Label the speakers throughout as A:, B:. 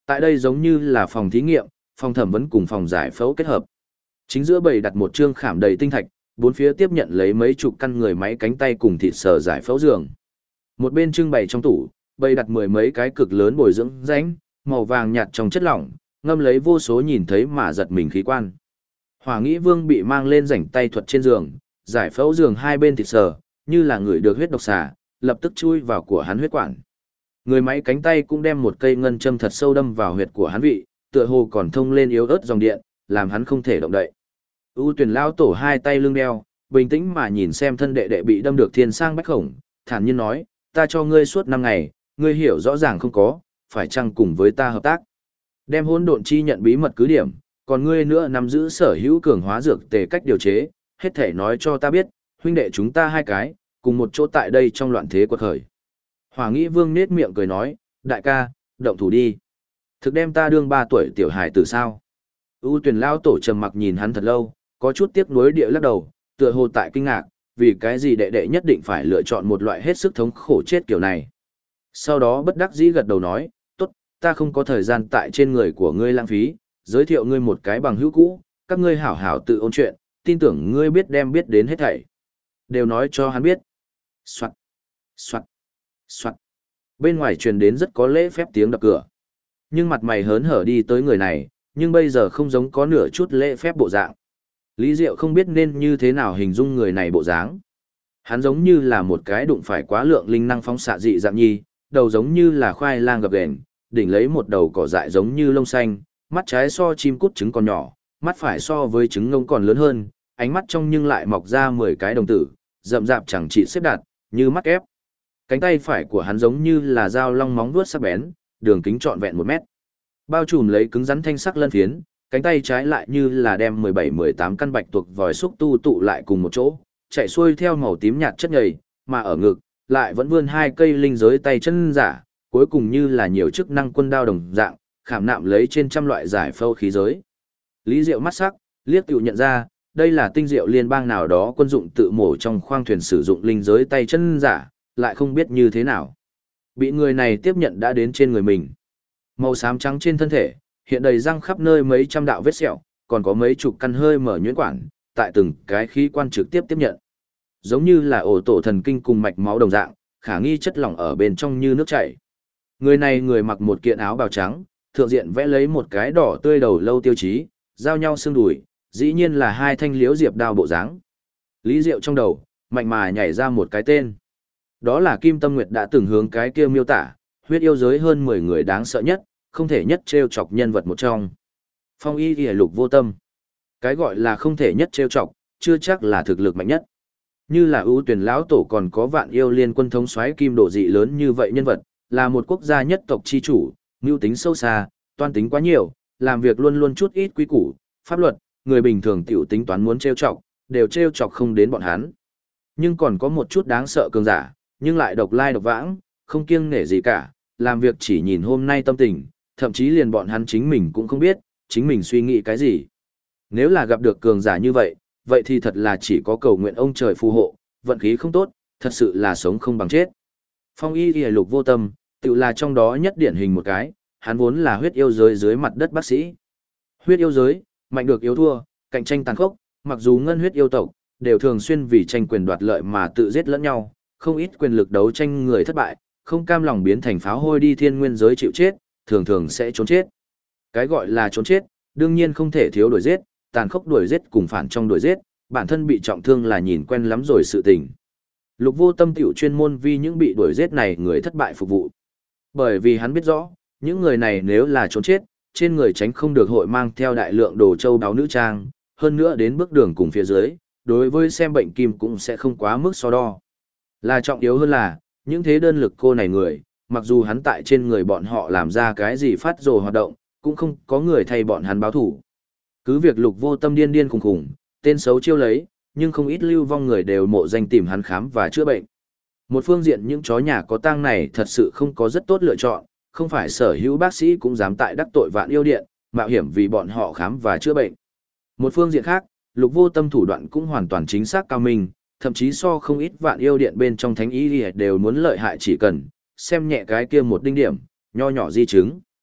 A: Tại đây giống như là phòng thí nghiệm, phòng thẩm vấn cùng phòng giải phẫu kết hợp. Chính giữa bầy đặt một trương khảm đầy tinh thạch, bốn phía tiếp nhận lấy mấy chục căn người máy cánh tay cùng thịt sờ giải phẫu giường. Một bên trưng bày trong tủ, bầy đặt mười mấy cái cực lớn bồi dưỡng rãnh, màu vàng nhạt trong chất lỏng, ngâm lấy vô số nhìn thấy mà giật mình khí quan. Hỏa Nghĩ Vương bị mang lên rảnh tay thuật trên giường, giải phẫu giường hai bên thịt sờ, như là người được huyết độc xà, lập tức chui vào của hắn huyết quản. Người máy cánh tay cũng đem một cây ngân châm thật sâu đâm vào huyệt của hắn vị, tựa hồ còn thông lên yếu ớt dòng điện, làm hắn không thể động đậy. U Tuyển lão tổ hai tay lưng đeo, bình tĩnh mà nhìn xem thân đệ đệ bị đâm được thiên sang bách khổng, thản nhiên nói, ta cho ngươi suốt 5 ngày, ngươi hiểu rõ ràng không có, phải chăng cùng với ta hợp tác. Đem hỗn độn chi nhận bí mật cứ điểm, còn ngươi nữa nắm giữ sở hữu cường hóa dược tề cách điều chế, hết thể nói cho ta biết, huynh đệ chúng ta hai cái, cùng một chỗ tại đây trong loạn thế quật khởi. Hỏa Nghĩ Vương nết miệng cười nói, đại ca, động thủ đi. Thực đem ta đương 3 tuổi tiểu hài từ sao? U Tuyển lão tổ trầm mặc nhìn hắn thật lâu, có chút tiếc nuối địa lắc đầu, tựa hồ tại kinh ngạc, vì cái gì đệ đệ nhất định phải lựa chọn một loại hết sức thống khổ chết kiểu này. Sau đó bất đắc dĩ gật đầu nói, tốt, ta không có thời gian tại trên người của ngươi lãng phí, giới thiệu ngươi một cái bằng hữu cũ, các ngươi hảo hảo tự ôn chuyện, tin tưởng ngươi biết đem biết đến hết thảy. Đều nói cho hắn biết. Soạt, soạt, soạt. Bên ngoài truyền đến rất có lễ phép tiếng đập cửa. Nhưng mặt mày hớn hở đi tới người này, nhưng bây giờ không giống có nửa chút lễ phép bộ dạng. Lý Diệu không biết nên như thế nào hình dung người này bộ dáng. Hắn giống như là một cái đụng phải quá lượng linh năng phóng xạ dị dạng nhi, đầu giống như là khoai lang gập ghềnh, đỉnh lấy một đầu cỏ dại giống như lông xanh, mắt trái so chim cút trứng còn nhỏ, mắt phải so với trứng ngông còn lớn hơn, ánh mắt trong nhưng lại mọc ra 10 cái đồng tử, rậm rạp chẳng trị xếp đặt, như mắt ép. Cánh tay phải của hắn giống như là dao long móng vuốt sắc bén, đường kính trọn vẹn 1 mét. Bao trùm lấy cứng rắn thanh sắc lân phiến, cánh tay trái lại như là đem 17-18 căn bạch tuộc vòi xúc tu tụ lại cùng một chỗ, chạy xuôi theo màu tím nhạt chất nhầy, mà ở ngực lại vẫn vươn 2 cây linh giới tay chân giả, cuối cùng như là nhiều chức năng quân đao đồng dạng, khảm nạm lấy trên trăm loại giải phẫu khí giới. Lý Diệu mắt sắc, liếc tựu nhận ra, đây là tinh diệu liên bang nào đó quân dụng tự mổ trong khoang thuyền sử dụng linh giới tay chân giả, lại không biết như thế nào. Bị người này tiếp nhận đã đến trên người mình. Màu xám trắng trên thân thể, hiện đầy răng khắp nơi mấy trăm đạo vết sẹo, còn có mấy chục căn hơi mở nhuyễn quản, tại từng cái khí quan trực tiếp tiếp nhận. Giống như là ổ tổ thần kinh cùng mạch máu đồng dạng, khả nghi chất lỏng ở bên trong như nước chảy. Người này người mặc một kiện áo bào trắng, thượng diện vẽ lấy một cái đỏ tươi đầu lâu tiêu chí, giao nhau xương đùi, dĩ nhiên là 2 thanh liễu diệp đao bộ dáng. Lý Diệu trong đầu, mạnh mà nhảy ra một cái tên. Đó là Kim Tâm Nguyệt đã từng hướng cái kia miêu tả, huyết yêu giới hơn 10 người đáng sợ nhất, không thể nhất trêu chọc nhân vật một trong. Phong Y Y Lục Vô Tâm. Cái gọi là không thể nhất trêu chọc, chưa chắc là thực lực mạnh nhất. Như là ưu tuyển lão tổ còn có vạn yêu liên quân thống soái kim độ dị lớn như vậy nhân vật, là một quốc gia nhất tộc chi chủ, mưu tính sâu xa, toan tính quá nhiều, làm việc luôn luôn chút ít quý củ, pháp luật, người bình thường tiểu tính toán muốn trêu chọc, đều trêu chọc không đến bọn hắn. Nhưng còn có một chút đáng sợ cường giả, nhưng lại độc lai độc vãng, không kiêng nể gì cả, làm việc chỉ nhìn hôm nay tâm tình, thậm chí liền bọn hắn chính mình cũng không biết, chính mình suy nghĩ cái gì. Nếu là gặp được cường giả như vậy, vậy thì thật là chỉ có cầu nguyện ông trời phù hộ, vận khí không tốt, thật sự là sống không bằng chết. Phong Y Y Lục Vô Tâm, tự là trong đó nhất điển hình một cái, hắn vốn là huyết yêu giới dưới mặt đất bác sĩ. Huyết yêu giới, mạnh được yếu thua, cạnh tranh tàn khốc, mặc dù ngân huyết yêu tộc, đều thường xuyên vì tranh quyền đoạt lợi mà tự giết lẫn nhau, không ít quyền lực đấu tranh người thất bại, không cam lòng biến thành pháo hôi đi thiên nguyên giới chịu chết, thường thường sẽ trốn chết. Cái gọi là trốn chết, đương nhiên không thể thiếu đuổi giết, tàn khốc đuổi giết cùng phản trong đuổi giết, bản thân bị trọng thương là nhìn quen lắm rồi sự tình. Lục Vô Tâm tiểu chuyên môn vì những bị đuổi giết này người thất bại phục vụ. Bởi vì hắn biết rõ, những người này nếu là trốn chết, trên người tránh không được hội mang theo đại lượng đồ châu đáo nữ trang, hơn nữa đến bước đường cùng phía dưới, đối với xem bệnh kim cũng sẽ không quá mức so đo. Là trọng yếu hơn là, những thế đơn lực cô này người, mặc dù hắn tại trên người bọn họ làm ra cái gì phát rồ hoạt động, cũng không có người thay bọn hắn báo thủ. Cứ việc Lục Vô Tâm điên điên khùng khùng, tên xấu chiêu lấy, nhưng không ít lưu vong người đều mộ danh tìm hắn khám và chữa bệnh. Một phương diện những chó nhà có tang này thật sự không có rất tốt lựa chọn, không phải sở hữu bác sĩ cũng dám tại đắc tội Vạn Yêu Điện, mạo hiểm vì bọn họ khám và chữa bệnh. Một phương diện khác, Lục Vô Tâm thủ đoạn cũng hoàn toàn chính xác cao minh, thậm chí so không ít Vạn Yêu Điện bên trong thánh y đều muốn lợi hại, chỉ cần xem nhẹ cái kia một đinh điểm, nho nhỏ di chứng.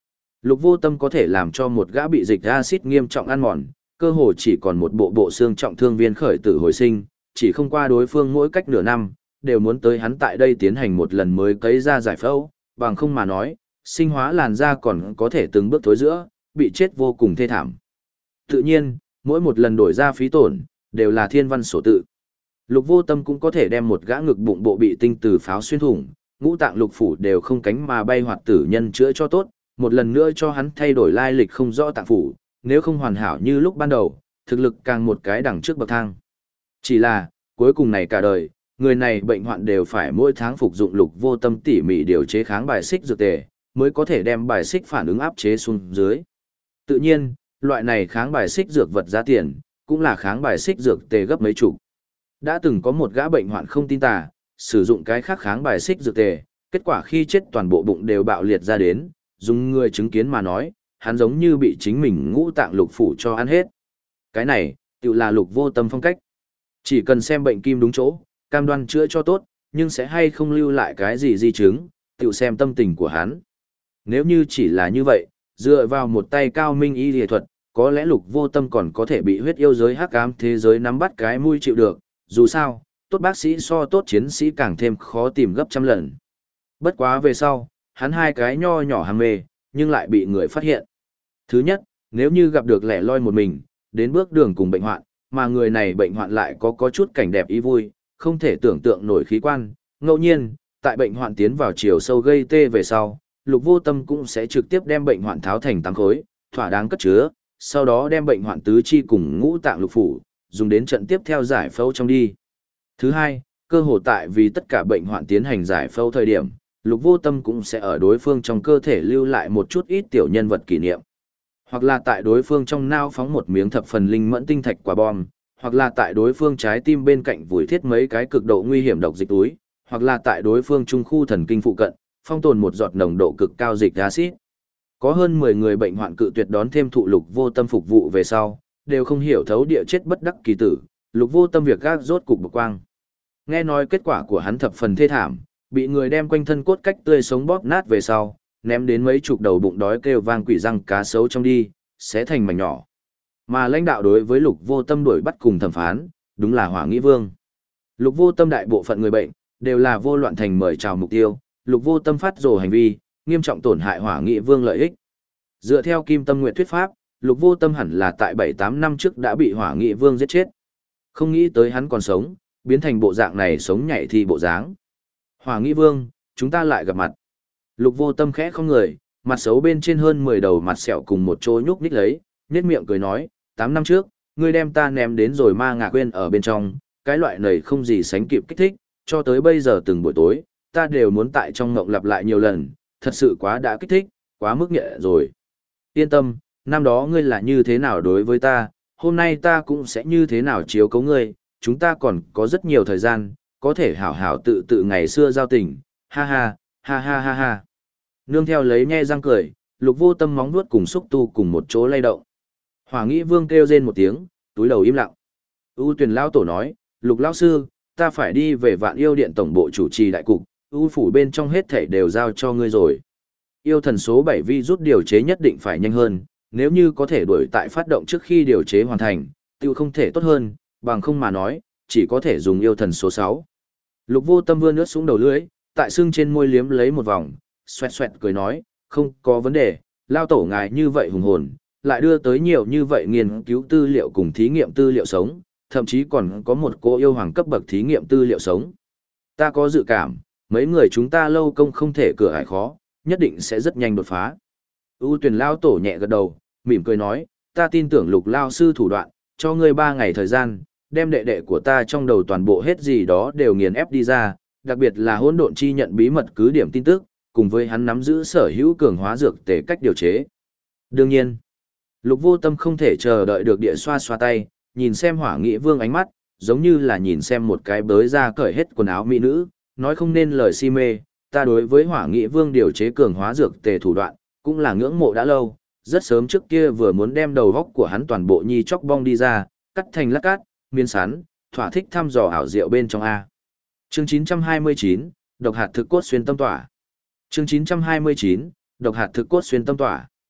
A: Lục Vô Tâm có thể làm cho một gã bị dịch axit nghiêm trọng ăn mòn, cơ hồ chỉ còn một bộ xương trọng thương viên khởi tử hồi sinh, chỉ không qua đối phương mỗi cách nửa năm, đều muốn tới hắn tại đây tiến hành một lần mới cấy ra giải phẫu, bằng không mà nói, sinh hóa làn da còn có thể từng bước thối giữa, bị chết vô cùng thê thảm. Tự nhiên, mỗi một lần đổi ra phí tổn, đều là thiên văn sổ tự. Lục Vô Tâm cũng có thể đem một gã ngực bụng bộ bị tinh từ pháo xuyên thủng, ngũ tạng lục phủ đều không cánh mà bay hoạt tử nhân chữa cho tốt, một lần nữa cho hắn thay đổi lai lịch không rõ tạng phủ, nếu không hoàn hảo như lúc ban đầu, thực lực càng một cái đằng trước bậc thang. Chỉ là, cuối cùng này cả đời, người này bệnh hoạn đều phải mỗi tháng phục dụng Lục Vô Tâm tỉ mỉ điều chế kháng bài xích dược tề, mới có thể đem bài xích phản ứng áp chế xuống dưới. Tự nhiên, loại này kháng bài xích dược vật giá tiền, cũng là kháng bài xích dược tề gấp mấy chục. Đã từng có một gã bệnh hoạn không tin tà, sử dụng cái khác kháng bài xích dược tề, kết quả khi chết toàn bộ bụng đều bạo liệt ra đến, dùng người chứng kiến mà nói, hắn giống như bị chính mình ngũ tạng lục phủ cho ăn hết. Cái này, tự là Lục Vô Tâm phong cách. Chỉ cần xem bệnh kim đúng chỗ, cam đoan chữa cho tốt, nhưng sẽ hay không lưu lại cái gì di chứng, tự xem tâm tình của hắn. Nếu như chỉ là như vậy, dựa vào một tay cao minh y y thuật, có lẽ Lục Vô Tâm còn có thể bị huyết yêu giới hắc ám thế giới nắm bắt cái mũi chịu được, dù sao, tốt bác sĩ so tốt chiến sĩ càng thêm khó tìm gấp trăm lần. Bất quá về sau, hắn hai cái nho nhỏ ham mê, nhưng lại bị người phát hiện. Thứ nhất, nếu như gặp được lẻ loi một mình, đến bước đường cùng bệnh hoạn, mà người này bệnh hoạn lại có chút cảnh đẹp ý vui, không thể tưởng tượng nổi khí quan, ngẫu nhiên, tại bệnh hoạn tiến vào chiều sâu gây tê về sau, Lục Vô Tâm cũng sẽ trực tiếp đem bệnh hoạn tháo thành 8 khối, thỏa đáng cất chứa, sau đó đem bệnh hoạn tứ chi cùng ngũ tạng lục phủ, dùng đến trận tiếp theo giải phẫu trong đi. Thứ hai, cơ hồ tại vì tất cả bệnh hoạn tiến hành giải phẫu thời điểm, Lục Vô Tâm cũng sẽ ở đối phương trong cơ thể lưu lại một chút ít tiểu nhân vật kỷ niệm. Hoặc là tại đối phương trong nao phóng một miếng thập phần linh mẫn tinh thạch quả bom, hoặc là tại đối phương trái tim bên cạnh vùi thiết mấy cái cực độ nguy hiểm độc dịch túi, hoặc là tại đối phương trung khu thần kinh phụ cận, phong tồn một giọt nồng độ cực cao dịch axit. Có hơn 10 người bệnh hoạn cự tuyệt đón thêm thụ Lục Vô Tâm phục vụ về sau, đều không hiểu thấu địa chết bất đắc kỳ tử, Lục Vô Tâm việc gác rốt cục bộc quang. Nghe nói kết quả của hắn thập phần thê thảm, bị người đem quanh thân cốt cách tươi sống bóp nát về sau, ném đến mấy chục đầu bụng đói kêu vang quỷ răng cá sấu trong đi, sẽ thành mảnh nhỏ. Mà lãnh đạo đối với Lục Vô Tâm đuổi bắt cùng thẩm phán, đúng là Hỏa Nghĩ Vương. Lục Vô Tâm đại bộ phận người bệnh, đều là vô loạn thành mời chào mục tiêu, Lục Vô Tâm phát rồ hành vi, nghiêm trọng tổn hại Hỏa Nghĩ Vương lợi ích. Dựa theo Kim Tâm Nguyệt thuyết pháp, Lục Vô Tâm hẳn là tại 7-8 năm trước đã bị Hỏa Nghĩ Vương giết chết. Không nghĩ tới hắn còn sống, biến thành bộ dạng này sống nhảy thì bộ dáng. Hỏa Nghĩ Vương, chúng ta lại gặp mặt. Lục Vô Tâm khẽ không người, mặt xấu bên trên hơn 10 đầu mặt sẹo cùng một chỗ nhúc nhích lấy, nhếch miệng cười nói, 8 năm trước, ngươi đem ta ném đến rồi ma ngạ quên ở bên trong, cái loại này không gì sánh kịp kích thích, cho tới bây giờ từng buổi tối, ta đều muốn tại trong ngộng lặp lại nhiều lần, thật sự quá đã kích thích, quá mức nhẹ rồi. Yên tâm, năm đó ngươi là như thế nào đối với ta, hôm nay ta cũng sẽ như thế nào chiếu cố ngươi, chúng ta còn có rất nhiều thời gian, có thể hảo hảo tự ngày xưa giao tình, ha ha, ha ha ha ha. Nương theo lấy nhe răng cười, Lục Vô Tâm móng vuốt cùng xúc tu cùng một chỗ lay động. Hỏa Nghĩ Vương kêu rên một tiếng, túi đầu im lặng. U Tuyền lão tổ nói, Lục lão sư, ta phải đi về Vạn Yêu Điện tổng bộ chủ trì đại cục, U phủ bên trong hết thảy đều giao cho ngươi rồi. Yêu thần số 7 vi rút điều chế nhất định phải nhanh hơn, nếu như có thể đuổi tại phát động trước khi điều chế hoàn thành, tiêu không thể tốt hơn, bằng không mà nói, chỉ có thể dùng yêu thần số 6. Lục Vô Tâm vươn nước xuống đầu lưỡi, tại xương trên môi liếm lấy một vòng, xoẹt xoẹt cười nói, không có vấn đề, lao tổ ngài như vậy hùng hồn, lại đưa tới nhiều như vậy nghiên cứu tư liệu cùng thí nghiệm tư liệu sống, thậm chí còn có một cô yêu hoàng cấp bậc thí nghiệm tư liệu sống. Ta có dự cảm, mấy người chúng ta lâu công không thể cửa ải khó, nhất định sẽ rất nhanh đột phá. U Tuyền lao tổ nhẹ gật đầu, mỉm cười nói, ta tin tưởng Lục lao sư thủ đoạn, cho ngươi 3 ngày thời gian, đem đệ đệ của ta trong đầu toàn bộ hết gì đó đều nghiền ép đi ra, đặc biệt là hỗn độn chi nhận bí mật cứ điểm tin tức, cùng với hắn nắm giữ sở hữu cường hóa dược tề cách điều chế. Đương nhiên, Lục Vô Tâm không thể chờ đợi được địa xoa xoa tay, nhìn xem Hỏa Nghĩ Vương ánh mắt, giống như là nhìn xem một cái bới ra cởi hết quần áo mỹ nữ, nói không nên lời si mê, ta đối với Hỏa Nghĩ Vương điều chế cường hóa dược tề thủ đoạn, cũng là ngưỡng mộ đã lâu, rất sớm trước kia vừa muốn đem đầu góc của hắn toàn bộ nhi chóc bong đi ra, cắt thành lát cát, miên sán, thỏa thích thăm dò ảo diệu bên trong A. Chương 929, độc hạt thực cốt xuyên tâm tỏa. Chương 929, độc hạt thực cốt xuyên tâm tỏa.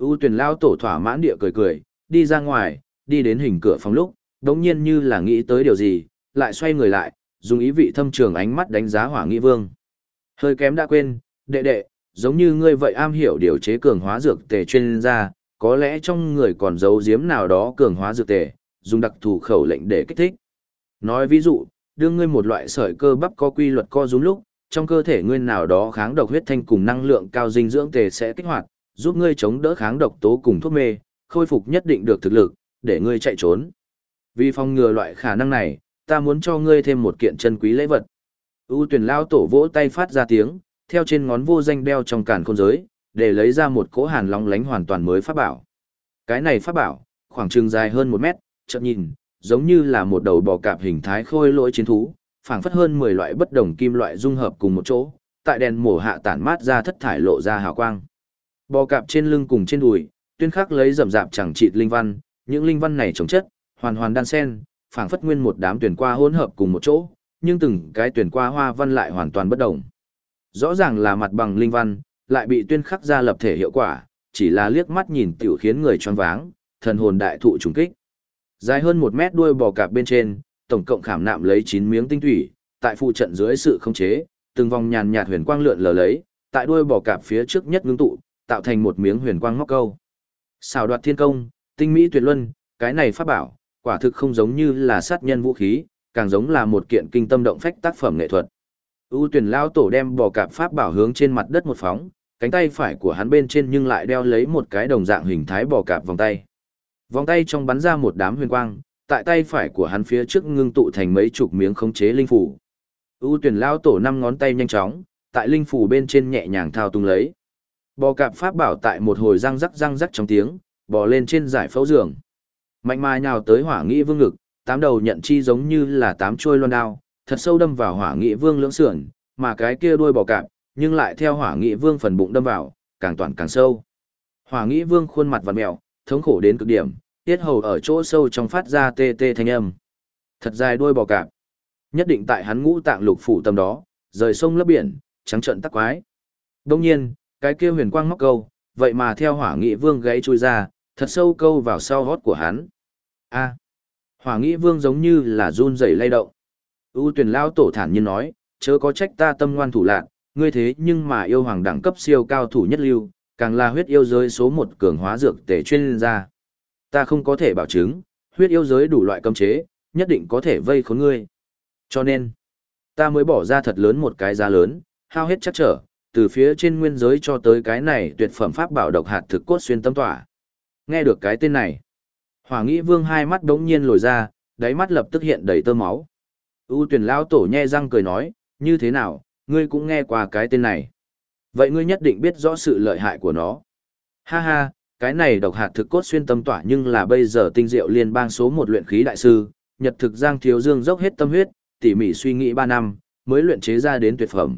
A: ưu tuyển lao tổ thỏa mãn địa cười cười, đi ra ngoài, đi đến hình cửa phòng lúc, đống nhiên như là nghĩ tới điều gì, lại xoay người lại, dùng ý vị thâm trường ánh mắt đánh giá Hỏa Nghị Vương. Hơi kém đã quên, đệ đệ, giống như ngươi vậy am hiểu điều chế cường hóa dược tề chuyên gia, có lẽ trong người còn giấu giếm nào đó cường hóa dược tề, dùng đặc thù khẩu lệnh để kích thích. Nói ví dụ, đưa ngươi một loại sợi cơ bắp có quy luật co rúm lúc, trong cơ thể ngươi nào đó kháng độc huyết thanh cùng năng lượng cao dinh dưỡng tề sẽ kích hoạt, giúp ngươi chống đỡ kháng độc tố cùng thuốc mê, khôi phục nhất định được thực lực, để ngươi chạy trốn. Vì phòng ngừa loại khả năng này, ta muốn cho ngươi thêm một kiện chân quý lễ vật. U Tuyển lao tổ vỗ tay phát ra tiếng, theo trên ngón vô danh đeo trong càn khôn giới, để lấy ra một cỗ hàn long lánh hoàn toàn mới pháp bảo. Cái này pháp bảo, khoảng chừng dài hơn 1 mét, chợt nhìn, giống như là một đầu bò cạp hình thái khôi lỗi chiến thú, phảng phất hơn 10 loại bất đồng kim loại dung hợp cùng một chỗ, tại đèn mổ hạ tản mát ra thất thải lộ ra hào quang. Bò cạp trên lưng cùng trên đùi, tuyên khắc lấy rậm rạp chẳng chịt linh văn, những linh văn này chống chất, hoàn hoàn đan xen, phảng phất nguyên một đám tuyển qua hỗn hợp cùng một chỗ, nhưng từng cái tuyển qua hoa văn lại hoàn toàn bất đồng. Rõ ràng là mặt bằng linh văn, lại bị tuyên khắc ra lập thể hiệu quả, chỉ là liếc mắt nhìn tiểu khiến người choáng váng, thần hồn đại thụ trùng kích. Dài hơn 1 mét đuôi bò cạp bên trên, tổng cộng khảm nạm lấy 9 miếng tinh thủy, tại phụ trận dưới sự khống chế, từng vòng nhàn nhạt huyền quang lượn lờ lấy, tại đuôi bò cạp phía trước nhất ngưng tụ, tạo thành một miếng huyền quang móc câu. Xảo đoạt thiên công, tinh mỹ tuyệt luân, cái này pháp bảo, quả thực không giống như là sát nhân vũ khí, càng giống là một kiện kinh tâm động phách tác phẩm nghệ thuật. U Tuyển lao tổ đem bò cạp pháp bảo hướng trên mặt đất một phóng, cánh tay phải của hắn bên trên nhưng lại đeo lấy một cái đồng dạng hình thái bò cạp vòng tay. Vòng tay trong bắn ra một đám huyền quang, tại tay phải của hắn phía trước ngưng tụ thành mấy chục miếng khống chế linh phủ. U Tuyển lao tổ 5 ngón tay nhanh chóng, tại linh phủ bên trên nhẹ nhàng thao túng lấy. Bò cạp pháp bảo tại một hồi răng rắc trong tiếng, bò lên trên giải phẫu giường. Mạnh mà nhào tới Hỏa Nghị Vương ngực, 8 đầu nhận chi giống như là 8 chuôi loan đao, thật sâu đâm vào Hỏa Nghị Vương lưỡng sườn, mà cái kia đuôi bò cạp, nhưng lại theo Hỏa Nghị Vương phần bụng đâm vào, càng toàn càng sâu. Hỏa Nghị Vương khuôn mặt vặn mèo, thống khổ đến cực điểm, tiết hầu ở chỗ sâu trong phát ra tê tê thanh âm. Thật dài đuôi bò cạp, nhất định tại hắn ngũ tạng lục phủ tầm đó, rời sông lấp biển, trắng trợn tắc quái. Đương nhiên, cái kia huyền quang móc câu, vậy mà theo Hỏa Nghị Vương gáy chui ra, thật sâu câu vào sau hót của hắn. A. Hỏa Nghị Vương giống như là run rẩy lay động. U Tuyển lao tổ thản nhiên nói, chớ có trách ta tâm ngoan thủ lạn, ngươi thế nhưng mà yêu hoàng đẳng cấp siêu cao thủ nhất lưu, càng là huyết yêu giới số 1 cường hóa dược tề chuyên gia. Ta không có thể bảo chứng, huyết yêu giới đủ loại cấm chế, nhất định có thể vây khốn ngươi. Cho nên, ta mới bỏ ra thật lớn một cái giá lớn, hao hết chắc trở, từ phía trên nguyên giới cho tới cái này tuyệt phẩm pháp bảo độc hạt thực cốt xuyên tâm tỏa. Nghe được cái tên này, Hỏa Nghị Vương hai mắt đống nhiên lồi ra, đáy mắt lập tức hiện đầy tơ máu. U Tuyển lao tổ nhe răng cười nói, như thế nào, ngươi cũng nghe qua cái tên này. Vậy ngươi nhất định biết rõ sự lợi hại của nó. Ha ha, cái này độc hạt thực cốt xuyên tâm tỏa nhưng là bây giờ tinh diệu liên bang số 1 luyện khí đại sư, Nhật Thực Giang Thiếu Dương dốc hết tâm huyết, tỉ mỉ suy nghĩ 3 năm, mới luyện chế ra đến tuyệt phẩm.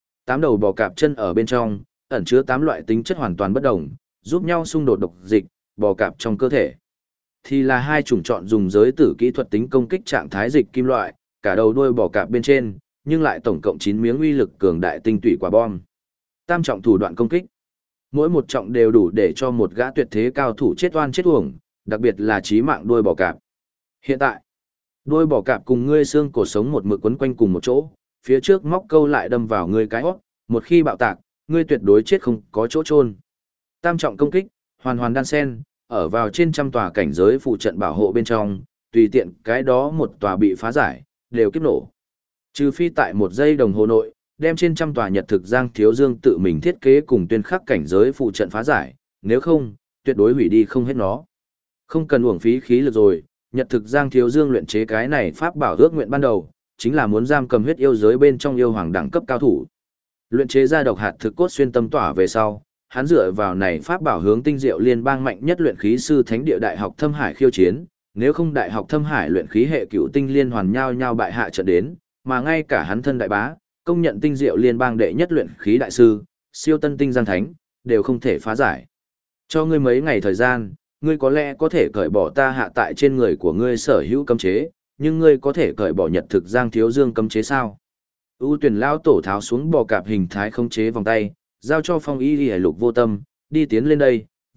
A: 8 đầu bò cạp chân ở bên trong, ẩn chứa 8 loại tính chất hoàn toàn bất đồng, giúp nhau xung đột độc dịch, bò cạp trong cơ thể. Thì là 2 chủng chọn dùng giới tử kỹ thuật tính công kích trạng thái dịch kim loại, cả đầu đuôi bò cạp bên trên, nhưng lại tổng cộng 9 miếng uy lực cường đại tinh tủy quả bom. Tam trọng thủ đoạn công kích. Mỗi một trọng đều đủ để cho một gã tuyệt thế cao thủ chết oan chết uổng, đặc biệt là chí mạng đuôi bò cạp. Hiện tại, đuôi bò cạp cùng ngươi xương cổ sống một mực quấn quanh cùng một chỗ, phía trước móc câu lại đâm vào ngươi cái hót, một khi bạo tạc, ngươi tuyệt đối chết không có chỗ chôn. Tam trọng công kích, hoàn hoàn đan sen, ở vào trên trăm tòa cảnh giới phụ trận bảo hộ bên trong, tùy tiện cái đó một tòa bị phá giải, đều kiếp nổ. Trừ phi tại 1 giây đồng hồ nội, đem trên trăm tòa Nhật Thực Giang Thiếu Dương tự mình thiết kế cùng tuyên khắc cảnh giới phụ trận phá giải, nếu không, tuyệt đối hủy đi không hết nó. Không cần uổng phí khí lực rồi, Nhật Thực Giang Thiếu Dương luyện chế cái này pháp bảo ước nguyện ban đầu, chính là muốn giam cầm huyết yêu giới bên trong yêu hoàng đẳng cấp cao thủ. Luyện chế ra độc hạt thực cốt xuyên tâm tỏa về sau, hắn dựa vào này pháp bảo hướng tinh diệu liên bang mạnh nhất luyện khí sư thánh địa đại học Thâm Hải khiêu chiến, nếu không đại học Thâm Hải luyện khí hệ cựu tinh liên hoàn nhau nhau bại hạ trận đến, mà ngay cả hắn thân đại bá, công nhận tinh diệu liên bang đệ nhất luyện khí đại sư, siêu tân tinh giang thánh, đều không thể phá giải. Cho ngươi mấy ngày thời gian, ngươi có lẽ có thể cởi bỏ ta hạ tại trên người của ngươi sở hữu cấm chế, nhưng ngươi có thể cởi bỏ Nhật Thực Giang Thiếu Dương cấm chế sao? U Tuyển lao tổ tháo xuống bò cạp hình thái khống chế vòng tay, giao cho Phong Y Lục Vô Tâm, đi tiến lên đây,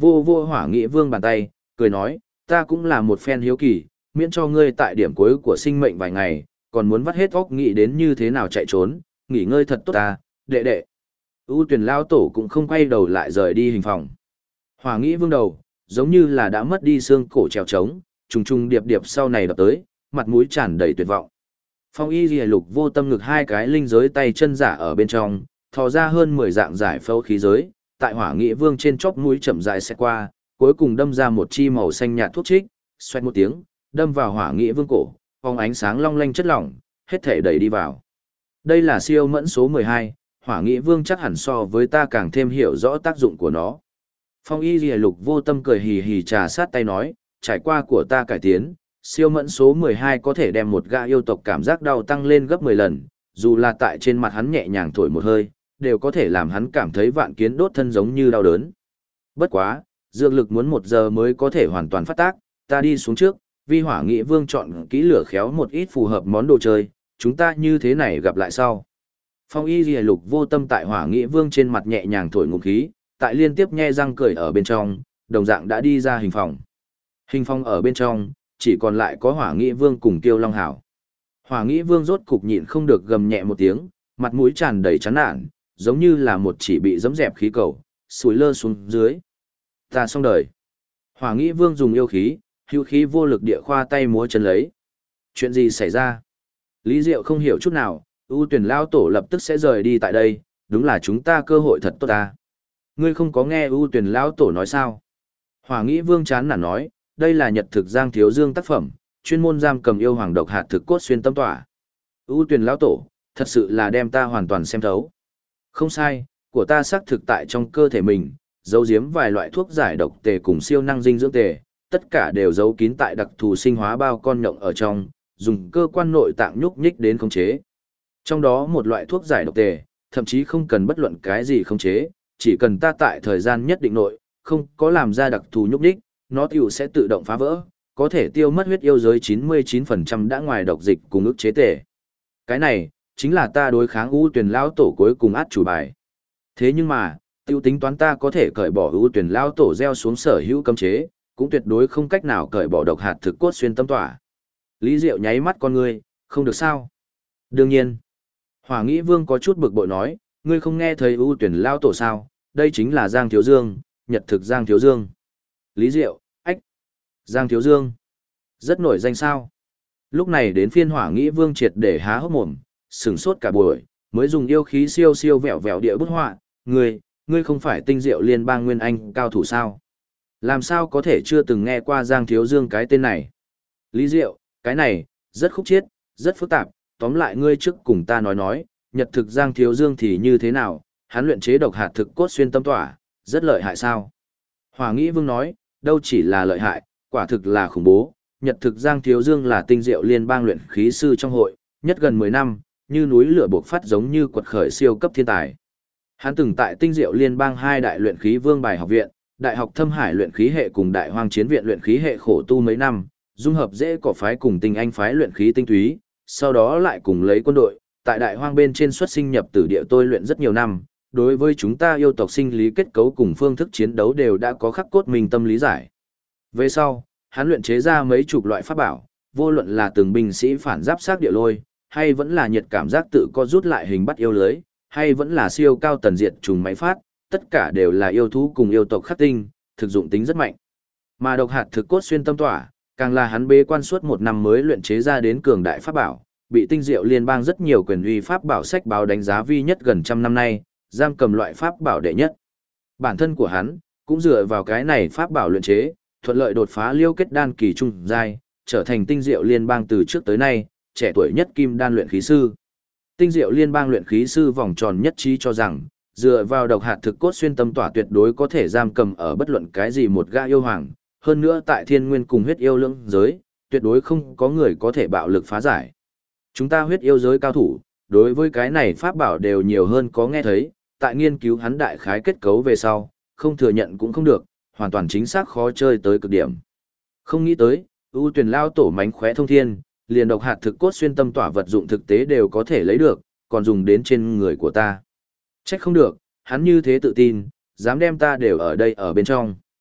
A: vô vô Hỏa Nghị Vương bàn tay, cười nói, ta cũng là một fan hiếu kỳ, miễn cho ngươi tại điểm cuối của sinh mệnh vài ngày, còn muốn vắt hết óc nghĩ đến như thế nào chạy trốn, nghỉ ngơi thật tốt ta, đệ đệ. ưu tuyển lao tổ cũng không quay đầu lại rời đi hình phòng. Hỏa Nghị Vương đầu, giống như là đã mất đi xương cổ trèo trống, trùng trùng điệp điệp sau này đập tới, mặt mũi tràn đầy tuyệt vọng. Phong Y Liễu Lục vô tâm ngực hai cái linh giới tay chân giả ở bên trong, thò ra hơn 10 dạng giải phẫu khí giới, tại Hỏa Nghị Vương trên chóp mũi chậm rãi sẽ qua, cuối cùng đâm ra một chi màu xanh nhạt thuốc trích, xoẹt một tiếng, đâm vào Hỏa Nghị Vương cổ, phóng ánh sáng long lanh chất lỏng, hết thể đẩy đi vào. Đây là siêu mẫn số 12, Hỏa Nghị Vương chắc hẳn so với ta càng thêm hiểu rõ tác dụng của nó. Phong Y Liễu Lục vô tâm cười hì hì trà sát tay nói, trải qua của ta cải tiến, siêu mẫn số 12 có thể đem một gã yêu tộc cảm giác đau tăng lên gấp 10 lần, dù là tại trên mặt hắn nhẹ nhàng thổi một hơi, đều có thể làm hắn cảm thấy vạn kiến đốt thân giống như đau đớn. Bất quá, dược lực muốn 1 giờ mới có thể hoàn toàn phát tác, ta đi xuống trước, vì Hỏa Nghị Vương chọn kỹ lửa khéo một ít phù hợp món đồ chơi, chúng ta như thế này gặp lại sau. Phong Y Liễu Lục vô tâm tại Hỏa Nghị Vương trên mặt nhẹ nhàng thổi ngụm khí, tại liên tiếp nhe răng cười ở bên trong, đồng dạng đã đi ra hình phòng. Hình phòng ở bên trong, chỉ còn lại có Hỏa Nghị Vương cùng Kiêu Long Hảo. Hỏa Nghị Vương rốt cục nhịn không được gầm nhẹ một tiếng, mặt mũi tràn đầy chán nản, giống như là một chỉ bị giẫm dẹp khí cầu, sủi lơ xuống dưới. Ta xong đời. Hỏa Nghị Vương dùng yêu khí, hữu khí vô lực địa khoa tay múa chân lấy. Chuyện gì xảy ra? Lý Diệu không hiểu chút nào, ưu tuyển lao tổ lập tức sẽ rời đi tại đây, đúng là chúng ta cơ hội thật tốt ta. Ngươi không có nghe ưu tuyển lao tổ nói sao? Hỏa Nghị Vương chán nản nói, đây là nhật thực Giang Thiếu Dương tác phẩm, chuyên môn giam cầm yêu hoàng độc hạt thực cốt xuyên tâm tỏa. ưu tuyển lão tổ, thật sự là đem ta hoàn toàn xem thấu. Không sai, của ta xác thực tại trong cơ thể mình, giấu giếm vài loại thuốc giải độc tề cùng siêu năng dinh dưỡng tề, tất cả đều giấu kín tại đặc thù sinh hóa bao con nhộng ở trong, dùng cơ quan nội tạng nhúc nhích đến khống chế. Trong đó một loại thuốc giải độc tề, thậm chí không cần bất luận cái gì khống chế, chỉ cần ta tại thời gian nhất định nội, không có làm ra đặc thù nhúc nhích, nó tiểu sẽ tự động phá vỡ, có thể tiêu mất huyết yêu giới 99% đã ngoài độc dịch cùng ức chế tề. Cái này, chính là ta đối kháng ưu tuyển lao tổ cuối cùng át chủ bài. Thế nhưng mà, tiêu tính toán ta có thể cởi bỏ ưu tuyển lao tổ gieo xuống sở hữu cấm chế, cũng tuyệt đối không cách nào cởi bỏ độc hạt thực cốt xuyên tâm tỏa. Lý Diệu nháy mắt con ngươi, không được sao? Đương nhiên. Hỏa Nghị Vương có chút bực bội nói, ngươi không nghe thấy ưu tuyển lao tổ sao? Đây chính là Giang Thiếu Dương, nhật thực Giang Thiếu Dương. Lý Diệu, ách. Giang Thiếu Dương. Rất nổi danh sao? Lúc này đến phiên Hỏa Nghị Vương triệt để há hốc mồm, sửng sốt cả buổi, mới dùng yêu khí siêu siêu vẹo vẹo địa bút họa, ngươi không phải tinh diệu liên bang nguyên anh cao thủ sao? Làm sao có thể chưa từng nghe qua Giang Thiếu Dương cái tên này? Lý Diệu, cái này, rất khúc chiết, rất phức tạp, tóm lại ngươi trước cùng ta nói, nhật thực Giang Thiếu Dương thì như thế nào, hắn luyện chế độc hạt thực cốt xuyên tâm tỏa, rất lợi hại sao? Hỏa Nghị Vương nói, đâu chỉ là lợi hại, quả thực là khủng bố, nhật thực Giang Thiếu Dương là tinh diệu liên bang luyện khí sư trong hội, nhất gần 10 năm, như núi lửa bộc phát giống như quật khởi siêu cấp thiên tài. Hắn từng tại tinh diệu liên bang 2 đại luyện khí vương bài học viện, Đại học Thâm Hải luyện khí hệ cùng Đại Hoang Chiến viện luyện khí hệ khổ tu mấy năm, dung hợp dễ cỏ phái cùng Tinh Anh phái luyện khí tinh túy, sau đó lại cùng lấy quân đội, tại Đại Hoang bên trên xuất sinh nhập tử địa tôi luyện rất nhiều năm, đối với chúng ta yêu tộc sinh lý kết cấu cùng phương thức chiến đấu đều đã có khắc cốt mình tâm lý giải. Về sau, hắn luyện chế ra mấy chục loại pháp bảo, vô luận là từng binh sĩ phản giáp xác địa lôi, hay vẫn là nhiệt cảm giác tự co rút lại hình bắt yêu lưới, hay vẫn là siêu cao tần diệt trùng máy phát, tất cả đều là yêu thú cùng yêu tộc khắc tinh, thực dụng tính rất mạnh. Mà độc hạt thực cốt xuyên tâm tỏa, càng là hắn bế quan suốt 1 năm mới luyện chế ra đến cường đại pháp bảo, bị tinh diệu liên bang rất nhiều quyền uy pháp bảo sách báo đánh giá vi nhất gần 100 năm nay, giam cầm loại pháp bảo đệ nhất. Bản thân của hắn cũng dựa vào cái này pháp bảo luyện chế, thuận lợi đột phá liêu kết đan kỳ trung giai, trở thành tinh diệu liên bang từ trước tới nay trẻ tuổi nhất kim đan luyện khí sư. Tinh diệu liên bang luyện khí sư vòng tròn nhất trí cho rằng, dựa vào độc hạt thực cốt xuyên tâm tỏa tuyệt đối có thể giam cầm ở bất luận cái gì một gã yêu hoàng, hơn nữa tại thiên nguyên cùng huyết yêu lưỡng giới, tuyệt đối không có người có thể bạo lực phá giải. Chúng ta huyết yêu giới cao thủ, đối với cái này pháp bảo đều nhiều hơn có nghe thấy, tại nghiên cứu hắn đại khái kết cấu về sau, không thừa nhận cũng không được, hoàn toàn chính xác khó chơi tới cực điểm. Không nghĩ tới, ưu tuyển lao tổ mánh khóe thông thiên, liền độc hạt thực cốt xuyên tâm tỏa vật dụng thực tế đều có thể lấy được, còn dùng đến trên người của ta. Trách không được, hắn như thế tự tin, dám đem ta đều ở đây ở bên trong.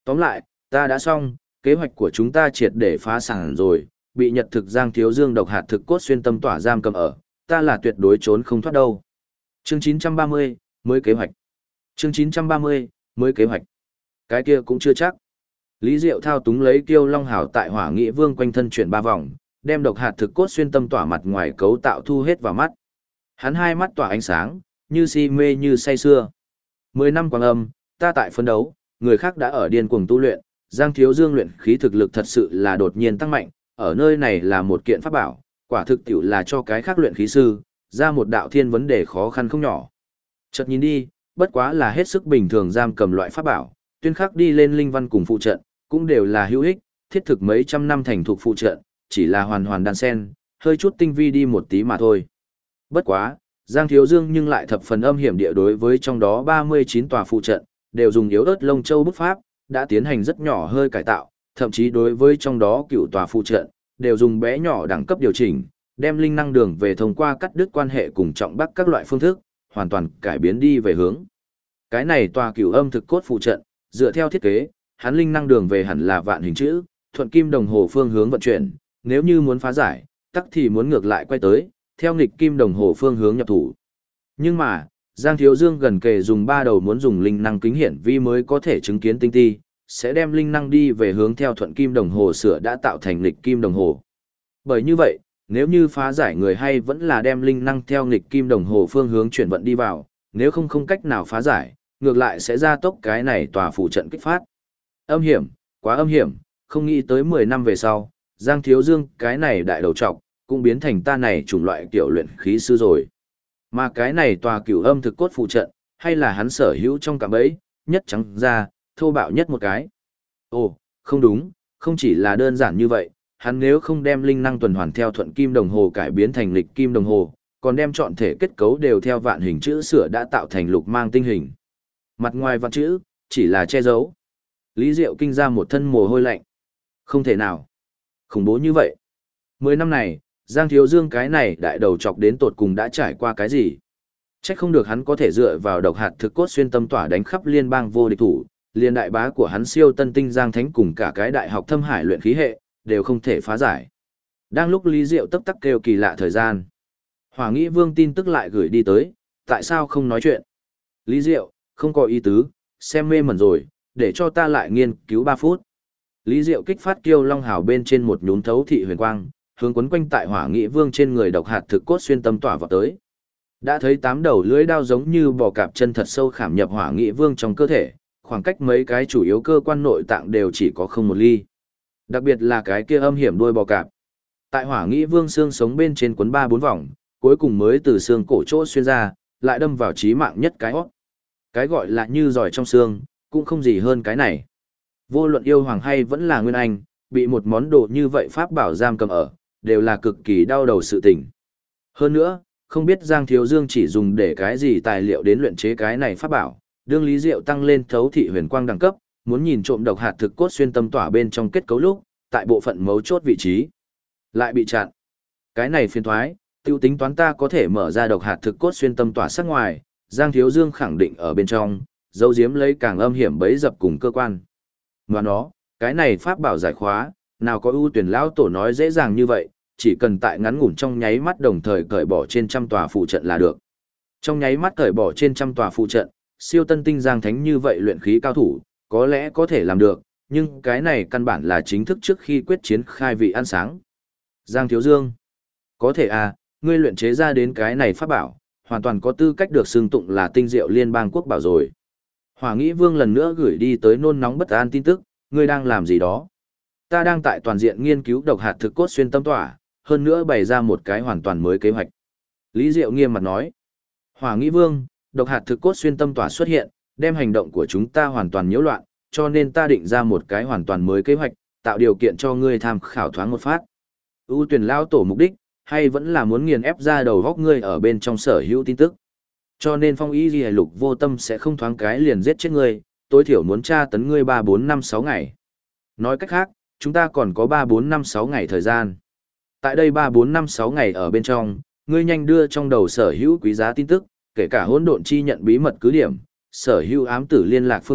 A: Tóm lại, ta đã xong, kế hoạch của chúng ta triệt để phá sản rồi, bị Nhật thực Giang Thiếu Dương độc hạt thực cốt xuyên tâm tỏa giam cầm ở, ta là tuyệt đối trốn không thoát đâu. Chương 930, mới kế hoạch. Chương 930, mới kế hoạch. Cái kia cũng chưa chắc. Lý Diệu thao túng lấy Kiêu Long Hảo tại Hỏa Nghị Vương quanh thân chuyển 3 vòng, đem độc hạt thực cốt xuyên tâm tỏa mặt ngoài cấu tạo thu hết vào mắt. Hắn hai mắt tỏa ánh sáng, như si mê như say sưa. 10 năm quang âm, ta tại phấn đấu, người khác đã ở điên cuồng tu luyện, Giang Thiếu Dương luyện khí thực lực thật sự là đột nhiên tăng mạnh, ở nơi này là một kiện pháp bảo, quả thực tiểu là cho cái khác luyện khí sư, ra một đạo thiên vấn đề khó khăn không nhỏ. Chợt nhìn đi, bất quá là hết sức bình thường giam cầm loại pháp bảo, tuyên khắc đi lên linh văn cùng phụ trận, cũng đều là hữu ích, thiết thực mấy trăm năm thành thục phụ trận, chỉ là hoàn hoàn đan sen, hơi chút tinh vi đi một tí mà thôi. Bất quá, Giang Thiếu Dương nhưng lại thập phần âm hiểm địa đối với trong đó 39 tòa phụ trận, đều dùng yếu ớt lông châu bút pháp, đã tiến hành rất nhỏ hơi cải tạo, thậm chí đối với trong đó cựu tòa phụ trận, đều dùng bé nhỏ đẳng cấp điều chỉnh, đem linh năng đường về thông qua cắt đứt quan hệ cùng trọng bắc các loại phương thức, hoàn toàn cải biến đi về hướng. Cái này tòa cửu âm thực cốt phụ trận, dựa theo thiết kế, hắn linh năng đường về hẳn là vạn hình chữ, thuận kim đồng hồ phương hướng vận chuyển, nếu như muốn phá giải, tắc thì muốn ngược lại quay tới, theo nghịch kim đồng hồ phương hướng nhập thủ. Nhưng mà, Giang Thiếu Dương gần kề dùng 3 đầu muốn dùng linh năng kính hiển vi mới có thể chứng kiến tinh ti, sẽ đem linh năng đi về hướng theo thuận kim đồng hồ sửa đã tạo thành nghịch kim đồng hồ. Bởi như vậy, nếu như phá giải người hay vẫn là đem linh năng theo nghịch kim đồng hồ phương hướng chuyển vận đi vào, nếu không cách nào phá giải, ngược lại sẽ gia tốc cái này tòa phụ trận kích phát. Âm hiểm, quá âm hiểm, không nghĩ tới 10 năm về sau, Giang Thiếu Dương cái này đại đầu trọc, cũng biến thành ta này chủng loại kiểu luyện khí sư rồi. Mà cái này tòa cửu âm thực cốt phụ trận, hay là hắn sở hữu trong cạm bẫy, nhất trắng ra, thô bạo nhất một cái. Ồ, không đúng, không chỉ là đơn giản như vậy, hắn nếu không đem linh năng tuần hoàn theo thuận kim đồng hồ cải biến thành lịch kim đồng hồ, còn đem chọn thể kết cấu đều theo vạn hình chữ sửa đã tạo thành lục mang tinh hình. Mặt ngoài vạn chữ, chỉ là che giấu. Lý Diệu kinh ra một thân mồ hôi lạnh. Không thể nào. Khủng bố như vậy. 10 năm này, Giang Thiếu Dương cái này đại đầu chọc đến tột cùng đã trải qua cái gì? Chắc không được hắn có thể dựa vào độc hạt thực cốt xuyên tâm tỏa đánh khắp liên bang vô địch thủ, liên đại bá của hắn siêu tân tinh Giang Thánh cùng cả cái đại học thâm hải luyện khí hệ, đều không thể phá giải. Đang lúc Lý Diệu tấp tắc kêu kỳ lạ thời gian. Hỏa Nghĩ Vương tin tức lại gửi đi tới, tại sao không nói chuyện? Lý Diệu, không có ý tứ, xem mê mẩn rồi, để cho ta lại nghiên cứu 3 phút. Lý Diệu kích phát Kiêu Long Hào bên trên một nhún thấu thị huyền quang, hướng quấn quanh tại Hỏa Nghị Vương trên người độc hạt thực cốt xuyên tâm tỏa vào tới. Đã thấy 8 đầu lưỡi đao giống như bò cạp chân thật sâu khảm nhập Hỏa Nghị Vương trong cơ thể, khoảng cách mấy cái chủ yếu cơ quan nội tạng đều chỉ có không một ly. Đặc biệt là cái kia âm hiểm đuôi bò cạp. Tại Hỏa Nghị Vương xương sống bên trên quấn 3-4 vòng, cuối cùng mới từ xương cổ chỗ xuyên ra, lại đâm vào chí mạng nhất cái hót. Cái gọi là như giỏi trong xương, cũng không gì hơn cái này. Vô luận yêu hoàng hay vẫn là nguyên anh, bị một món đồ như vậy pháp bảo giam cầm ở, đều là cực kỳ đau đầu sự tình. Hơn nữa, không biết Giang Thiếu Dương chỉ dùng để cái gì tài liệu đến luyện chế cái này pháp bảo, đương Lý Diệu tăng lên thấu thị huyền quang đẳng cấp, muốn nhìn trộm độc hạt thực cốt xuyên tâm tỏa bên trong kết cấu lúc, tại bộ phận mấu chốt vị trí, lại bị chặn. Cái này phiền thoái, tiêu tính toán ta có thể mở ra độc hạt thực cốt xuyên tâm tỏa sắc ngoài, Giang Thiếu Dương khẳng định ở bên trong, dấu diếm lấy càng âm hiểm bấy dập cùng cơ quan. Ngoài đó, cái này pháp bảo giải khóa, nào có ưu tuyển lão tổ nói dễ dàng như vậy, chỉ cần tại ngắn ngủn trong nháy mắt đồng thời cởi bỏ trên trăm tòa phụ trận là được. Trong nháy mắt cởi bỏ trên trăm tòa phụ trận, siêu tân tinh Giang Thánh như vậy luyện khí cao thủ, có lẽ có thể làm được, nhưng cái này căn bản là chính thức trước khi quyết chiến khai vị ăn sáng. Giang Thiếu Dương, có thể à, ngươi luyện chế ra đến cái này pháp bảo, hoàn toàn có tư cách được xưng tụng là tinh diệu liên bang quốc bảo rồi. Hỏa Nghĩ Vương lần nữa gửi đi tới nôn nóng bất an tin tức, ngươi đang làm gì đó? Ta đang tại toàn diện nghiên cứu độc hạt thực cốt xuyên tâm tỏa, hơn nữa bày ra một cái hoàn toàn mới kế hoạch. Lý Diệu nghiêm mặt nói. Hỏa Nghĩ Vương, độc hạt thực cốt xuyên tâm tỏa xuất hiện, đem hành động của chúng ta hoàn toàn nhiễu loạn, cho nên ta định ra một cái hoàn toàn mới kế hoạch, tạo điều kiện cho ngươi tham khảo thoáng một phát. Ưu tuyển lao tổ mục đích, hay vẫn là muốn nghiền ép ra đầu góc ngươi ở bên trong sở hữu tin tức. Cho nên Phong Y Liễu Lục vô tâm sẽ không thoáng cái liền giết chết ngươi, tối thiểu muốn tra tấn ngươi 3-4-5-6 ngày. Nói cách khác, chúng ta còn có 3-4-5-6 ngày thời gian. Tại đây 3-4-5-6 ngày ở bên trong, ngươi nhanh đưa trong đầu sở hữu quý giá tin tức, kể cả hỗn độn chi nhận bí mật cứ điểm, sở hữu ám tử liên lạc phương thức,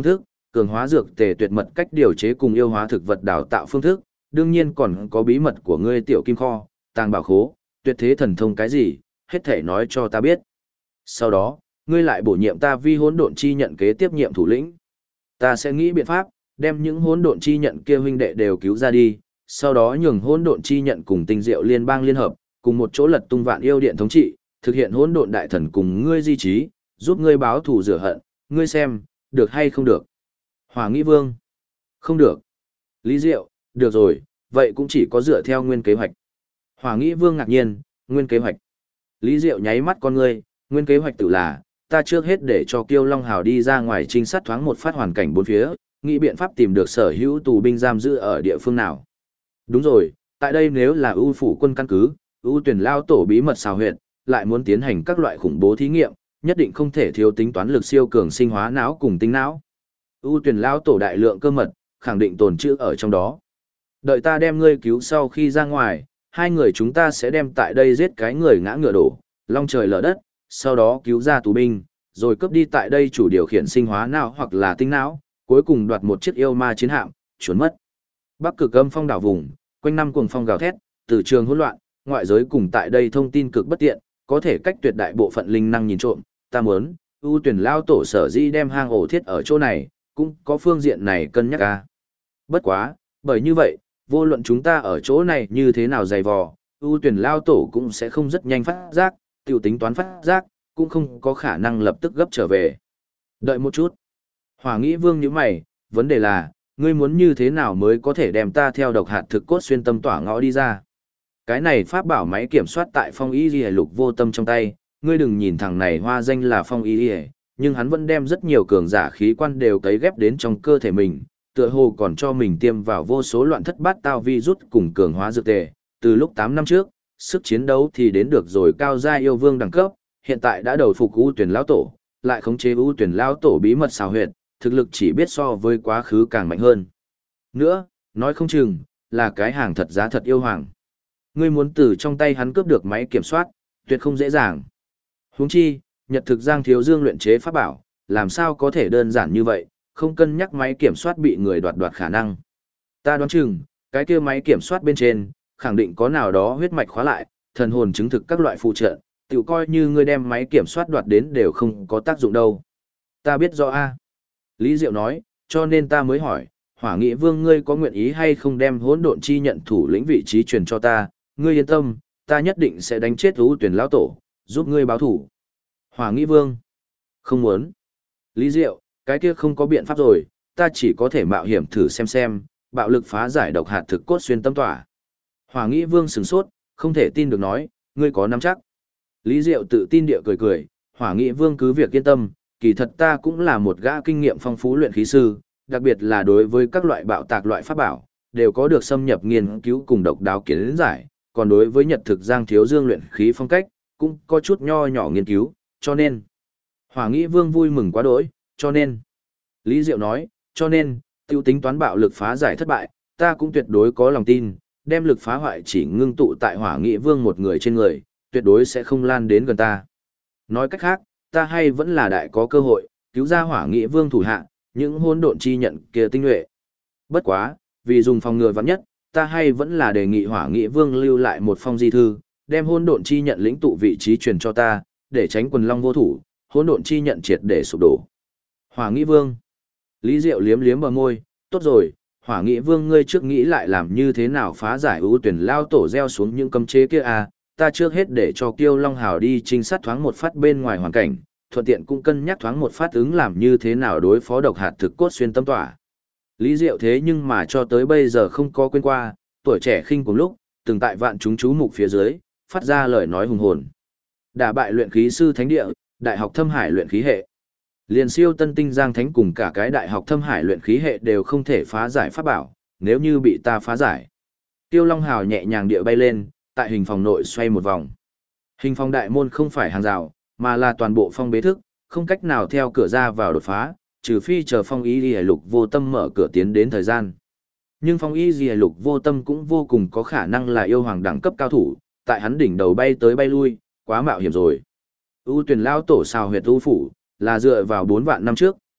A: cường hóa dược tề tuyệt mật cách điều chế cùng yêu hóa thực vật đào tạo phương thức, đương nhiên còn có bí mật của ngươi tiểu kim kho, tàng bảo khố, tuyệt thế thần thông cái gì, hết thể nói cho ta biết. Sau đó, ngươi lại bổ nhiệm ta vi hỗn độn chi nhận kế tiếp nhiệm thủ lĩnh. Ta sẽ nghĩ biện pháp, đem những hỗn độn chi nhận kia huynh đệ đều cứu ra đi, sau đó nhường hỗn độn chi nhận cùng tinh diệu liên bang liên hợp, cùng một chỗ lật tung vạn yêu điện thống trị, thực hiện hỗn độn đại thần cùng ngươi di trí, giúp ngươi báo thù rửa hận, ngươi xem, được hay không được? Hỏa Nghĩ Vương. Không được. Lý Diệu, được rồi, vậy cũng chỉ có dựa theo nguyên kế hoạch. Hỏa Nghĩ Vương ngạc nhiên, nguyên kế hoạch. Lý Diệu nháy mắt con ngươi, nguyên kế hoạch tự là, ta trước hết để cho Kiêu Long Hào đi ra ngoài trinh sát thoáng một phát hoàn cảnh bốn phía, nghĩ biện pháp tìm được sở hữu tù binh giam giữ ở địa phương nào. Đúng rồi, tại đây nếu là ưu phủ quân căn cứ, ưu tuyển lao tổ bí mật xào huyệt, lại muốn tiến hành các loại khủng bố thí nghiệm, nhất định không thể thiếu tính toán lực siêu cường sinh hóa não cùng tinh não. Ưu tuyển lao tổ đại lượng cơ mật, khẳng định tồn trữ ở trong đó. Đợi ta đem ngươi cứu sau khi ra ngoài, hai người chúng ta sẽ đem tại đây giết cái người ngã ngựa đổ, long trời lở đất, sau đó cứu ra tù binh, rồi cướp đi tại đây chủ điều khiển sinh hóa não hoặc là tinh não, cuối cùng đoạt một chiếc yêu ma chiến hạm, trốn mất. Bắc Cực Âm phong đảo vùng, quanh năm cuồng phong gào thét, từ trường hỗn loạn, ngoại giới cùng tại đây thông tin cực bất tiện, có thể cách tuyệt đại bộ phận linh năng nhìn trộm, ta muốn, ưu tuyển lao tổ sở di đem hang ổ thiết ở chỗ này, cũng có phương diện này cân nhắc ca. Bất quá, bởi như vậy, vô luận chúng ta ở chỗ này như thế nào dày vò, ưu tuyển lao tổ cũng sẽ không rất nhanh phát giác, tiểu tính toán phát giác, cũng không có khả năng lập tức gấp trở về. Đợi một chút. Hỏa Nghĩ Vương nhíu mày, vấn đề là, ngươi muốn như thế nào mới có thể đem ta theo độc hạt thực cốt xuyên tâm tỏa ngõ đi ra. Cái này pháp bảo máy kiểm soát tại Phong Y Liễu Lục Vô Tâm trong tay, ngươi đừng nhìn thằng này hoa danh là Phong Y Liễu, nhưng hắn vẫn đem rất nhiều cường giả khí quan đều cấy ghép đến trong cơ thể mình, tựa hồ còn cho mình tiêm vào vô số loạn thất bát tao virus cùng cường hóa dược tề. Từ lúc 8 năm trước, sức chiến đấu thì đến được rồi cao gia yêu vương đẳng cấp, hiện tại đã đầu phục ưu tuyển lão tổ, lại khống chế ưu tuyển lão tổ bí mật xào huyệt, thực lực chỉ biết so với quá khứ càng mạnh hơn. Nữa, nói không chừng, là cái hàng thật giá thật yêu hoàng. Ngươi muốn từ trong tay hắn cướp được máy kiểm soát, tuyệt không dễ dàng. Huống chi, Nhật Thực Giang Thiếu Dương luyện chế pháp bảo, làm sao có thể đơn giản như vậy, không cân nhắc máy kiểm soát bị người đoạt khả năng. Ta đoán chừng, cái kia máy kiểm soát bên trên, khẳng định có nào đó huyết mạch khóa lại, thần hồn chứng thực các loại phụ trợ, tiểu coi như ngươi đem máy kiểm soát đoạt đến đều không có tác dụng đâu. Ta biết rõ a. Lý Diệu nói, cho nên ta mới hỏi, Hỏa Nghị Vương ngươi có nguyện ý hay không đem hỗn độn chi nhận thủ lĩnh vị trí truyền cho ta, ngươi yên tâm, ta nhất định sẽ đánh chết ưu tuyển lão tổ, giúp ngươi báo thủ. Hỏa Nghị Vương, không muốn. Lý Diệu, cái kia không có biện pháp rồi, ta chỉ có thể mạo hiểm thử xem, bạo lực phá giải độc hạt thực cốt xuyên tâm tỏa. Hỏa Nghị Vương sửng sốt, không thể tin được nói, ngươi có nắm chắc. Lý Diệu tự tin địa cười, Hỏa Nghị Vương cứ việc yên tâm, kỳ thật ta cũng là một gã kinh nghiệm phong phú luyện khí sư, đặc biệt là đối với các loại bạo tạc loại pháp bảo, đều có được xâm nhập nghiên cứu cùng độc đáo kiến giải, còn đối với Nhật Thực Giang Thiếu Dương luyện khí phong cách, cũng có chút nho nhỏ nghiên cứu, cho nên. Hỏa Nghị Vương vui mừng quá đỗi, cho nên. Lý Diệu nói, cho nên, tiêu tính toán bạo lực phá giải thất bại, ta cũng tuyệt đối có lòng tin, đem lực phá hoại chỉ ngưng tụ tại Hỏa Nghị Vương một người trên người, tuyệt đối sẽ không lan đến gần ta. Nói cách khác, ta hay vẫn là đại có cơ hội, cứu ra Hỏa Nghị Vương thủ hạ, những hỗn độn chi nhận kia tinh nhuệ. Bất quá, vì dùng phòng ngừa vắn nhất, ta hay vẫn là đề nghị Hỏa Nghị Vương lưu lại một phong di thư, đem hỗn độn chi nhận lĩnh tụ vị trí truyền cho ta, để tránh quần long vô thủ, hỗn độn chi nhận triệt để sụp đổ. Hỏa Nghị Vương. Lý Diệu liếm liếm bờ môi, tốt rồi, Hỏa Nghị Vương ngươi trước nghĩ lại làm như thế nào phá giải ưu tuyển lao tổ gieo xuống những cấm chế kia à, ta trước hết để cho Kiêu Long Hào đi trinh sát thoáng một phát bên ngoài hoàn cảnh, thuận tiện cũng cân nhắc thoáng một phát ứng làm như thế nào đối phó độc hạt thực cốt xuyên tâm tỏa. Lý Diệu thế nhưng mà cho tới bây giờ không có quên qua, tuổi trẻ khinh cùng lúc, từng tại vạn chúng chú mục phía dưới, phát ra lời nói hùng hồn. Đả bại luyện khí sư thánh địa, đại học Thâm Hải luyện khí hệ. Liền siêu tân tinh giang thánh cùng cả cái đại học Thâm Hải luyện khí hệ đều không thể phá giải pháp bảo, nếu như bị ta phá giải. Tiêu Long Hào nhẹ nhàng địa bay lên, tại hình phòng nội xoay một vòng. Hình phòng đại môn không phải hàng rào, mà là toàn bộ phong bế thức, không cách nào theo cửa ra vào đột phá, trừ phi chờ Phong Y Liễu Lục Vô Tâm mở cửa tiến đến thời gian. Nhưng Phong Y Liễu Lục Vô Tâm cũng vô cùng có khả năng là yêu hoàng đẳng cấp cao thủ, tại hắn đỉnh đầu bay tới bay lui, quá mạo hiểm rồi. Ưu tuyển lao tổ xào huyệt ưu phủ, là dựa vào 4 vạn năm trước,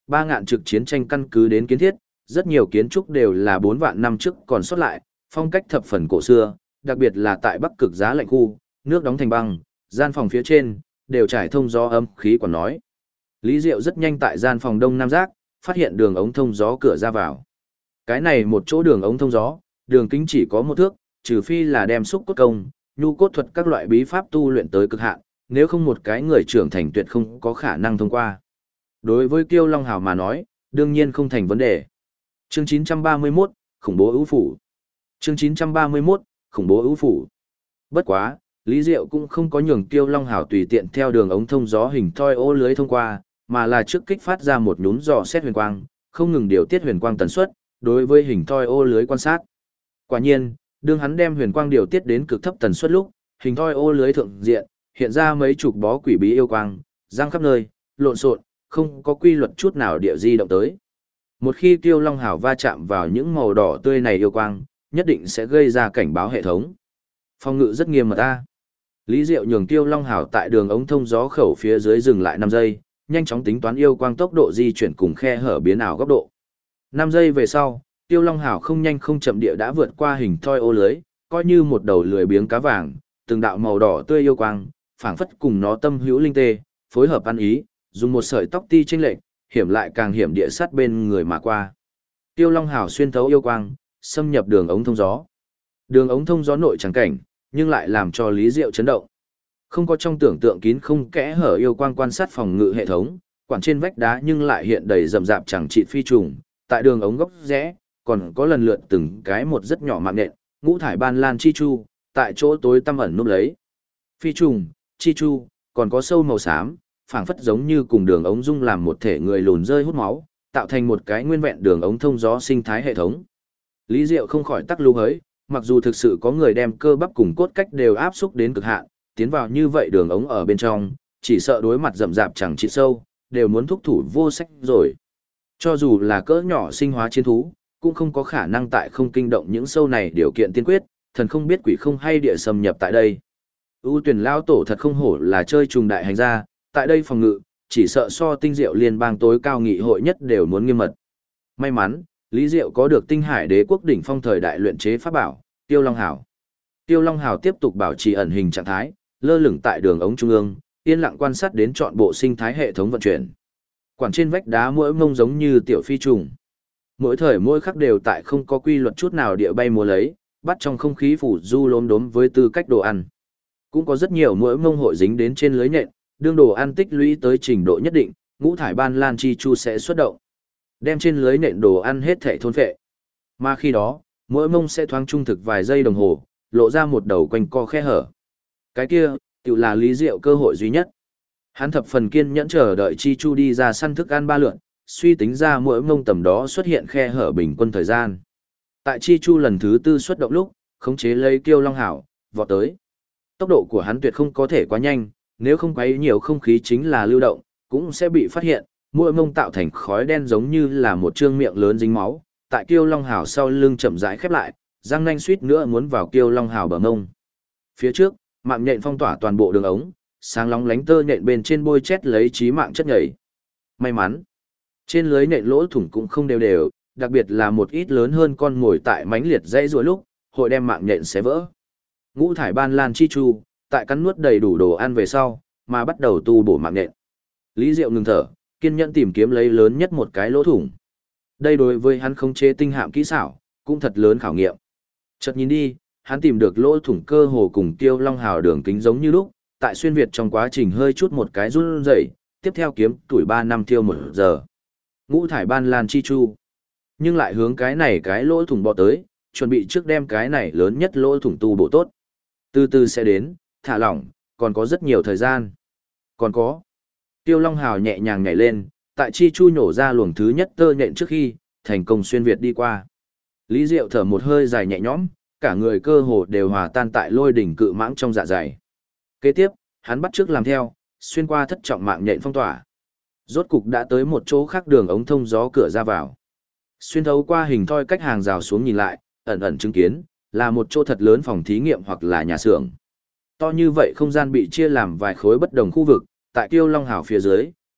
A: ba ngạn trực chiến tranh căn cứ đến kiến thiết, rất nhiều kiến trúc đều là 4 vạn năm trước còn sót lại, phong cách thập phần cổ xưa, đặc biệt là tại Bắc Cực giá lạnh khu, nước đóng thành băng, gian phòng phía trên đều trải thông gió âm khí còn nói. Lý Diệu rất nhanh tại gian phòng đông nam giác, phát hiện đường ống thông gió cửa ra vào. Cái này một chỗ đường ống thông gió, đường kính chỉ có 1 thước, trừ phi là đem xúc cốt công, nhu cốt thuật các loại bí pháp tu luyện tới cực hạn, nếu không một cái người trưởng thành tuyệt không có khả năng thông qua. Đối với Kiêu Long Hào mà nói, đương nhiên không thành vấn đề. Chương 931, khủng bố ưu phủ. Chương 931, khủng bố ưu phủ. Bất quá, Lý Diệu cũng không có nhường Kiêu Long Hào tùy tiện theo đường ống thông gió hình thoi ô lưới thông qua, mà là trước kích phát ra một nhún dò xét huyền quang, không ngừng điều tiết huyền quang tần suất, đối với hình thoi ô lưới quan sát. Quả nhiên, đương hắn đem huyền quang điều tiết đến cực thấp tần suất lúc, hình thoi ô lưới thượng diện hiện ra mấy chục bó quỷ bí yêu quang, giăng khắp nơi, lộn xộn, không có quy luật chút nào địa di động tới. Một khi Kiêu Long Hào va chạm vào những màu đỏ tươi này yêu quang, nhất định sẽ gây ra cảnh báo hệ thống. Phòng ngự rất nghiêm mật ta. Lý Diệu nhường Kiêu Long Hào tại đường ống thông gió khẩu phía dưới dừng lại 5 giây, nhanh chóng tính toán yêu quang tốc độ di chuyển cùng khe hở biến ảo góc độ. 5 giây về sau, Kiêu Long Hào không nhanh không chậm địa đã vượt qua hình thoi ô lưới, coi như một đầu lười biếng cá vàng, từng đạo màu đỏ tươi yêu quang, phảng phất cùng nó tâm hữu linh tê, phối hợp ăn ý, dùng một sợi tóc ti chênh lệch, hiểm lại càng hiểm địa sát bên người mà qua. Kiêu Long Hào xuyên thấu yêu quang, xâm nhập đường ống thông gió. Đường ống thông gió nội trắng cảnh, nhưng lại làm cho Lý Diệu chấn động. Không có trong tưởng tượng kín không kẽ hở yêu quang quan sát phòng ngự hệ thống, quản trên vách đá nhưng lại hiện đầy rậm rạp chẳng trị phi trùng, tại đường ống góc rẽ, còn có lần lượt từng cái một rất nhỏ mạng nện, ngũ thải ban lan chi chu, tại chỗ tối tăm ẩn núp lấy. Phi trùng, chi chu, còn có sâu màu xám, phảng phất giống như cùng đường ống dung làm một thể người lùn rơi hút máu, tạo thành một cái nguyên vẹn đường ống thông gió sinh thái hệ thống. Lý Diệu không khỏi tắc lưu hới, mặc dù thực sự có người đem cơ bắp cùng cốt cách đều áp xúc đến cực hạn, tiến vào như vậy đường ống ở bên trong, chỉ sợ đối mặt rậm rạp chẳng trị sâu, đều muốn thúc thủ vô sách rồi. Cho dù là cỡ nhỏ sinh hóa chiến thú, cũng không có khả năng tại không kinh động những sâu này điều kiện tiên quyết, thần không biết quỷ không hay địa xâm nhập tại đây. ưu tuyển lao tổ thật không hổ là chơi trùng đại hành gia, tại đây phòng ngự, chỉ sợ so tinh diệu liên bang tối cao nghị hội nhất đều muốn nghiêm mật. May mắn, Lý Diệu có được tinh hải đế quốc đỉnh phong thời đại luyện chế pháp bảo, Tiêu Long Hào. Tiêu Long Hào tiếp tục bảo trì ẩn hình trạng thái, lơ lửng tại đường ống trung ương, yên lặng quan sát đến trọn bộ sinh thái hệ thống vận chuyển. Quản trên vách đá mỗi mông giống như tiểu phi trùng. Mỗi thời mỗi khắc đều tại không có quy luật chút nào địa bay múa lấy, bắt trong không khí phủ du lốm đốm với tư cách đồ ăn. Cũng có rất nhiều mỗi mông hội dính đến trên lưới nhện, đương đồ ăn tích lũy tới trình độ nhất định, ngũ thải ban lan chi chu sẽ xuất động, đem trên lưới nện đồ ăn hết thể thôn phệ. Mà khi đó, mỗi mông sẽ thoáng trung thực vài giây đồng hồ, lộ ra một đầu quanh co khe hở. Cái kia, tự là Lý Diệu cơ hội duy nhất. Hắn thập phần kiên nhẫn chờ đợi chi chu đi ra săn thức ăn 3 lượn, suy tính ra mỗi mông tầm đó xuất hiện khe hở bình quân thời gian. Tại chi chu lần thứ 4 xuất động lúc, khống chế lấy Kiêu Long Hào, vọt tới. Tốc độ của hắn tuyệt không có thể quá nhanh, nếu không quấy nhiều không khí chính là lưu động, cũng sẽ bị phát hiện, mỗi mông tạo thành khói đen giống như là một trương miệng lớn dính máu, tại Kiêu Long Hào sau lưng chậm rãi khép lại, răng nanh suýt nữa muốn vào Kiêu Long Hào bờ mông. Phía trước, mạng nhện phong tỏa toàn bộ đường ống, sáng lóng lánh tơ nhện bên trên bôi chét lấy chí mạng chất nhầy. May mắn, trên lưới nhện lỗ thủng cũng không đều đều, đặc biệt là một ít lớn hơn con ngồi tại mánh liệt dãy rùa lúc, hội đem mạng nhện xé vỡ. Ngũ thải ban lan chi chu, tại cắn nuốt đầy đủ đồ ăn về sau, mà bắt đầu tu bổ mạng nhện. Lý Diệu ngừng thở, kiên nhẫn tìm kiếm lấy lớn nhất một cái lỗ thủng. Đây đối với hắn khống chế tinh hạm kỹ xảo, cũng thật lớn khảo nghiệm. Chợt nhìn đi, hắn tìm được lỗ thủng cơ hồ cùng Kiêu Long Hào đường kính giống như lúc, tại xuyên việt trong quá trình hơi chút một cái run rẩy, tiếp theo kiếm tuổi 3 năm tiêu 1 giờ. Ngũ thải ban lan chi chu, nhưng lại hướng cái này cái lỗ thủng bò tới, chuẩn bị trước đem cái này lớn nhất lỗ thủng tu bổ tốt. Từ từ sẽ đến, thả lỏng, còn có rất nhiều thời gian. Còn có. Tiêu Long Hào nhẹ nhàng nhảy lên, tại chi chu nhổ ra luồng thứ nhất tơ nhện trước khi, thành công xuyên việt đi qua. Lý Diệu thở một hơi dài nhẹ nhõm, cả người cơ hồ đều hòa tan tại lôi đỉnh cự mãng trong dạ dày. Kế tiếp, hắn bắt chước làm theo, xuyên qua thất trọng mạng nhện phong tỏa. Rốt cục đã tới một chỗ khác đường ống thông gió cửa ra vào. Xuyên thấu qua hình thoi cách hàng rào xuống nhìn lại, ẩn ẩn chứng kiến, là một chỗ thật lớn phòng thí nghiệm hoặc là nhà xưởng. To như vậy không gian bị chia làm vài khối bất đồng khu vực, tại Kiêu Long Hào phía dưới,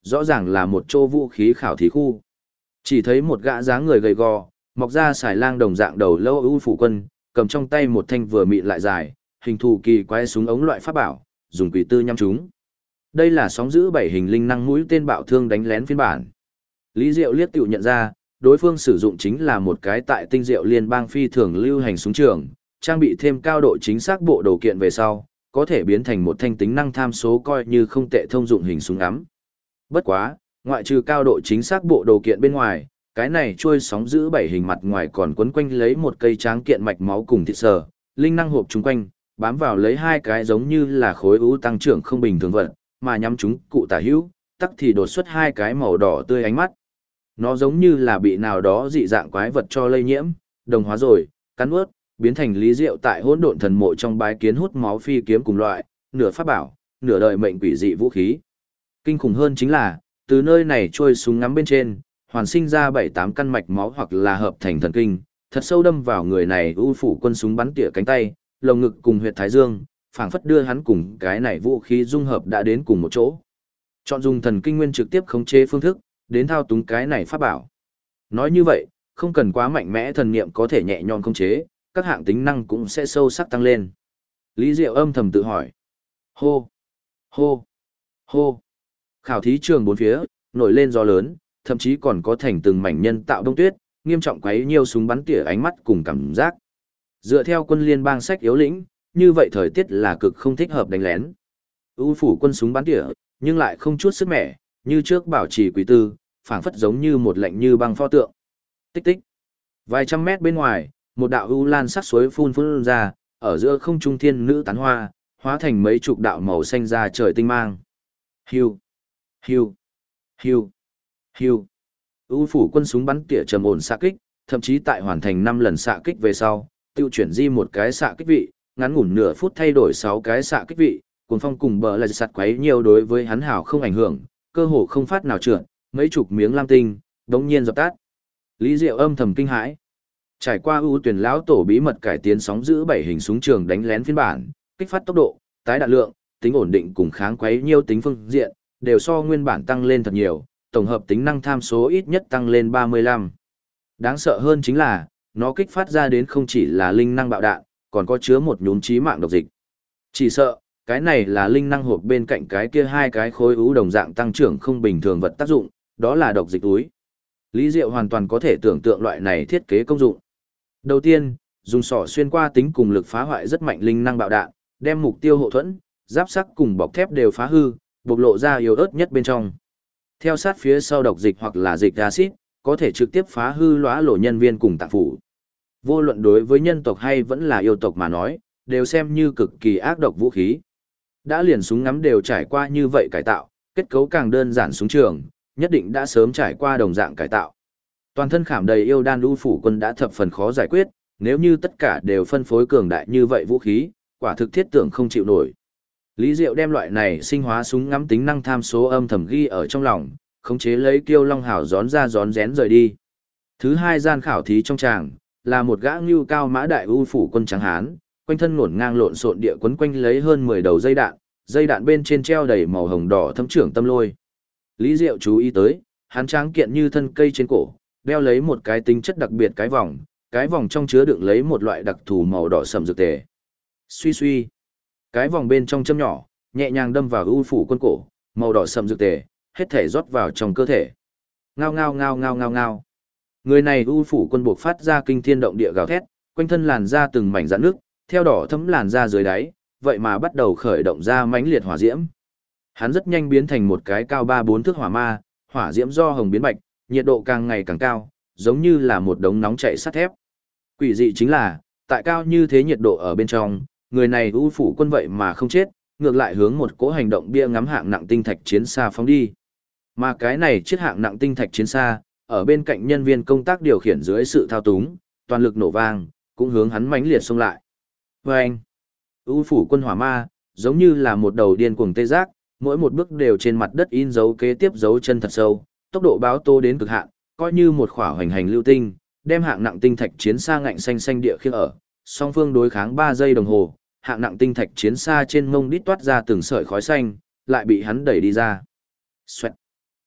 A: rõ ràng là một chỗ vũ khí khảo thí khu. Chỉ thấy một gã dáng người gầy gò, mọc ra xài lang đồng dạng đầu lâu ưu phủ quân, cầm trong tay một thanh vừa mịn lại dài, hình thù kỳ quái súng ống loại pháp bảo, dùng quỷ tư nhắm chúng. Đây là sóng giữ 7 hình linh năng mũi tên bạo thương đánh lén phiên bản. Lý Diệu liếc tiểu nhận ra, đối phương sử dụng chính là một cái tại tinh diệu liên bang phi thường lưu hành súng trường, trang bị thêm cao độ chính xác bộ đồ kiện về sau, có thể biến thành một thanh tính năng tham số coi như không tệ thông dụng hình súng ngắm. Bất quá, ngoại trừ cao độ chính xác bộ đồ kiện bên ngoài, cái này trôi sóng giữ 7 hình mặt ngoài còn quấn quanh lấy một cây tráng kiện mạch máu cùng thịt sờ, linh năng hộp chung quanh, bám vào lấy hai cái giống như là khối u tăng trưởng không bình thường vật, mà nhắm chúng cụ tả hữu, tắc thì đột xuất hai cái màu đỏ tươi ánh mắt. Nó giống như là bị nào đó dị dạng quái vật cho lây nhiễm, đồng hóa rồi, cắn ướt, biến thành Lý Diệu tại hỗn độn thần mộ trong bái kiến hút máu phi kiếm cùng loại, nửa pháp bảo, nửa đời mệnh quỷ dị vũ khí. Kinh khủng hơn chính là, từ nơi này trôi súng ngắm bên trên, hoàn sinh ra 7-8 căn mạch máu hoặc là hợp thành thần kinh, thật sâu đâm vào người này ưu phủ quân súng bắn tỉa cánh tay, lồng ngực cùng huyệt thái dương, phảng phất đưa hắn cùng cái này vũ khí dung hợp đã đến cùng một chỗ. Chọn dùng thần kinh nguyên trực tiếp khống chế phương thức, đến thao túng cái này pháp bảo. Nói như vậy, không cần quá mạnh mẽ thần niệm có thể nhẹ nhõm khống chế, các hạng tính năng cũng sẽ sâu sắc tăng lên. Lý Diệu âm thầm tự hỏi. Hô, hô, hô. Khảo thí trường bốn phía, nổi lên gió lớn, thậm chí còn có thành từng mảnh nhân tạo đông tuyết, nghiêm trọng quấy nhiều súng bắn tỉa ánh mắt cùng cảm giác. Dựa theo quân liên bang sách yếu lĩnh, như vậy thời tiết là cực không thích hợp đánh lén. Ưu phủ quân súng bắn tỉa, nhưng lại không chút sức mẻ, như trước bảo trì quý tư, phảng phất giống như một lạnh như băng pho tượng. Tích tích. Vài trăm mét bên ngoài, một đạo ưu lan sắc suối phun phun ra, ở giữa không trung thiên nữ tán hoa, hóa thành mấy chục đạo màu xanh ra trời tinh mang. Hiu, hiu, hiu, hiu. Ưu phủ quân súng bắn tỉa trầm ổn xạ kích, thậm chí tại hoàn thành 5 lần xạ kích về sau, tiêu chuyển di một cái xạ kích vị, ngắn ngủn nửa phút thay đổi 6 cái xạ kích vị, cuồng phong cùng bờ là sạt quấy nhiều đối với hắn hảo không ảnh hưởng, cơ hồ không phát nào trượt, mấy chục miếng lam tinh, đống nhiên dập tắt. Lý Diệu âm thầm kinh hãi. Trải qua ưu tuyển lão tổ bí mật cải tiến sóng giữ 7 hình súng trường đánh lén phiên bản, kích phát tốc độ, tái đạn lượng, tính ổn định cùng kháng quấy nhiều tính phương diện, đều so nguyên bản tăng lên thật nhiều, tổng hợp tính năng tham số ít nhất tăng lên 35. Đáng sợ hơn chính là, nó kích phát ra đến không chỉ là linh năng bạo đạn, còn có chứa một nhúm chí mạng độc dịch. Chỉ sợ, cái này là linh năng hộp bên cạnh cái kia hai cái khối ú đồng dạng tăng trưởng không bình thường vật tác dụng, đó là độc dịch túi. Lý Diệu hoàn toàn có thể tưởng tượng loại này thiết kế công dụng. Đầu tiên, dùng sỏ xuyên qua tính cùng lực phá hoại rất mạnh linh năng bạo đạn, đem mục tiêu hộ thuẫn, giáp sắc cùng bọc thép đều phá hư, bộc lộ ra yếu ớt nhất bên trong. Theo sát phía sau độc dịch hoặc là dịch axit, có thể trực tiếp phá hư lõa lỗ nhân viên cùng tạng phủ. Vô luận đối với nhân tộc hay vẫn là yêu tộc mà nói, đều xem như cực kỳ ác độc vũ khí. Đã liền súng ngắm đều trải qua như vậy cải tạo, kết cấu càng đơn giản súng trường, nhất định đã sớm trải qua đồng dạng cải tạo. Toàn thân khảm đầy yêu đan ưu phủ quân đã thập phần khó giải quyết, nếu như tất cả đều phân phối cường đại như vậy vũ khí, quả thực thiết tưởng không chịu nổi. Lý Diệu đem loại này sinh hóa súng ngắm tính năng tham số âm thầm ghi ở trong lòng, khống chế lấy Kiêu Long Hào gión ra gión rén rời đi. Thứ hai gian khảo thí trong tràng, là một gã ngưu cao mã đại ưu phủ quân trắng hán, quanh thân ngổn ngang lộn xộn địa quấn quanh lấy hơn 10 đầu dây đạn bên trên treo đầy màu hồng đỏ thấm trưởng tâm lôi. Lý Diệu chú ý tới, hắn tráng kiện như thân cây trên cổ, đeo lấy một cái tính chất đặc biệt cái vòng trong chứa đựng lấy một loại đặc thù màu đỏ sẫm dược tề. Suy suy, cái vòng bên trong châm nhỏ, nhẹ nhàng đâm vào ưu phủ quân cổ, màu đỏ sẫm dược tề, hết thể rót vào trong cơ thể. Ngao ngao ngao ngao ngao ngao. Người này ưu phủ quân buộc phát ra kinh thiên động địa gào thét, quanh thân làn da từng mảnh rạn nước, theo đỏ thấm làn da dưới đáy, vậy mà bắt đầu khởi động ra mãnh liệt hỏa diễm. Hắn rất nhanh biến thành một cái cao 3-4 thước hỏa ma, hỏa diễm do hồng biến bạch, nhiệt độ càng ngày càng cao, giống như là một đống nóng chảy sắt thép. Quỷ dị chính là, tại cao như thế nhiệt độ ở bên trong, người này ưu phủ quân vậy mà không chết, ngược lại hướng một cỗ hành động bia ngắm hạng nặng tinh thạch chiến xa phóng đi. Mà cái này chiếc hạng nặng tinh thạch chiến xa, ở bên cạnh nhân viên công tác điều khiển dưới sự thao túng, toàn lực nổ vang, cũng hướng hắn mãnh liệt xông lại. Vâng! Ưu phủ quân hỏa ma, giống như là một đầu điên cuồng tê giác, mỗi một bước đều trên mặt đất in dấu kế tiếp dấu chân thật sâu, tốc độ báo tố đến cực hạn, coi như một khỏa hoành hành lưu tinh, đem hạng nặng tinh thạch chiến xa ngạnh xanh xanh địa khiêng ở, song phương đối kháng 3 giây đồng hồ, hạng nặng tinh thạch chiến xa trên mông đít toát ra từng sợi khói xanh, lại bị hắn đẩy đi ra. Xoẹt.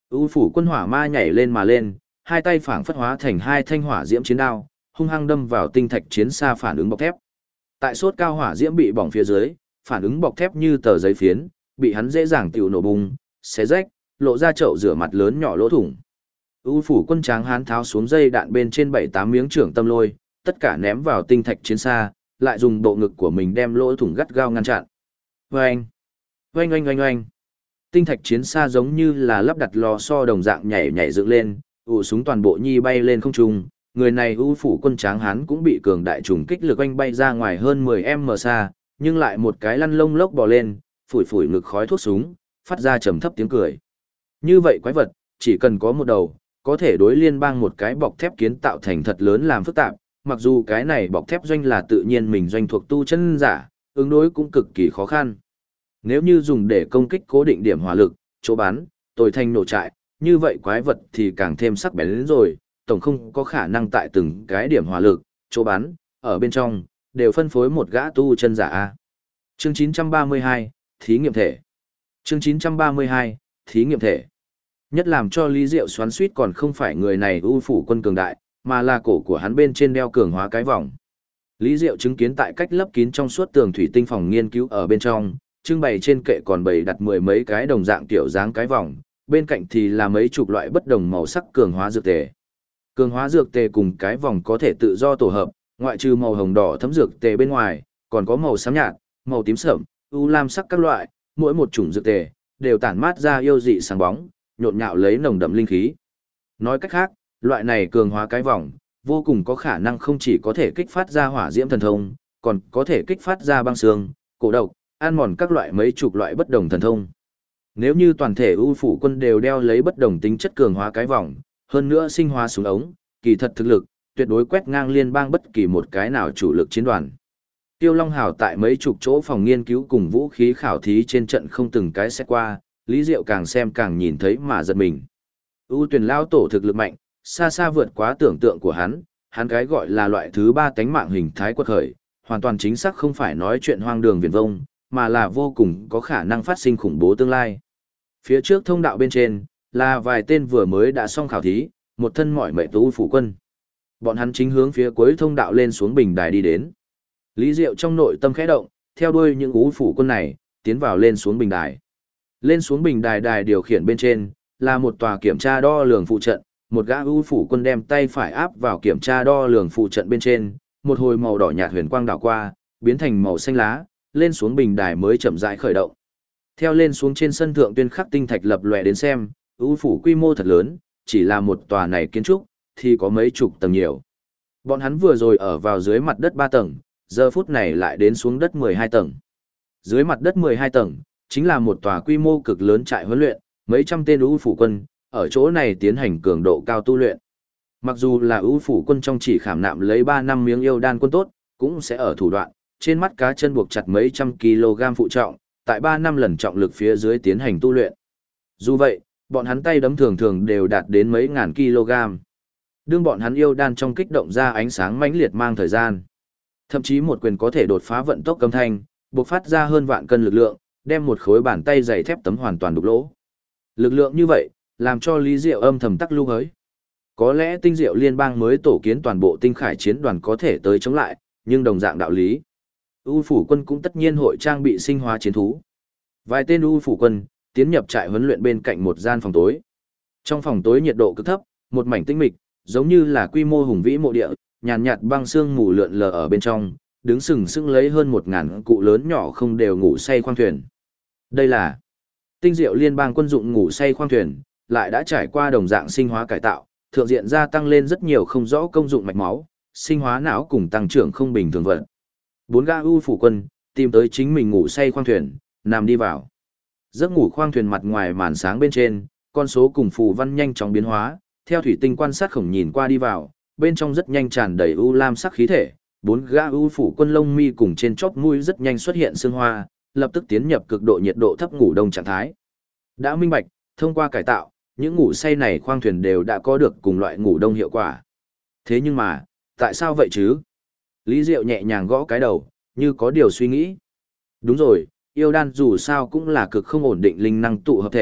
A: U phủ quân hỏa ma nhảy lên mà lên, hai tay phảng phất hóa thành hai thanh hỏa diễm chiến đao, hung hăng đâm vào tinh thạch chiến xa phản ứng bọc thép. Tại sốt cao hỏa diễm bị bỏng phía dưới, phản ứng bọc thép như tờ giấy phiến, bị hắn dễ dàng tiêu nổ bung, xé rách, lộ ra chậu rửa mặt lớn nhỏ lỗ thủng. U phủ quân tráng hán tháo xuống dây đạn bên trên 7-8 miếng trưởng tâm lôi, tất cả ném vào tinh thạch chiến xa, lại dùng bộ ngực của mình đem lỗ thủng gắt gao ngăn chặn. Oanh! Oanh oanh oanh oanh! Tinh thạch chiến xa giống như là lắp đặt lò xo đồng dạng nhảy nhảy dựng lên, ụ súng toàn bộ nhi bay lên không trung. Người này U phủ quân tráng hán cũng bị cường đại trùng kích lực oanh bay ra ngoài hơn 10m xa, nhưng lại một cái lăn lông lốc bò lên, phủi phủi ngực khói thuốc súng, phát ra trầm thấp tiếng cười. Như vậy quái vật, chỉ cần có một đầu, có thể đối liên bang một cái bọc thép kiến tạo thành thật lớn làm phức tạp, mặc dù cái này bọc thép doanh là tự nhiên mình doanh thuộc tu chân giả, ứng đối cũng cực kỳ khó khăn. Nếu như dùng để công kích cố định điểm hỏa lực, chỗ bắn, tồi thanh nổ trại, như vậy quái vật thì càng thêm sắc bén rồi, tổng không có khả năng tại từng cái điểm hỏa lực, chỗ bắn, ở bên trong, đều phân phối một gã tu chân giả A. Chương 932, Thí nghiệm thể. Chương 932, Thí nghiệm thể. Nhất làm cho Lý Diệu xoắn xuýt còn không phải người này U phủ quân cường đại, mà là cổ của hắn bên trên đeo cường hóa cái vòng. Lý Diệu chứng kiến tại cách lấp kín trong suốt tường thủy tinh phòng nghiên cứu ở bên trong, trưng bày trên kệ còn bày đặt mười mấy cái đồng dạng kiểu dáng cái vòng, bên cạnh thì là mấy chục loại bất đồng màu sắc cường hóa dược tề. Cường hóa dược tề cùng cái vòng có thể tự do tổ hợp, ngoại trừ màu hồng đỏ thấm dược tề bên ngoài, còn có màu xám nhạt, màu tím sẫm, u lam sắc các loại, mỗi một chủng dược tề đều tản mát ra yêu dị sáng bóng, nhộn nhạo lấy nồng đậm linh khí. Nói cách khác, loại này cường hóa cái vòng, vô cùng có khả năng không chỉ có thể kích phát ra hỏa diễm thần thông, còn có thể kích phát ra băng xương, cổ độc, ăn mòn các loại mấy chục loại bất đồng thần thông. Nếu như toàn thể U phủ quân đều đeo lấy bất đồng tính chất cường hóa cái vòng, hơn nữa sinh hóa súng ống, kỳ thật thực lực, tuyệt đối quét ngang liên bang bất kỳ một cái nào chủ lực chiến đoàn. Tiêu Long Hào tại mấy chục chỗ phòng nghiên cứu cùng vũ khí khảo thí trên trận không từng cái xét qua, Lý Diệu càng xem càng nhìn thấy mà giật mình. U Tuyền lao tổ thực lực mạnh, xa xa vượt quá tưởng tượng của hắn cái gọi là loại thứ ba tánh mạng hình thái quật khởi, hoàn toàn chính xác không phải nói chuyện hoang đường viển vông, mà là vô cùng có khả năng phát sinh khủng bố tương lai. Phía trước thông đạo bên trên, là vài tên vừa mới đã xong khảo thí, một thân mỏi mệt U phủ quân. Bọn hắn chính hướng phía cuối thông đạo lên xuống bình đài đi đến. Lý Diệu trong nội tâm khẽ động, theo đuôi những U phủ quân này, tiến vào lên xuống bình đài. Lên xuống bình đài đài điều khiển bên trên, là một tòa kiểm tra đo lường phụ trận, một gã U phủ quân đem tay phải áp vào kiểm tra đo lường phụ trận bên trên, một hồi màu đỏ nhạt huyền quang đảo qua, biến thành màu xanh lá, lên xuống bình đài mới chậm rãi khởi động. Theo lên xuống trên sân thượng tuyên khắc tinh thạch lập lòe đến xem, U phủ quy mô thật lớn, chỉ là một tòa này kiến trúc thì có mấy chục tầng nhiều. Bọn hắn vừa rồi ở vào dưới mặt đất 3 tầng, giờ phút này lại đến xuống đất 12 tầng. Dưới mặt đất 12 tầng chính là một tòa quy mô cực lớn trại huấn luyện, mấy trăm tên U phủ quân ở chỗ này tiến hành cường độ cao tu luyện. Mặc dù là U phủ quân trong chỉ khảm nạm lấy 3 năm miếng yêu đan quân tốt, cũng sẽ ở thủ đoạn, trên mắt cá chân buộc chặt mấy trăm kg phụ trọng, tại 3 năm lần trọng lực phía dưới tiến hành tu luyện. Dù vậy, bọn hắn tay đấm thường thường đều đạt đến mấy ngàn kg. Đương bọn hắn yêu đan trong kích động ra ánh sáng mãnh liệt mang thời gian. Thậm chí một quyền có thể đột phá vận tốc âm thanh, bộc phát ra hơn vạn cân lực lượng, đem một khối bàn tay dày thép tấm hoàn toàn đục lỗ. Lực lượng như vậy, làm cho Lý Diệu âm thầm tắc lưu hới. Có lẽ tinh diệu liên bang mới tổ kiến toàn bộ tinh khải chiến đoàn có thể tới chống lại, nhưng đồng dạng đạo lý. U phủ quân cũng tất nhiên hội trang bị sinh hóa chiến thú. Vài tên U phủ quân tiến nhập trại huấn luyện bên cạnh một gian phòng tối. Trong phòng tối nhiệt độ cực thấp, một mảnh tĩnh mịch, giống như là quy mô hùng vĩ mộ địa, nhàn nhạt băng sương mù lượn lờ ở bên trong, đứng sừng sững lấy hơn 1000 cụ lớn nhỏ không đều ngủ say khoang thuyền. Đây là tinh diệu liên bang quân dụng ngủ say khoang thuyền, lại đã trải qua đồng dạng sinh hóa cải tạo, thượng diện gia tăng lên rất nhiều không rõ công dụng mạch máu, sinh hóa não cùng tăng trưởng không bình thường vật. 4 gã U phủ quân tìm tới chính mình ngủ say khoang thuyền, nằm đi vào. Giấc ngủ khoang thuyền mặt ngoài màn sáng bên trên, con số cùng phù văn nhanh chóng biến hóa, theo thủy tinh quan sát khổng nhìn qua đi vào, bên trong rất nhanh tràn đầy u lam sắc khí thể, 4 gã U phủ quân lông mi cùng trên chóp mũi rất nhanh xuất hiện sương hoa, lập tức tiến nhập cực độ nhiệt độ thấp ngủ đông trạng thái. Đã minh bạch, thông qua cải tạo, những ngủ say này khoang thuyền đều đã có được cùng loại ngủ đông hiệu quả. Thế nhưng mà, tại sao vậy chứ? Lý Diệu nhẹ nhàng gõ cái đầu, như có điều suy nghĩ. Đúng rồi, yêu đan dù sao cũng là cực không ổn định linh năng tụ hợp thể,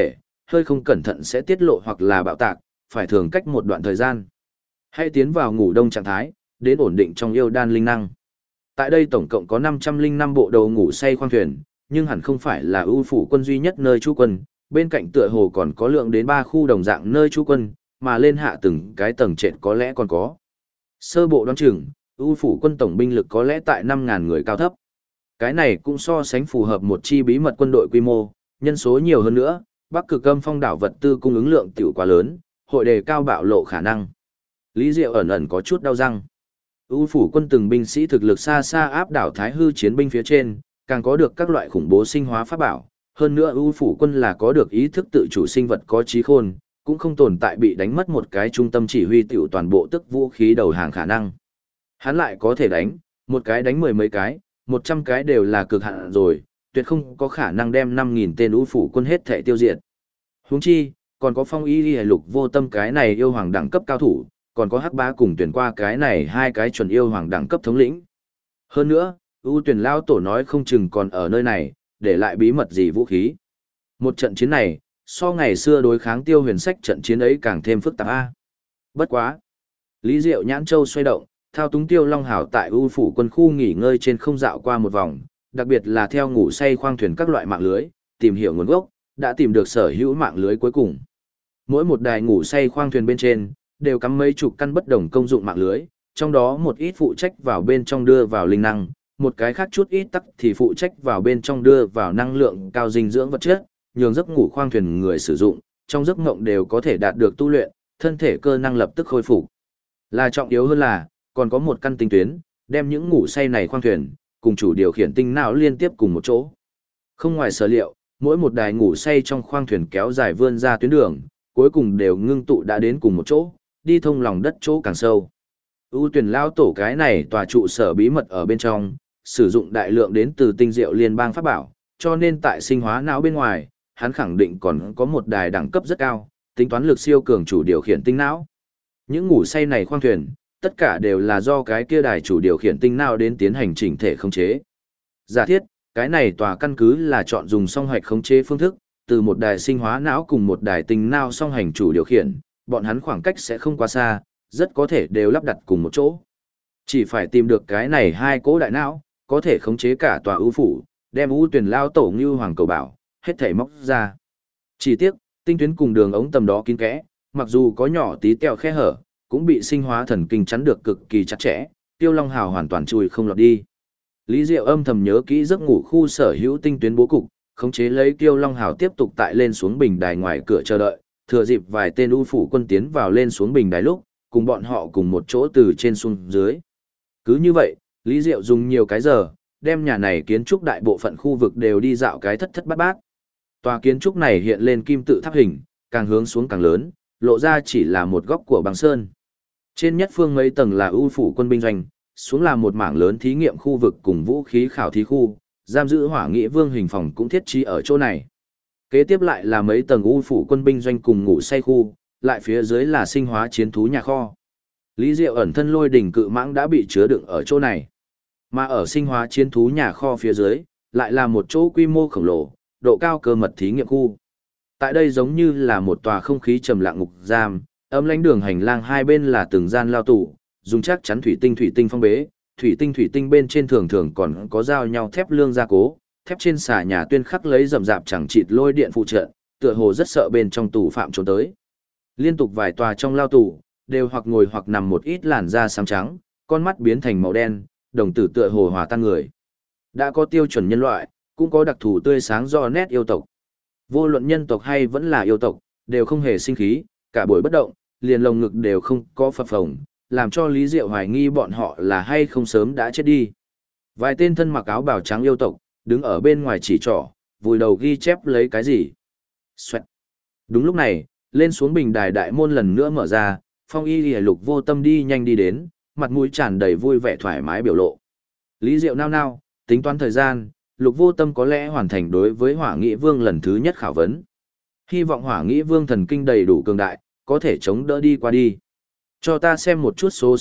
A: hơi không cẩn thận sẽ tiết lộ hoặc là bạo tạc, phải thường cách một đoạn thời gian. Hãy tiến vào ngủ đông trạng thái, đến ổn định trong yêu đan linh năng. Tại đây tổng cộng có 505 bộ đầu ngủ say khoang thuyền, nhưng hẳn không phải là ưu phủ quân duy nhất nơi trú quân, bên cạnh tựa hồ còn có lượng đến 3 khu đồng dạng nơi trú quân, mà lên hạ từng cái tầng trệt có lẽ còn có. Sơ bộ đoán chừng, ưu phủ quân tổng binh lực có lẽ tại 5.000 người cao thấp. Cái này cũng so sánh phù hợp một chi bí mật quân đội quy mô, nhân số nhiều hơn nữa, Bắc Cực Âm Phong đảo vật tư cung ứng lượng tiểu quá lớn, hội đề cao bạo lộ khả năng. Lý Diệu ẩn ẩn có chút đau răng. Ưu phủ quân từng binh sĩ thực lực xa xa áp đảo Thái Hư chiến binh phía trên, càng có được các loại khủng bố sinh hóa pháp bảo, hơn nữa ưu phủ quân là có được ý thức tự chủ sinh vật có trí khôn, cũng không tồn tại bị đánh mất một cái trung tâm chỉ huy tiểu toàn bộ tức vũ khí đầu hàng khả năng. Hắn lại có thể đánh, một cái đánh 10 mấy cái, 100 cái đều là cực hạn rồi, tuyệt không có khả năng đem 5.000 tên ưu phủ quân hết thể tiêu diệt. Huống chi, còn có Phong Y Lì Lục Vô Tâm cái này yêu hoàng đẳng cấp cao thủ, còn có Hắc Bá cùng tuyển qua cái này hai cái chuẩn yêu hoàng đẳng cấp thống lĩnh. Hơn nữa, ưu tuyển lao tổ nói không chừng còn ở nơi này, để lại bí mật gì vũ khí. Một trận chiến này, so ngày xưa đối kháng Tiêu Huyền Sách trận chiến ấy càng thêm phức tạp a. Bất quá, Lý Diệu nhãn châu xoay động, thao túng Tiêu Long Hảo tại ưu phủ quân khu nghỉ ngơi trên không dạo qua một vòng, đặc biệt là theo ngủ say khoang thuyền các loại mạng lưới, tìm hiểu nguồn gốc, đã tìm được sở hữu mạng lưới cuối cùng. Mỗi một đài ngủ say khoang thuyền bên trên, đều cắm mấy chục căn bất đồng công dụng mạng lưới, trong đó một ít phụ trách vào bên trong đưa vào linh năng, một cái khác chút ít tắc thì phụ trách vào bên trong đưa vào năng lượng cao dinh dưỡng vật chất, nhường giấc ngủ khoang thuyền người sử dụng, trong giấc ngộng đều có thể đạt được tu luyện, thân thể cơ năng lập tức khôi phục. Là trọng yếu hơn là, còn có một căn tinh tuyến, đem những ngủ say này khoang thuyền, cùng chủ điều khiển tinh não liên tiếp cùng một chỗ. Không ngoài sở liệu, mỗi một đài ngủ say trong khoang thuyền kéo dài vươn ra tuyến đường, cuối cùng đều ngưng tụ đã đến cùng một chỗ, đi thông lòng đất chỗ càng sâu. Ưu tuyển lao tổ cái này tòa trụ sở bí mật ở bên trong, sử dụng đại lượng đến từ tinh diệu liên bang pháp bảo, cho nên tại sinh hóa não bên ngoài, hắn khẳng định còn có một đài đẳng cấp rất cao, tính toán lực siêu cường chủ điều khiển tinh não. Những ngủ say này khoang thuyền, tất cả đều là do cái kia đài chủ điều khiển tinh não đến tiến hành chỉnh thể khống chế. Giả thiết, cái này tòa căn cứ là chọn dùng song hoạch khống chế phương thức, từ một đài sinh hóa não cùng một đài tinh não song hành chủ điều khiển, bọn hắn khoảng cách sẽ không quá xa, rất có thể đều lắp đặt cùng một chỗ. Chỉ phải tìm được cái này hai cỗ đại não, có thể khống chế cả tòa ưu phủ, đem ưu tuyển lao tổ như hoàng cầu bảo, hết thảy móc ra. Chỉ tiếc, tinh tuyến cùng đường ống tầm đó kín kẽ, mặc dù có nhỏ tí tẹo khe hở, cũng bị sinh hóa thần kinh chắn được cực kỳ chặt chẽ, Tiêu Long Hào hoàn toàn chui không lọt đi. Lý Diệu âm thầm nhớ kỹ giấc ngủ khu sở hữu tinh tuyến bố cục, khống chế lấy Tiêu Long Hào tiếp tục tại lên xuống bình đài ngoài cửa chờ đợi, thừa dịp vài tên ưu phủ quân tiến vào lên xuống bình đài lúc, cùng bọn họ cùng một chỗ từ trên xuống dưới. Cứ như vậy, Lý Diệu dùng nhiều cái giờ, đem nhà này kiến trúc đại bộ phận khu vực đều đi dạo cái thất thất bát bát. Tòa kiến trúc này hiện lên kim tự tháp hình, càng hướng xuống càng lớn, lộ ra chỉ là một góc của băng sơn. Trên nhất phương mấy tầng là ưu phủ quân binh doanh, xuống là một mảng lớn thí nghiệm khu vực cùng vũ khí khảo thí khu, giam giữ Hỏa Nghị Vương hình phòng cũng thiết trí ở chỗ này. Kế tiếp lại là mấy tầng ưu phủ quân binh doanh cùng ngủ say khu, lại phía dưới là sinh hóa chiến thú nhà kho. Lý Diệu ẩn thân lôi đỉnh cự mãng đã bị chứa đựng ở chỗ này. Mà ở sinh hóa chiến thú nhà kho phía dưới, lại là một chỗ quy mô khổng lồ, độ cao cơ mật thí nghiệm khu. Tại đây giống như là một tòa không khí trầm lặng ngục giam, ấm lãnh đường hành lang hai bên là từng gian lao tủ, dùng chắc chắn thủy tinh phong bế, thủy tinh bên trên thường thường còn có dao nhau thép lương gia cố, thép trên xà nhà tuyên khắc lấy rậm rạp chẳng chịt lôi điện phụ trợ, tựa hồ rất sợ bên trong tù phạm trốn tới. Liên tục vài tòa trong lao tù, đều hoặc ngồi hoặc nằm một ít làn da xám trắng, con mắt biến thành màu đen, đồng tử tựa hồ hòa tan người. Đã có tiêu chuẩn nhân loại, cũng có đặc thù tươi sáng do nét yêu tộc. Vô luận nhân tộc hay vẫn là yêu tộc, đều không hề sinh khí, cả buổi bất động, liền lồng ngực đều không có phập phồng, làm cho Lý Diệu hoài nghi bọn họ là hay không sớm đã chết đi. Vài tên thân mặc áo bào trắng yêu tộc, đứng ở bên ngoài chỉ trỏ, vùi đầu ghi chép lấy cái gì. Xoẹt. Đúng lúc này, lên xuống bình đài đại môn lần nữa mở ra, Phong Y Lìa Lục Vô Tâm đi nhanh đi đến, mặt mũi tràn đầy vui vẻ thoải mái biểu lộ. Lý Diệu nao nao, tính toán thời gian, Lục Vô Tâm có lẽ hoàn thành đối với Hỏa Nghị Vương lần thứ nhất khảo vấn. Hy vọng Hỏa Nghị Vương thần kinh đầy đủ cường đại, có thể chống đỡ đi qua đi. Cho ta xem một chút số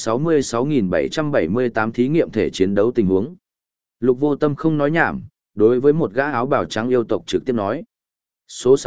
A: 66.778 thí nghiệm thể chiến đấu tình huống. Lục Vô Tâm không nói nhảm, đối với một gã áo bào trắng yêu tộc trực tiếp nói. Số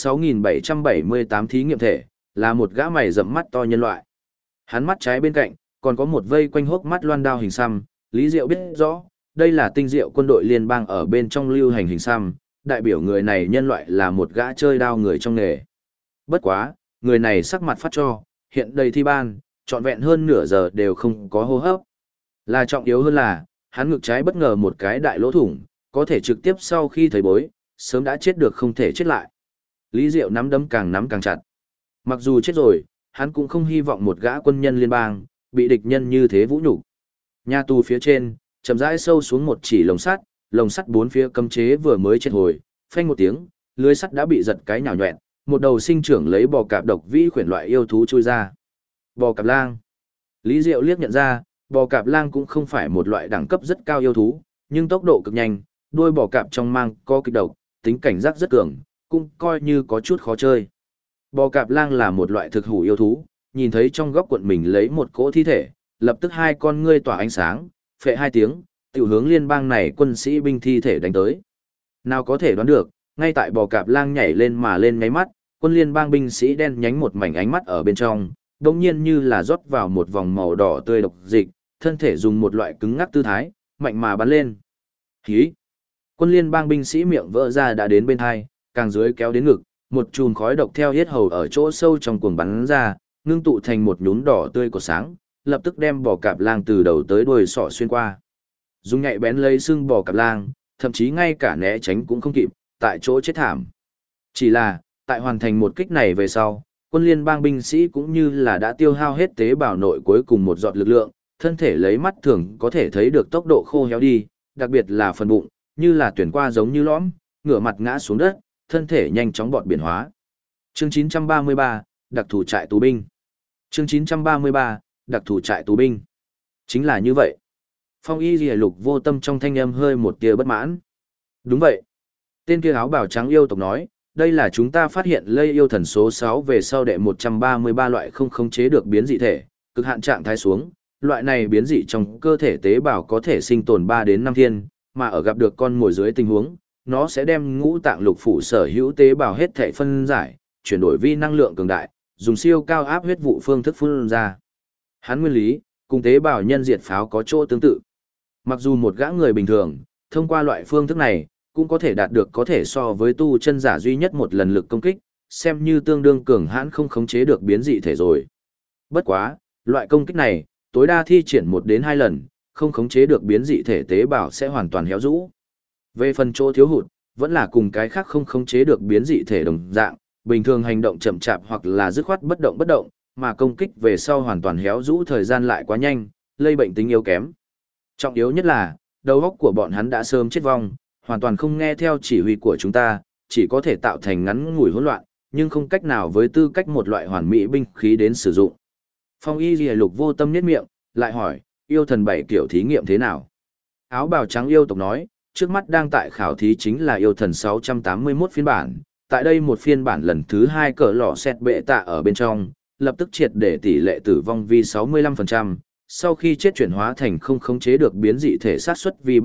A: 66778 thí nghiệm thể, là một gã mày rậm mắt to nhân loại. Hắn mắt trái bên cạnh, còn có một vây quanh hốc mắt loan đao hình xăm, Lý Diệu biết rõ, đây là tinh diệu quân đội liên bang ở bên trong lưu hành hình xăm, đại biểu người này nhân loại là một gã chơi đao người trong nghề. Bất quá, người này sắc mặt phát cho, hiện đầy thi ban, trọn vẹn hơn nửa giờ đều không có hô hấp. Là trọng yếu hơn là, hắn ngực trái bất ngờ một cái đại lỗ thủng, có thể trực tiếp sau khi thấy bối, sớm đã chết được không thể chết lại. Lý Diệu nắm đấm càng chặt. Mặc dù chết rồi, hắn cũng không hy vọng một gã quân nhân liên bang, bị địch nhân như thế vũ nhục. Nhà tù phía trên, chậm rãi sâu xuống một chỉ lồng sắt bốn phía cấm chế vừa mới triệt hồi, phanh một tiếng, lưới sắt đã bị giật cái nhào nhọẹn, một đầu sinh trưởng lấy bò cạp độc vĩ khuyển loại yêu thú chui ra. Bò cạp lang. Lý Diệu liếc nhận ra, bò cạp lang cũng không phải một loại đẳng cấp rất cao yêu thú, nhưng tốc độ cực nhanh, đuôi bò cạp trong mang có kịch độc, tính cảnh giác rất cường, cũng coi như có chút khó chơi. Bò cạp lang là một loại thực hủ yêu thú, nhìn thấy trong góc quận mình lấy một cỗ thi thể, lập tức hai con ngươi tỏa ánh sáng, phệ hai tiếng, tiểu hướng liên bang này quân sĩ binh thi thể đánh tới. Nào có thể đoán được, ngay tại bò cạp lang nhảy lên mà lên ngáy mắt, quân liên bang binh sĩ đen nhánh một mảnh ánh mắt ở bên trong, đồng nhiên như là rót vào một vòng màu đỏ tươi độc dịch, thân thể dùng một loại cứng ngắc tư thái, mạnh mà bắn lên. Hí! Quân liên bang binh sĩ miệng vỡ ra đã đến bên hai, càng dưới kéo đến ngực, một chùm khói độc theo yết hầu ở chỗ sâu trong cuồng bắn ra, ngưng tụ thành một nhún đỏ tươi của sáng, lập tức đem bò cạp lang từ đầu tới đuôi sọ xuyên qua. Dùng nhạy bén lấy xương bò cạp lang, thậm chí ngay cả né tránh cũng không kịp, tại chỗ chết thảm. Chỉ là, tại hoàn thành một kích này về sau, quân liên bang binh sĩ cũng như là đã tiêu hao hết tế bào nội cuối cùng một giọt lực lượng, thân thể lấy mắt thường có thể thấy được tốc độ khô héo đi, đặc biệt là phần bụng, như là tuyển qua giống như lõm, ngửa mặt ngã xuống đất, thân thể nhanh chóng bọt biển hóa. Chương 933, đặc thủ trại tù binh. Chương 933, đặc thủ trại tù binh. Chính là như vậy. Phong Y Lìa Lục Vô Tâm trong thanh âm hơi một tia bất mãn. Đúng vậy. Tên kia áo bào trắng yêu tộc nói, đây là chúng ta phát hiện lây yêu thần số 6 về sau đệ 133 loại không khống chế được biến dị thể, cực hạn trạng thái xuống, loại này biến dị trong cơ thể tế bào có thể sinh tồn 3 đến 5 thiên, mà ở gặp được con mồi dưới tình huống, nó sẽ đem ngũ tạng lục phủ sở hữu tế bào hết thể phân giải, chuyển đổi vi năng lượng cường đại, dùng siêu cao áp huyết vụ phương thức phun ra. Hắn nguyên lý, cùng tế bào nhân diệt pháo có chỗ tương tự. Mặc dù một gã người bình thường, thông qua loại phương thức này, cũng có thể đạt được có thể so với tu chân giả duy nhất một lần lực công kích, xem như tương đương cường hãn không khống chế được biến dị thể rồi. Bất quá, loại công kích này, tối đa thi triển 1 đến 2 lần, không khống chế được biến dị thể tế bào sẽ hoàn toàn héo rũ. Về phần chỗ thiếu hụt, vẫn là cùng cái khác không khống chế được biến dị thể đồng dạng, bình thường hành động chậm chạp hoặc là dứt khoát bất động, mà công kích về sau hoàn toàn héo rũ thời gian lại quá nhanh, lây bệnh tính yếu kém. Trọng yếu nhất là, đầu óc của bọn hắn đã sớm chết vong, hoàn toàn không nghe theo chỉ huy của chúng ta, chỉ có thể tạo thành ngắn ngủi hỗn loạn, nhưng không cách nào với tư cách một loại hoàn mỹ binh khí đến sử dụng. Phong Y Lìa Lục Vô Tâm nhếch miệng, lại hỏi, yêu thần 7 kiểu thí nghiệm thế nào? Áo bào trắng yêu tộc nói, trước mắt đang tại khảo thí chính là yêu thần 681 phiên bản, tại đây một phiên bản lần thứ 2 cỡ lọ xét bệ tạ ở bên trong, lập tức triệt để tỷ lệ tử vong vì 65%, sau khi chết chuyển hóa thành không khống chế được biến dị thể sát suất vì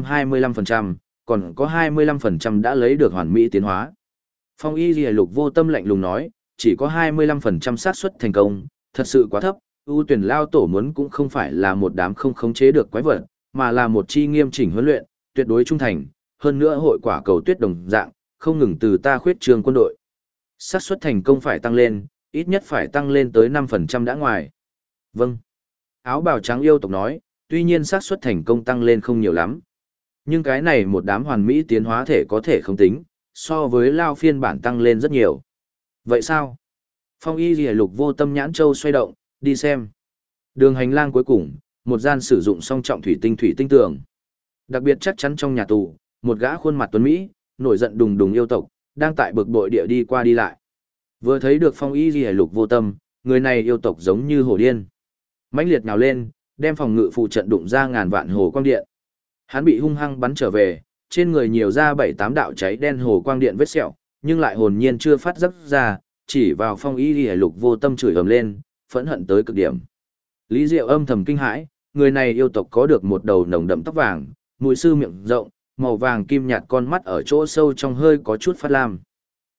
A: 325%, còn có 25% đã lấy được hoàn mỹ tiến hóa. Phong Y Lìa Lục Vô Tâm lạnh lùng nói, chỉ có 25% xác suất thành công, thật sự quá thấp, ưu tuyển lao tổ muốn cũng không phải là một đám không khống chế được quái vật, mà là một chi nghiêm chỉnh huấn luyện, tuyệt đối trung thành, hơn nữa hội quả cầu tuyết đồng dạng, không ngừng từ ta khuyết trường quân đội. Xác suất thành công phải tăng lên, ít nhất phải tăng lên tới 5% đã ngoài. Vâng. Áo bào trắng yêu tộc nói, tuy nhiên xác suất thành công tăng lên không nhiều lắm. Nhưng cái này một đám hoàn mỹ tiến hóa thể có thể không tính, so với lao phiên bản tăng lên rất nhiều. Vậy sao? Phong Y Lìa Lục Vô Tâm nhãn châu xoay động, đi xem. Đường hành lang cuối cùng, một gian sử dụng song trọng thủy tinh tường. Đặc biệt chắc chắn trong nhà tù, một gã khuôn mặt tuấn Mỹ, nổi giận đùng đùng yêu tộc, đang tại bực bội địa đi qua đi lại. Vừa thấy được Phong Y Lìa Lục Vô Tâm, người này yêu tộc giống như hổ điên. Mãnh liệt nhào lên, đem phòng ngự phụ trận đụng ra ngàn vạn hồ quang điện. Hắn bị hung hăng bắn trở về, trên người nhiều ra 7-8 đạo cháy đen hồ quang điện vết sẹo, nhưng lại hồn nhiên chưa phát giác ra, chỉ vào Phong Y Lìa Lục Vô Tâm chửi ầm lên, phẫn hận tới cực điểm. Lý Diệu âm thầm kinh hãi, người này yêu tộc có được một đầu nồng đậm tóc vàng, mũi sư miệng rộng, màu vàng kim nhạt con mắt ở chỗ sâu trong hơi có chút phát lam.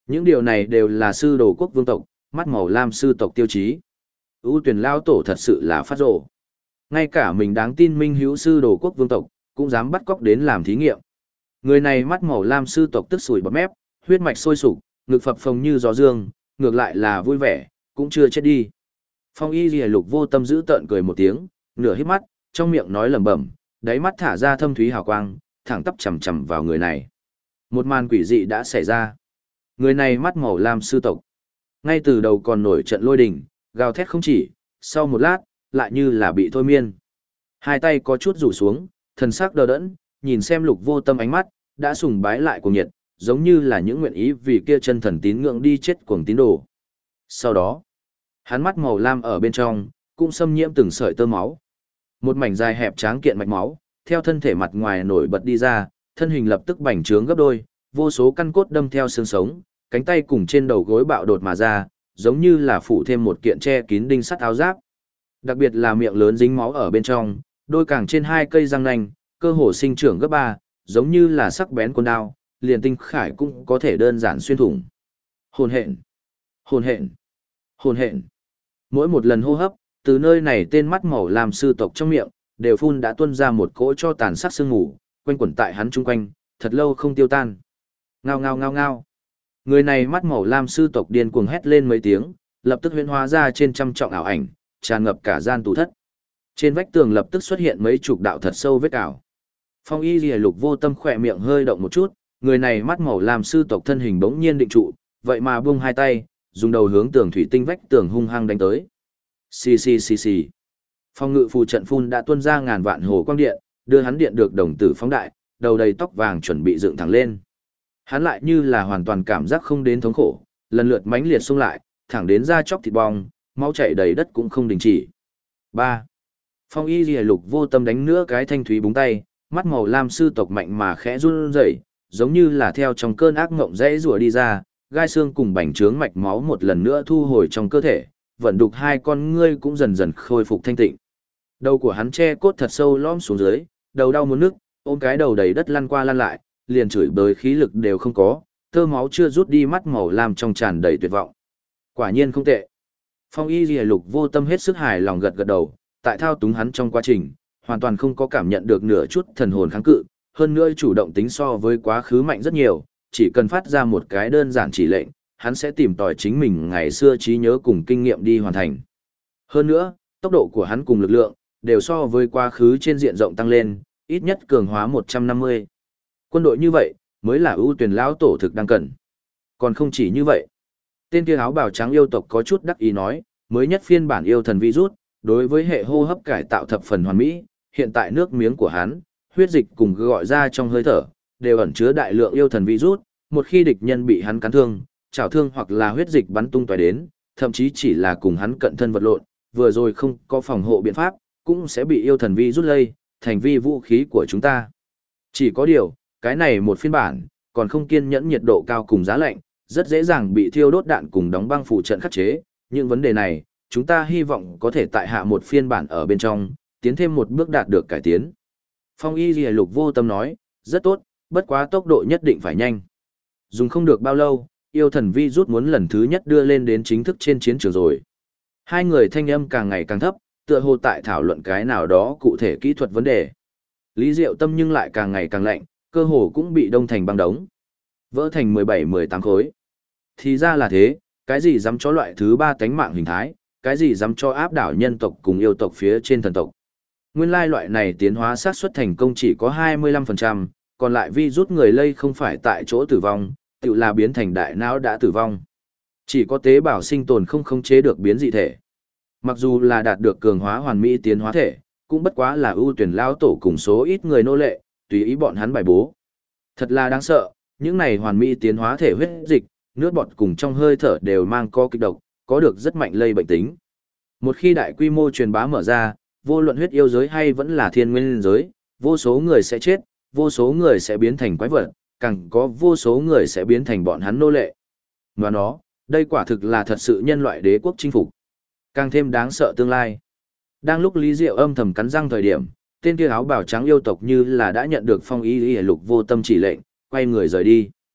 A: Những điều này đều là sư đồ quốc vương tộc, mắt màu lam sư tộc tiêu chí. ưu tuyển lao tổ thật sự là phát rồ. Ngay cả mình đáng tin minh hữu sư đồ quốc vương tộc, cũng dám bắt cóc đến làm thí nghiệm. Người này mắt màu lam sư tộc tức sủi bọt mép, huyết mạch sôi sục, ngực phập phồng như gió dương, ngược lại là vui vẻ, cũng chưa chết đi. Phong Y Lìa Lục vô tâm giữ tợn cười một tiếng, nửa hít mắt, trong miệng nói lẩm bẩm, đáy mắt thả ra thâm thúy hào quang, thẳng tắp chằm chằm vào người này. Một màn quỷ dị đã xảy ra. Người này mắt màu lam sư tộc. Ngay từ đầu còn nổi trận lôi đình, gào thét không chỉ, sau một lát, lại như là bị thôi miên. Hai tay có chút rủ xuống, thần sắc đờ đẫn, nhìn xem Lục vô tâm ánh mắt, đã sùng bái lại cuồng nhiệt, giống như là những nguyện ý vì kia chân thần tín ngưỡng đi chết cuồng tín đồ. Sau đó, hắn mắt màu lam ở bên trong, cũng xâm nhiễm từng sợi tơ máu. Một mảnh dài hẹp tráng kiện mạch máu, theo thân thể mặt ngoài nổi bật đi ra, thân hình lập tức bành trướng gấp đôi, vô số căn cốt đâm theo xương sống, cánh tay cùng trên đầu gối bạo đột mà ra, giống như là phủ thêm một kiện che kín đinh sắt áo giáp. Đặc biệt là miệng lớn dính máu ở bên trong, đôi càng trên hai cây răng nanh, cơ hồ sinh trưởng gấp ba, giống như là sắc bén con đao, liền tinh khải cũng có thể đơn giản xuyên thủng. Hồn hện, hồn hện, hồn hện. Mỗi một lần hô hấp, từ nơi này tên mắt màu làm sư tộc trong miệng, đều phun đã tuôn ra một cỗ cho tàn sắc sương mù, quanh quẩn tại hắn chung quanh, thật lâu không tiêu tan. Ngao ngao ngao ngao. Người này mắt màu lam sư tộc điên cuồng hét lên mấy tiếng, lập tức huyễn hóa ra trên trăm trọng ảo ảnh, tràn ngập cả gian tù thất. Trên vách tường lập tức xuất hiện mấy chục đạo thật sâu vết ảo. Phong Y Lìa Lục vô tâm khỏe miệng hơi động một chút, người này mắt màu lam sư tộc thân hình bỗng nhiên định trụ, vậy mà buông hai tay, dùng đầu hướng tường thủy tinh vách tường hung hăng đánh tới. Xì xì xì xì. Phong ngự phù trận phun đã tuôn ra ngàn vạn hồ quang điện, đưa hắn điện được đồng tử phóng đại, đầu đầy tóc vàng chuẩn bị dựng thẳng lên. Hắn lại như là hoàn toàn cảm giác không đến thống khổ, lần lượt mãnh liệt xông lại, thẳng đến da chóc thịt bong, máu chảy đầy đất cũng không đình chỉ. 3. Phong Y Lìa Lục vô tâm đánh nữa cái thanh thúy búng tay, mắt màu lam sư tộc mạnh mà khẽ run rẩy, giống như là theo trong cơn ác ngộng rẽ rùa đi ra, gai xương cùng bành trướng mạch máu một lần nữa thu hồi trong cơ thể, vận đục hai con ngươi cũng dần dần khôi phục thanh tịnh. Đầu của hắn che cốt thật sâu lõm xuống dưới, đầu đau muốn nức, ôm cái đầu đầy đất lăn qua lăn lại, liền chửi bới khí lực đều không có, tơ máu chưa rút đi, mắt màu lam trong tràn đầy tuyệt vọng. Quả nhiên không tệ. Phong Y Lìa Lục vô tâm hết sức hài lòng gật gật đầu, tại thao túng hắn trong quá trình, hoàn toàn không có cảm nhận được nửa chút thần hồn kháng cự, hơn nữa chủ động tính so với quá khứ mạnh rất nhiều, chỉ cần phát ra một cái đơn giản chỉ lệnh, hắn sẽ tìm tòi chính mình ngày xưa trí nhớ cùng kinh nghiệm đi hoàn thành. Hơn nữa, tốc độ của hắn cùng lực lượng, đều so với quá khứ trên diện rộng tăng lên, ít nhất cường hóa 150. Quân đội như vậy, mới là ưu tuyển lão tổ thực đang cần. Còn không chỉ như vậy. Tên kia áo bào trắng yêu tộc có chút đắc ý nói, mới nhất phiên bản yêu thần virus, đối với hệ hô hấp cải tạo thập phần hoàn mỹ, hiện tại nước miếng của hắn, huyết dịch cùng gọi ra trong hơi thở, đều ẩn chứa đại lượng yêu thần virus, một khi địch nhân bị hắn cắn thương, chảo thương hoặc là huyết dịch bắn tung tóe đến, thậm chí chỉ là cùng hắn cận thân vật lộn, vừa rồi không có phòng hộ biện pháp, cũng sẽ bị yêu thần virus lây, thành vi vũ khí của chúng ta. Chỉ có điều, cái này một phiên bản, còn không kiên nhẫn nhiệt độ cao cùng giá lạnh, rất dễ dàng bị thiêu đốt đạn cùng đóng băng phụ trận khắc chế. Những vấn đề này, chúng ta hy vọng có thể tại hạ một phiên bản ở bên trong, tiến thêm một bước đạt được cải tiến. Phong Y Lìa Lục vô tâm nói, rất tốt, bất quá tốc độ nhất định phải nhanh. Dùng không được bao lâu, yêu thần vi rút muốn lần thứ nhất đưa lên đến chính thức trên chiến trường rồi. Hai người thanh âm càng ngày càng thấp, tựa hồ tại thảo luận cái nào đó cụ thể kỹ thuật vấn đề. Lý Diệu Tâm nhưng lại càng ngày càng lạnh, cơ hồ cũng bị đông thành băng đống. Vỡ thành 17-18 khối. Thì ra là thế, cái gì dám cho loại thứ ba tánh mạng hình thái, cái gì dám cho áp đảo nhân tộc cùng yêu tộc phía trên thần tộc. Nguyên lai loại này tiến hóa xác suất thành công chỉ có 25%, còn lại vi rút người lây không phải tại chỗ tử vong, tự là biến thành đại não đã tử vong. Chỉ có tế bào sinh tồn không khống chế được biến dị thể. Mặc dù là đạt được cường hóa hoàn mỹ tiến hóa thể, cũng bất quá là ưu tuyển lao tổ cùng số ít người nô lệ, tùy ý bọn hắn bài bố. Thật là đáng sợ, những này hoàn mỹ tiến hóa thể huyết dịch, nước bọt cùng trong hơi thở đều mang co kịch độc, có được rất mạnh lây bệnh tính. Một khi đại quy mô truyền bá mở ra, vô luận huyết yêu giới hay vẫn là thiên nguyên giới, vô số người sẽ chết, vô số người sẽ biến thành quái vật, càng có vô số người sẽ biến thành bọn hắn nô lệ. Và nó, đây quả thực là thật sự nhân loại đế quốc chinh phục. Càng thêm đáng sợ tương lai. Đang lúc Lý Diệu âm thầm cắn răng thời điểm, tên kia áo bào trắng yêu tộc như là đã nhận được Phong Y Lìa Lục vô tâm chỉ lệnh, quay người rời đi.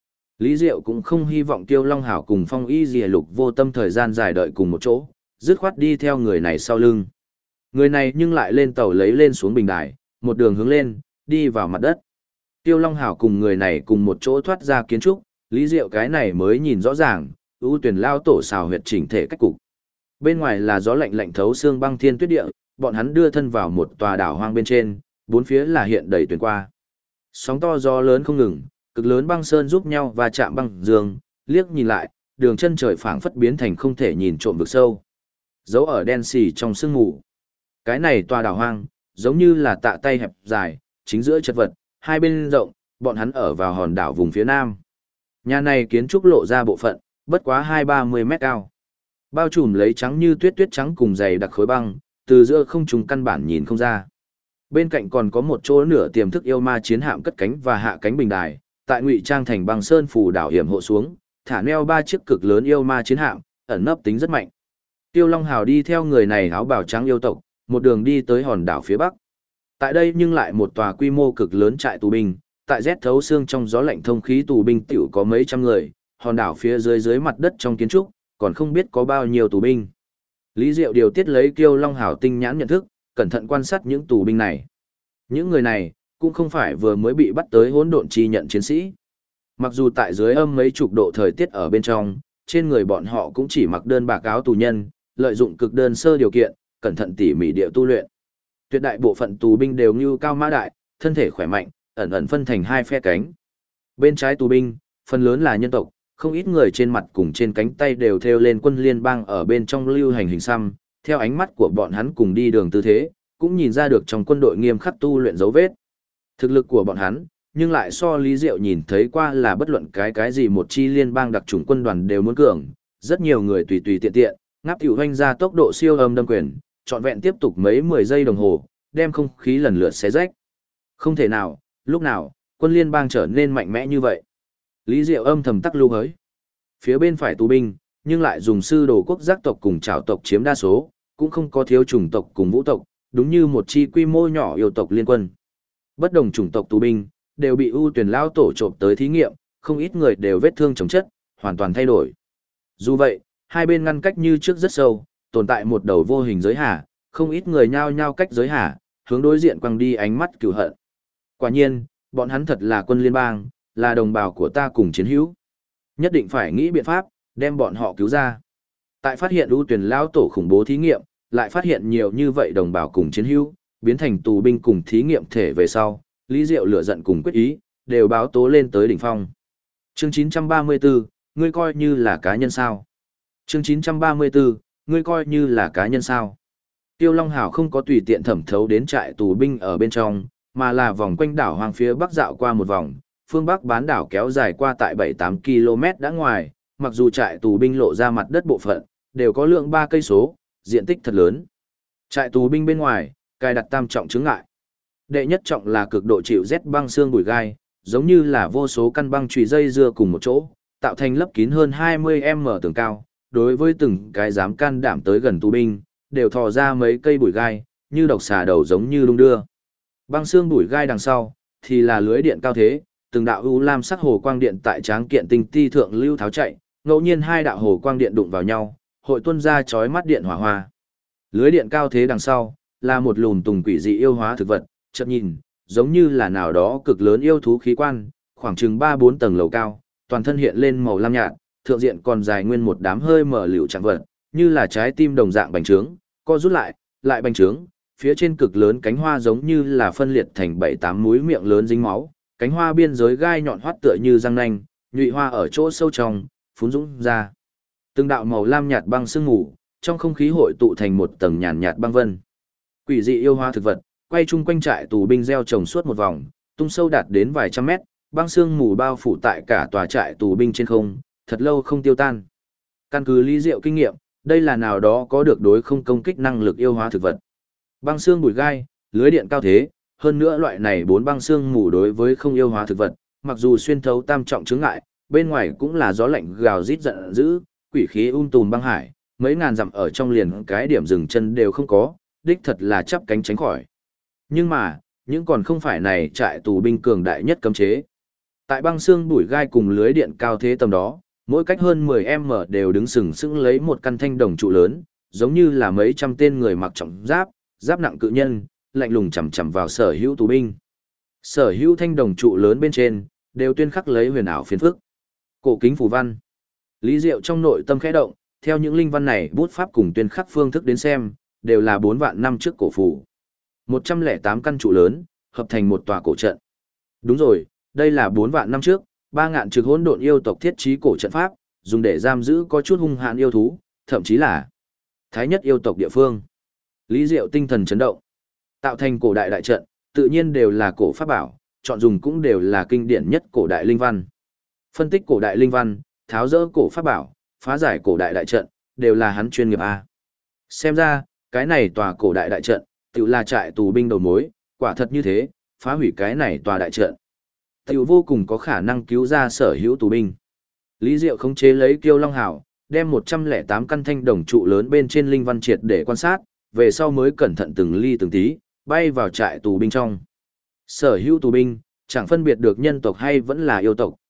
A: Lý Diệu cũng không hy vọng Tiêu Long Hảo cùng Phong Y Dìa Lục vô tâm thời gian dài đợi cùng một chỗ, dứt khoát đi theo người này sau lưng. Người này nhưng lại lên tàu lấy lên xuống bình đài, một đường hướng lên, đi vào mặt đất. Tiêu Long Hảo cùng người này cùng một chỗ thoát ra kiến trúc, Lý Diệu cái này mới nhìn rõ ràng, ưu tuyển lao tổ xào huyệt chỉnh thể cách cục. Bên ngoài là gió lạnh lạnh thấu xương băng thiên tuyết địa, bọn hắn đưa thân vào một tòa đảo hoang bên trên, bốn phía là hiện đầy tuyển qua. Sóng to gió lớn không ngừng, cực lớn băng sơn giúp nhau và chạm băng dương, liếc nhìn lại, đường chân trời phảng phất biến thành không thể nhìn trộm vực sâu. Dấu ở đen xì trong sương mù. Cái này tòa đảo hoang, giống như là tạ tay hẹp dài, chính giữa chật vật, hai bên rộng, bọn hắn ở vào hòn đảo vùng phía nam. Nhà này kiến trúc lộ ra bộ phận, bất quá 20-30 mét cao. Bao trùm lấy trắng như tuyết tuyết trắng cùng dày đặc khối băng, từ giữa không trùng căn bản nhìn không ra. Bên cạnh còn có một chỗ nửa tiềm thức yêu ma chiến hạm cất cánh và hạ cánh bình đài, tại ngụy trang thành băng sơn phủ đảo hiểm hộ xuống, thả neo 3 chiếc cực lớn yêu ma chiến hạm, ẩn nấp tính rất mạnh. Tiêu Long Hào đi theo người này áo bào trắng yêu tộc, một đường đi tới hòn đảo phía bắc. Tại đây nhưng lại một tòa quy mô cực lớn trại tù binh, tại rét thấu xương trong gió lạnh thông khí tù binh tiểu có mấy trăm người, hòn đảo phía dưới mặt đất trong kiến trúc, còn không biết có bao nhiêu tù binh. Lý Diệu điều tiết lấy Tiêu Long Hào tinh nhãn nhận thức, cẩn thận quan sát những tù binh này. Những người này, cũng không phải vừa mới bị bắt tới hỗn độn chi nhận chiến sĩ. Mặc dù tại dưới âm mấy chục độ thời tiết ở bên trong, trên người bọn họ cũng chỉ mặc đơn bạc áo tù nhân, lợi dụng cực đơn sơ điều kiện, cẩn thận tỉ mỉ địa tu luyện. Tuyệt đại bộ phận tù binh đều như cao mã đại, thân thể khỏe mạnh, ẩn ẩn phân thành hai phe cánh. Bên trái tù binh, phần lớn là nhân tộc, không ít người trên mặt cùng trên cánh tay đều thêu lên quân liên bang ở bên trong lưu hành hình xăm, theo ánh mắt của bọn hắn cùng đi đường tư thế, cũng nhìn ra được trong quân đội nghiêm khắc tu luyện dấu vết. Thực lực của bọn hắn, nhưng lại so Lý Diệu nhìn thấy qua là bất luận cái gì một chi liên bang đặc chủng quân đoàn đều muốn cường, rất nhiều người tùy tùy tiện tiện, ngáp tiểu hoanh ra tốc độ siêu âm đâm quyền, trọn vẹn tiếp tục mấy 10 giây đồng hồ, đem không khí lần lượt xé rách. Không thể nào, lúc nào, quân liên bang trở nên mạnh mẽ như vậy. Lý Diệu âm thầm tắc lưu hới. Phía bên phải tù binh, nhưng lại dùng sư đồ quốc giác tộc cùng trảo tộc chiếm đa số, cũng không có thiếu chủng tộc cùng vũ tộc, đúng như một chi quy mô nhỏ yêu tộc liên quân. Bất đồng chủng tộc tù binh, đều bị ưu tuyển lao tổ trộm tới thí nghiệm, không ít người đều vết thương chồng chất, hoàn toàn thay đổi. Dù vậy, hai bên ngăn cách như trước rất sâu, tồn tại một đầu vô hình giới hà, không ít người nhao nhao cách giới hà, hướng đối diện quăng đi ánh mắt cừu hận. Quả nhiên, bọn hắn thật là quân liên bang, là đồng bào của ta cùng chiến hữu. Nhất định phải nghĩ biện pháp, đem bọn họ cứu ra. Tại phát hiện ưu tuyển lao tổ khủng bố thí nghiệm, lại phát hiện nhiều như vậy đồng bào cùng chiến hữu, biến thành tù binh cùng thí nghiệm thể về sau, Lý Diệu lửa giận cùng quyết ý, đều báo tố lên tới đỉnh phong. Chương 934, ngươi coi như là cá nhân sao? Chương 934, ngươi coi như là cá nhân sao? Tiêu Long Hảo không có tùy tiện thẩm thấu đến trại tù binh ở bên trong, mà là vòng quanh đảo hoang phía bắc dạo qua một vòng, phương bắc bán đảo kéo dài qua tại 7-8 km đã ngoài, mặc dù trại tù binh lộ ra mặt đất bộ phận, đều có lượng 3 cây số, diện tích thật lớn. Trại tù binh bên ngoài, cài đặt tam trọng chướng ngại. Đệ nhất trọng là cực độ chịu rét băng xương bụi gai, giống như là vô số căn băng chùy dây dưa cùng một chỗ, tạo thành lấp kín hơn 20m tường cao, đối với từng cái dám can đảm tới gần tù binh, đều thò ra mấy cây bụi gai, như độc xà đầu giống như đung đưa. Băng xương bụi gai đằng sau, thì là lưới điện cao thế, từng đạo u lam sắc hồ quang điện tại tráng kiện tinh ti thượng lưu tháo chạy, ngẫu nhiên hai đạo hồ quang điện đụng vào nhau, hội tuôn ra chói mắt điện hỏa hoa. Lưới điện cao thế đằng sau, là một lùm tùng quỷ dị yêu hóa thực vật, chợt nhìn, giống như là nào đó cực lớn yêu thú khí quan, khoảng chừng 3-4 tầng lầu cao, toàn thân hiện lên màu lam nhạt, thượng diện còn dài nguyên một đám hơi mở liễu trạng vật, như là trái tim đồng dạng bành trướng, co rút lại bành trướng, phía trên cực lớn cánh hoa giống như là phân liệt thành 7-8 múi miệng lớn dính máu, cánh hoa biên giới gai nhọn hoắt tựa như răng nanh, nhụy hoa ở chỗ sâu trong, phún dũng ra. Từng đạo màu lam nhạt băng sương mù, trong không khí hội tụ thành một tầng nhàn nhạt băng vân. Quỷ dị yêu hoa thực vật, quay chung quanh trại tù binh gieo trồng suốt một vòng, tung sâu đạt đến vài trăm mét, băng sương mù bao phủ tại cả tòa trại tù binh trên không, thật lâu không tiêu tan. Căn cứ Lý Diệu kinh nghiệm, đây là nào đó có được đối không công kích năng lực yêu hóa thực vật. Băng sương bụi gai, lưới điện cao thế, hơn nữa loại này 4 băng sương mù đối với không yêu hóa thực vật, mặc dù xuyên thấu tam trọng chướng ngại, bên ngoài cũng là gió lạnh gào rít giận dữ, quỷ khí tùm băng hải, mấy ngàn dặm ở trong liền cái điểm dừng chân đều không có, đích thật là chắp cánh tránh khỏi. Nhưng mà, những còn không phải này trại tù binh cường đại nhất cấm chế. Tại băng xương bụi gai cùng lưới điện cao thế tầm đó, mỗi cách hơn 10m đều đứng sừng sững lấy một căn thanh đồng trụ lớn, giống như là mấy trăm tên người mặc trọng giáp, giáp nặng cự nhân, lạnh lùng chằm chằm vào sở hữu tù binh. Sở hữu thanh đồng trụ lớn bên trên, đều tuyên khắc lấy huyền ảo phiến phức. Cổ kính phù văn. Lý Diệu trong nội tâm khẽ động, theo những linh văn này bút pháp cùng tuyên khắc phương thức đến xem, đều là 4 vạn năm trước cổ phù. 108 căn trụ lớn, hợp thành một tòa cổ trận. Đúng rồi, đây là 4 vạn năm trước, 3 ngạn trực hỗn độn yêu tộc thiết trí cổ trận pháp, dùng để giam giữ có chút hung hãn yêu thú, thậm chí là thái nhất yêu tộc địa phương. Lý Diệu tinh thần chấn động. Tạo thành cổ đại đại trận, tự nhiên đều là cổ pháp bảo, chọn dùng cũng đều là kinh điển nhất cổ đại linh văn. Phân tích cổ đại linh văn, tháo dỡ cổ pháp bảo, phá giải cổ đại đại trận, đều là hắn chuyên nghiệp A. Xem ra, cái này tòa cổ đại đại trận, tự là trại tù binh đầu mối, quả thật như thế, phá hủy cái này tòa đại trận. Tự vô cùng có khả năng cứu ra sở hữu tù binh. Lý Diệu khống chế lấy Kiêu Long Hảo, đem 108 căn thanh đồng trụ lớn bên trên linh văn triệt để quan sát, về sau mới cẩn thận từng ly từng tí, bay vào trại tù binh trong. Sở hữu tù binh, chẳng phân biệt được nhân tộc hay vẫn là yêu tộc,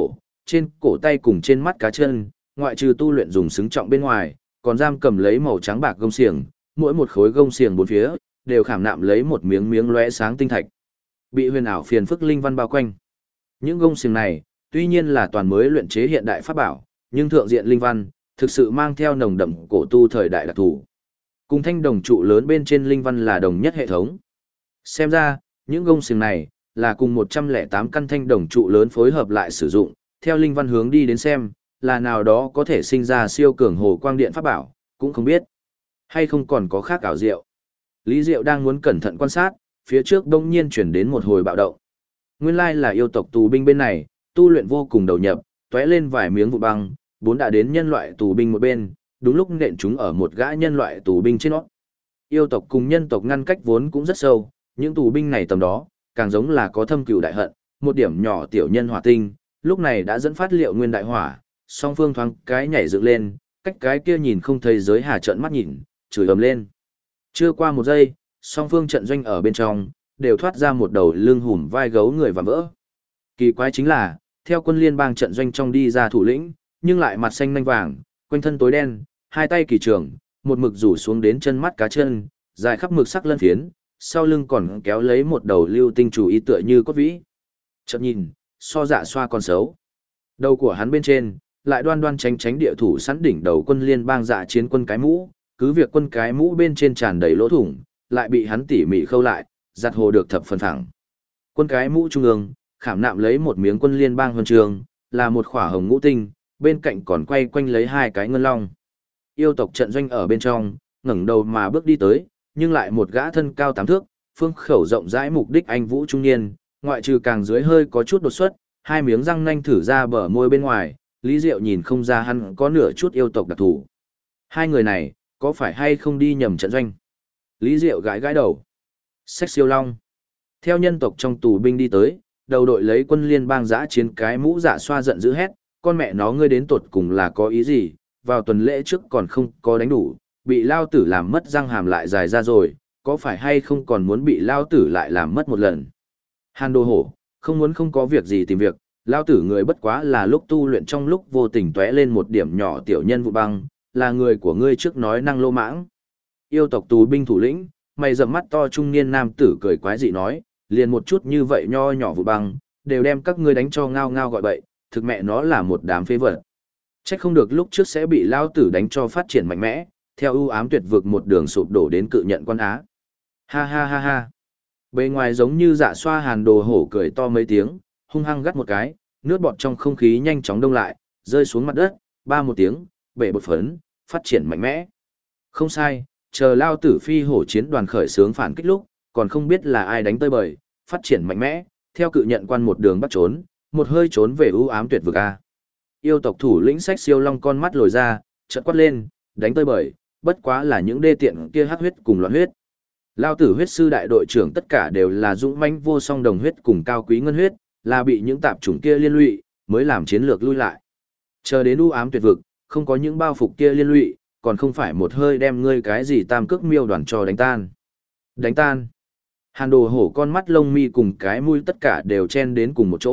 A: trên cổ tay cùng trên mắt cá chân, ngoại trừ tu luyện dùng xứng trọng bên ngoài, còn giam cầm lấy màu trắng bạc gông xiềng, mỗi một khối gông xiềng bốn phía, đều khảm nạm lấy một miếng miếng lóe sáng tinh thạch. Bị huyền ảo phiền phức linh văn bao quanh. Những gông xiềng này, tuy nhiên là toàn mới luyện chế hiện đại pháp bảo, nhưng thượng diện linh văn, thực sự mang theo nồng đậm cổ tu thời đại đặc thù. Cùng thanh đồng trụ lớn bên trên linh văn là đồng nhất hệ thống. Xem ra, những gông xiềng này, là cùng 108 căn thanh đồng trụ lớn phối hợp lại sử dụng, theo linh văn hướng đi đến xem, là nào đó có thể sinh ra siêu cường hồ quang điện pháp bảo, cũng không biết. Hay không còn có khác ảo diệu. Lý Diệu đang muốn cẩn thận quan sát, phía trước đông nhiên chuyển đến một hồi bạo động. Nguyên lai là yêu tộc tù binh bên này, tu luyện vô cùng đầu nhập, tóe lên vài miếng vụ băng, bốn đã đến nhân loại tù binh một bên, đúng lúc nện chúng ở một gã nhân loại tù binh trên nó. Yêu tộc cùng nhân tộc ngăn cách vốn cũng rất sâu, những tù binh này tầm đó, càng giống là có thâm cừu đại hận, một điểm nhỏ tiểu nhân hỏa tinh, lúc này đã dẫn phát liệu nguyên đại hỏa, song phương thoáng cái nhảy dựng lên, cách cái kia nhìn không thấy giới hà trợn mắt nhìn, chửi ầm lên. Chưa qua một giây, song phương trận doanh ở bên trong, đều thoát ra một đầu lưng hùm vai gấu người và vỡ. Kỳ quái chính là, theo quân liên bang trận doanh trong đi ra thủ lĩnh, nhưng lại mặt xanh nanh vàng, quanh thân tối đen, hai tay kỳ trường, một mực rủ xuống đến chân mắt cá chân, dài khắp mực sắc lân phiến, sau lưng còn kéo lấy một đầu lưu tinh chủ ý tựa như cốt vĩ. Chợt nhìn, so dạ xoa còn xấu. Đầu của hắn bên trên, lại đoan đoan tránh tránh địa thủ sẵn đỉnh đầu quân liên bang dạ chiến quân cái mũ, cứ việc quân cái mũ bên trên tràn đầy lỗ thủng, lại bị hắn tỉ mỉ khâu lại, giặt hồ được thập phần phẳng. Quân cái mũ trung ương, khảm nạm lấy một miếng quân liên bang huân trường, là một khỏa hồng ngũ tinh, bên cạnh còn quay quanh lấy hai cái ngân long. Yêu tộc trận doanh ở bên trong, ngẩng đầu mà bước đi tới, nhưng lại một gã thân cao 8 thước, phương khẩu rộng rãi mục đích anh vũ trung niên, ngoại trừ càng dưới hơi có chút đột xuất, hai miếng răng nanh thử ra bờ môi bên ngoài, Lý Diệu nhìn không ra hắn có nửa chút yêu tộc đặc thù. Hai người này, có phải hay không đi nhầm trận doanh? Lý Diệu gãi gãi đầu. Xách siêu long. Theo nhân tộc trong tù binh đi tới, đầu đội lấy quân liên bang giã chiến cái mũ dạ xoa giận dữ hét, con mẹ nó ngươi đến tột cùng là có ý gì, vào tuần lễ trước còn không có đánh đủ, bị lao tử làm mất răng hàm lại dài ra rồi, có phải hay không còn muốn bị lao tử lại làm mất một lần. Hàn Đồ Hổ, không muốn không có việc gì tìm việc, lao tử người bất quá là lúc tu luyện trong lúc vô tình tóe lên một điểm nhỏ tiểu nhân vụ băng, là người của ngươi trước nói năng lô mãng. Yêu tộc tù binh thủ lĩnh, mày rậm mắt to trung niên nam tử cười quái dị nói, liền một chút như vậy nho nhỏ vụ băng, đều đem các ngươi đánh cho ngao ngao gọi bậy, thực mẹ nó là một đám phế vật. Chắc không được lúc trước sẽ bị lao tử đánh cho phát triển mạnh mẽ, theo ưu ám tuyệt vực một đường sụp đổ đến cự nhận quan á. Ha ha ha ha. Bề ngoài giống như dạ xoa Hàn Đồ Hổ cười to mấy tiếng, hung hăng gắt một cái, nước bọt trong không khí nhanh chóng đông lại, rơi xuống mặt đất, ba một tiếng, bể bột phấn, phát triển mạnh mẽ. Không sai, chờ lao tử phi hổ chiến đoàn khởi xướng phản kích lúc, còn không biết là ai đánh tơi bời, phát triển mạnh mẽ, theo cự nhận quan một đường bắt trốn, một hơi trốn về ưu ám tuyệt vực A. Yêu tộc thủ lĩnh Sách Siêu Long con mắt lồi ra, chợt quát lên, đánh tơi bời, bất quá là những đê tiện kia hắc huyết cùng loạn huyết. Lao tử huyết sư đại đội trưởng tất cả đều là dũng mãnh vô song đồng huyết cùng cao quý ngân huyết, là bị những tạp chủng kia liên lụy, mới làm chiến lược lui lại. Chờ đến u ám tuyệt vực, không có những bao phục kia liên lụy, còn không phải một hơi đem ngươi cái gì tam cước miêu đoàn cho đánh tan. Đánh tan. Hàn Đồ Hổ con mắt lông mi cùng cái mũi tất cả đều chen đến cùng một chỗ,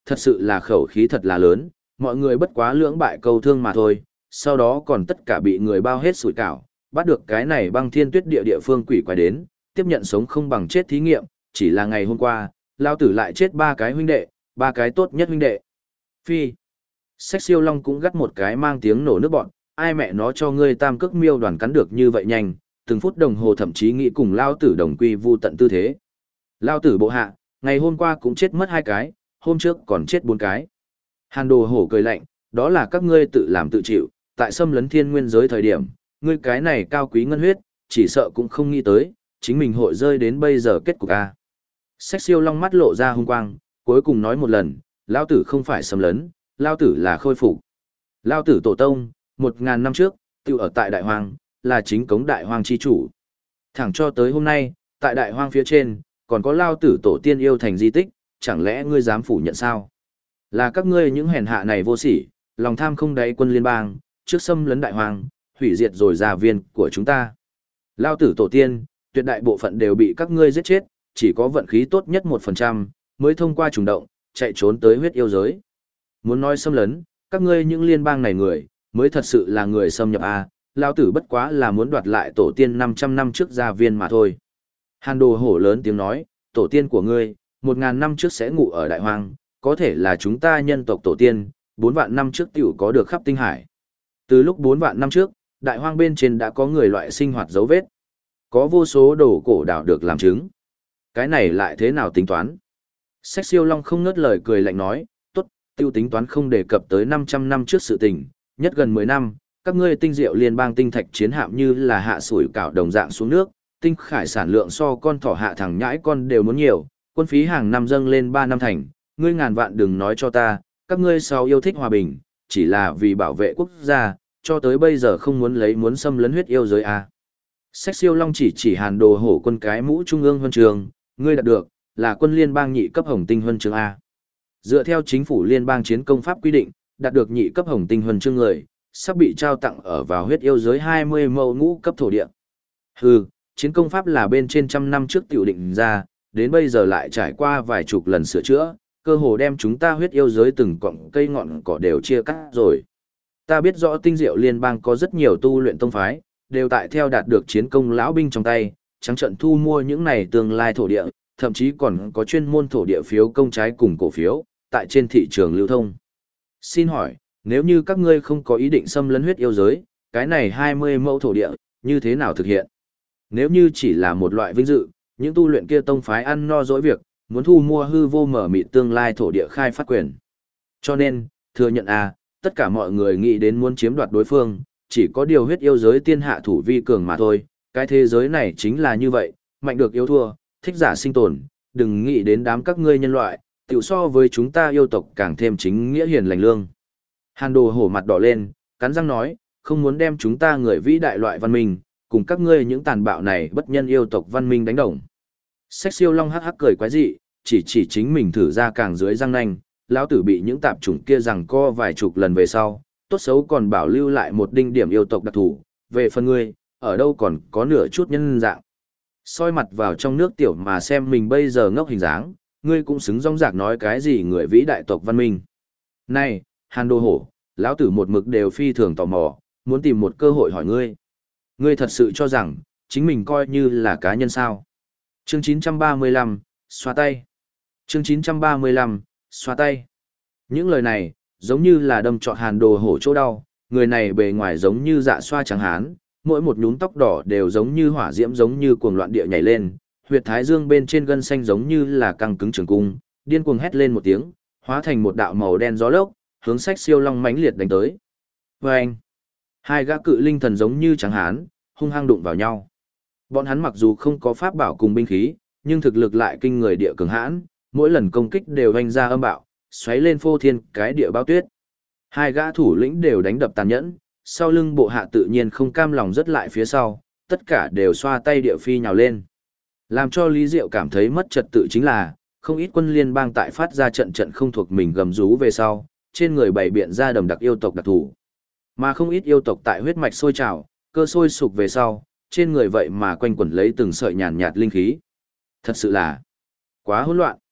A: thật sự là khẩu khí thật là lớn, mọi người bất quá lưỡng bại câu thương mà thôi, sau đó còn tất cả bị người bao hết sủi cảo, bắt được cái này băng thiên tuyết địa địa phương quỷ quái đến, tiếp nhận sống không bằng chết thí nghiệm, chỉ là ngày hôm qua, lao tử lại chết ba cái huynh đệ, ba cái tốt nhất huynh đệ. Phi. Xách siêu long cũng gắt một cái mang tiếng nổ nước bọn, ai mẹ nó cho ngươi tam cước miêu đoàn cắn được như vậy nhanh, từng phút đồng hồ thậm chí nghĩ cùng lao tử đồng quy vu tận tư thế. Lao tử bộ hạ, ngày hôm qua cũng chết mất 2 cái, hôm trước còn chết 4 cái. Hàn Đồ Hổ cười lạnh, đó là các ngươi tự làm tự chịu, tại xâm lấn thiên nguyên giới thời điểm, ngươi cái này cao quý ngân huyết, chỉ sợ cũng không nghĩ tới, chính mình hội rơi đến bây giờ kết cục a. Xách siêu long mắt lộ ra hung quang, cuối cùng nói một lần, lao tử không phải xâm lấn, lao tử là khôi phục. Lao tử tổ tông, 1000 năm trước, tự ở tại Đại Hoang, là chính cống Đại Hoang chi chủ. Thẳng cho tới hôm nay, tại Đại Hoang phía trên, còn có lao tử tổ tiên yêu thành di tích, chẳng lẽ ngươi dám phủ nhận sao? Là các ngươi những hèn hạ này vô sỉ, lòng tham không đáy quân liên bang, trước xâm lấn Đại Hoang, hủy diệt rồi gia viên của chúng ta. Lao tử tổ tiên, tuyệt đại bộ phận đều bị các ngươi giết chết, chỉ có vận khí tốt nhất 1%, mới thông qua trùng động, chạy trốn tới huyết yêu giới. Muốn nói xâm lấn, các ngươi những liên bang này người, mới thật sự là người xâm nhập A, Lao tử bất quá là muốn đoạt lại tổ tiên 500 năm trước gia viên mà thôi. Hàn Đồ Hổ lớn tiếng nói, tổ tiên của ngươi, 1000 năm trước sẽ ngủ ở Đại Hoang, có thể là chúng ta nhân tộc tổ tiên, 4 vạn năm trước tiểu có được khắp tinh hải. Từ lúc 4 vạn năm trước, Đại Hoang bên trên đã có người loại sinh hoạt dấu vết. Có vô số đồ cổ đảo được làm chứng. Cái này lại thế nào tính toán? Xách siêu long không ngớt lời cười lạnh nói, tốt, tiêu tính toán không đề cập tới 500 năm trước sự tình, nhất gần 10 năm, các ngươi tinh diệu liên bang tinh thạch chiến hạm như là hạ sủi cảo đồng dạng xuống nước, tinh khải sản lượng so con thỏ hạ thằng nhãi con đều muốn nhiều, quân phí hàng năm dâng lên 3 năm thành, ngươi ngàn vạn đừng nói cho ta, các ngươi sao yêu thích hòa bình, chỉ là vì bảo vệ quốc gia, cho tới bây giờ không muốn xâm lấn huyết yêu giới à. Xách siêu long chỉ Hàn Đồ Hổ quân cái mũ trung ương huân trường, ngươi đạt được, là quân liên bang nhị cấp hồng tinh huân chương A. Dựa theo chính phủ liên bang chiến công pháp quy định, đạt được nhị cấp hồng tinh huân chương người, sắp bị trao tặng ở vào huyết yêu giới 20 mẫu ngũ cấp thổ địa. Hừ, chiến công pháp là bên trên 100 năm trước tiểu định ra, đến bây giờ lại trải qua vài chục lần sửa chữa, cơ hồ đem chúng ta huyết yêu giới từng cọng cây ngọn cỏ đều chia cắt rồi. Ta biết rõ tinh diệu liên bang có rất nhiều tu luyện tông phái, đều tại theo đạt được chiến công lão binh trong tay, trắng trận thu mua những này tương lai thổ địa, thậm chí còn có chuyên môn thổ địa phiếu công trái cùng cổ phiếu, tại trên thị trường lưu thông. Xin hỏi, nếu như các ngươi không có ý định xâm lấn huyết yêu giới, cái này 20 mẫu thổ địa, như thế nào thực hiện? Nếu như chỉ là một loại vinh dự, những tu luyện kia tông phái ăn no dỗi việc, muốn thu mua hư vô mở mịt tương lai thổ địa khai phát quyền. Cho nên, thừa nhận tất cả mọi người nghĩ đến muốn chiếm đoạt đối phương, chỉ có điều huyết yêu giới tiên hạ thủ vi cường mà thôi, cái thế giới này chính là như vậy, mạnh được yếu thua, thích giả sinh tồn, đừng nghĩ đến đám các ngươi nhân loại, tiểu so với chúng ta yêu tộc càng thêm chính nghĩa hiền lành lương. Hàn Đồ Hổ mặt đỏ lên, cắn răng nói, không muốn đem chúng ta người vĩ đại loại văn minh, cùng các ngươi những tàn bạo này bất nhân yêu tộc văn minh đánh đồng. Xách siêu long hắc hắc cười quái dị, chỉ chính mình thử ra càng dưới răng nanh, lão tử bị những tạp chủng kia rằng co vài chục lần về sau, tốt xấu còn bảo lưu lại một đinh điểm yêu tộc đặc thù, về phần ngươi, ở đâu còn có nửa chút nhân dạng. Soi mặt vào trong nước tiểu mà xem mình bây giờ ngốc hình dáng, ngươi cũng xứng rong rạc nói cái gì người vĩ đại tộc văn minh. Này, Hàn Đồ Hổ, lão tử một mực đều phi thường tò mò, muốn tìm một cơ hội hỏi ngươi. Ngươi thật sự cho rằng, chính mình coi như là cá nhân sao? Chương 935, xoa tay. Chương 935, xoa tay. Những lời này, giống như là đâm trọt Hàn Đồ Hổ chỗ đau, người này bề ngoài giống như dạ xoa trắng hán, mỗi một nhúm tóc đỏ đều giống như hỏa diễm giống như cuồng loạn địa nhảy lên, huyệt thái dương bên trên gân xanh giống như là căng cứng trường cung, điên cuồng hét lên một tiếng, hóa thành một đạo màu đen gió lốc, hướng Xách siêu long mãnh liệt đánh tới. Vâng! Hai gã cự linh thần giống như trắng hán, hung hăng đụng vào nhau. Bọn hắn mặc dù không có pháp bảo cùng binh khí, nhưng thực lực lại kinh người địa cường hãn, mỗi lần công kích đều vành ra âm bạo, xoáy lên phô thiên cái địa bao tuyết. Hai gã thủ lĩnh đều đánh đập tàn nhẫn, sau lưng bộ hạ tự nhiên không cam lòng rất lại phía sau, tất cả đều xoa tay địa phi nhào lên. Làm cho Lý Diệu cảm thấy mất trật tự chính là, không ít quân liên bang tại phát ra trận trận không thuộc mình gầm rú về sau, trên người bày biện ra đầm đặc yêu tộc đặc thủ. Mà không ít yêu tộc tại huyết mạch sôi trào, cơ sôi sục về sau, trên người vậy mà quanh quẩn lấy từng sợi nhàn nhạt linh khí. Thật sự là quá hỗn loạn.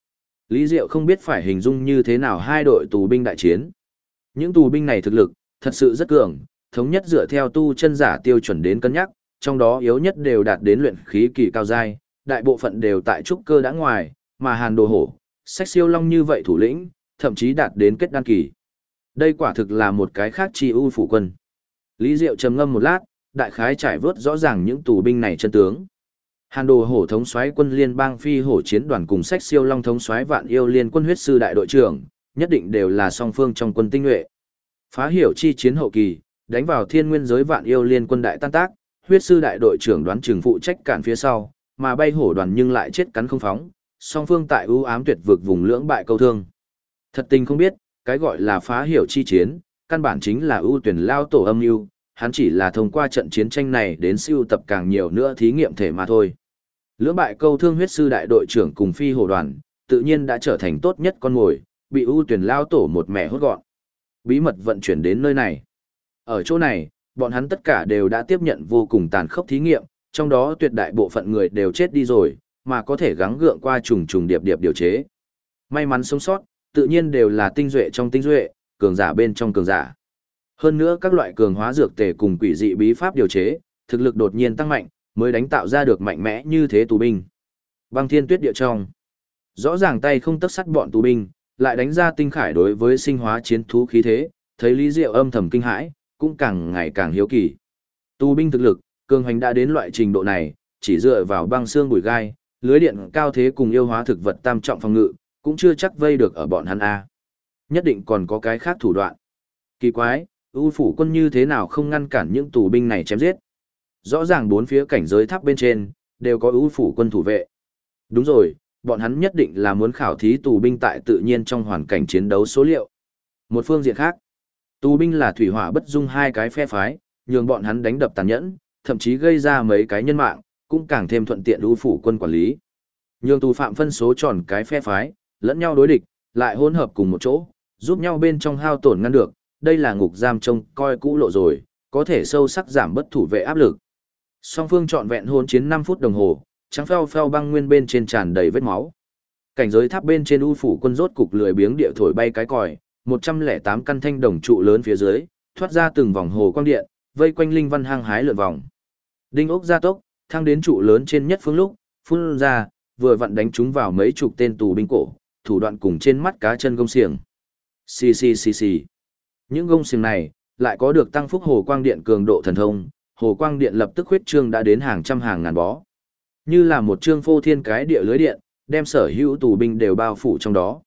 A: Lý Diệu không biết phải hình dung như thế nào hai đội tù binh đại chiến. Những tù binh này thực lực, thật sự rất cường, thống nhất dựa theo tu chân giả tiêu chuẩn đến cân nhắc, trong đó yếu nhất đều đạt đến luyện khí kỳ cao giai, đại bộ phận đều tại trúc cơ đã ngoài, mà Hàn Đồ Hổ, Sách Siêu Long như vậy thủ lĩnh, thậm chí đạt đến kết đan kỳ. Đây quả thực là một cái khác chi ưu phủ quân. Lý Diệu trầm ngâm một lát, đại khái trải vớt rõ ràng những tù binh này chân tướng. Hàn Đồ Hổ thống soái quân liên bang phi hổ chiến đoàn cùng Sách Siêu Long thống soái vạn yêu liên quân huyết sư đại đội trưởng, nhất định đều là song phương trong quân tinh nhuệ. Phá hiểu chi chiến hậu kỳ, đánh vào thiên nguyên giới vạn yêu liên quân đại tan tác, huyết sư đại đội trưởng đoán chừng phụ trách cản phía sau, mà bay hổ đoàn nhưng lại chết cắn không phóng, song phương tại ưu ám tuyệt vực vùng lưỡng bại câu thương. Thật tình không biết, cái gọi là phá hiểu chi chiến, căn bản chính là ưu tuyển lao tổ âm mưu, hắn chỉ là thông qua trận chiến tranh này đến siêu tập càng nhiều nữa thí nghiệm thể mà thôi. Lưỡng bại câu thương huyết sư đại đội trưởng cùng phi hổ đoàn, tự nhiên đã trở thành tốt nhất con mồi, bị ưu tuyển lao tổ một mẻ hốt gọn. Bí mật vận chuyển đến nơi này. Ở chỗ này, bọn hắn tất cả đều đã tiếp nhận vô cùng tàn khốc thí nghiệm, trong đó tuyệt đại bộ phận người đều chết đi rồi, mà có thể gắng gượng qua trùng trùng điệp điệp điều chế. May mắn sống sót, tự nhiên đều là tinh duệ trong tinh duệ, cường giả bên trong cường giả. Hơn nữa các loại cường hóa dược tề cùng quỷ dị bí pháp điều chế, thực lực đột nhiên tăng mạnh, mới đánh tạo ra được mạnh mẽ như thế tù binh. Băng thiên tuyết địa trong. Rõ ràng tay không tấc sắt bọn tù binh, lại đánh ra tinh khải đối với sinh hóa chiến thú khí thế, thấy Lý Diệu âm thầm kinh hãi, cũng càng ngày càng hiếu kỳ. Tù binh thực lực, cường hành đã đến loại trình độ này, chỉ dựa vào băng xương bùi gai, lưới điện cao thế cùng yêu hóa thực vật tam trọng phòng ngự, cũng chưa chắc vây được ở bọn hắn a. Nhất định còn có cái khác thủ đoạn. Kỳ quái, ưu phủ quân như thế nào không ngăn cản những tù binh này chém giết? Rõ ràng bốn phía cảnh giới tháp bên trên, đều có ưu phủ quân thủ vệ. Đúng rồi, bọn hắn nhất định là muốn khảo thí tù binh tại tự nhiên trong hoàn cảnh chiến đấu số liệu. Một phương diện khác, tù binh là thủy hỏa bất dung hai cái phe phái, nhường bọn hắn đánh đập tàn nhẫn, thậm chí gây ra mấy cái nhân mạng, cũng càng thêm thuận tiện ưu phủ quân quản lý. Nhường tù phạm phân số tròn cái phe phái, lẫn nhau đối địch, lại hỗn hợp cùng một chỗ, giúp nhau bên trong hao tổn ngăn được, đây là ngục giam trông coi cũ lộ rồi, có thể sâu sắc giảm bất thủ vệ áp lực. Song phương trọn vẹn hôn chiến 5 phút đồng hồ, trắng phèo phèo băng nguyên bên trên tràn đầy vết máu. Cảnh giới tháp bên trên ưu phủ quân rốt cục lười biếng địa thổi bay cái còi, 108 căn thanh đồng trụ lớn phía dưới, thoát ra từng vòng hồ quang điện, vây quanh linh văn hang hái lượn vòng. Đinh ốc gia tốc, thăng đến trụ lớn trên nhất phương lúc, phun ra, vừa vặn đánh chúng vào mấy chục tên tù binh cổ, thủ đoạn cùng trên mắt cá chân gông xiềng. Xì xì xì xì. Những gông xiềng này, lại có được tăng phúc hồ quang điện cường độ thần thông, hồ quang điện lập tức huyết trương đã đến hàng trăm hàng ngàn bó. Như là một trương phô thiên cái địa lưới điện, đem sở hữu tù binh đều bao phủ trong đó.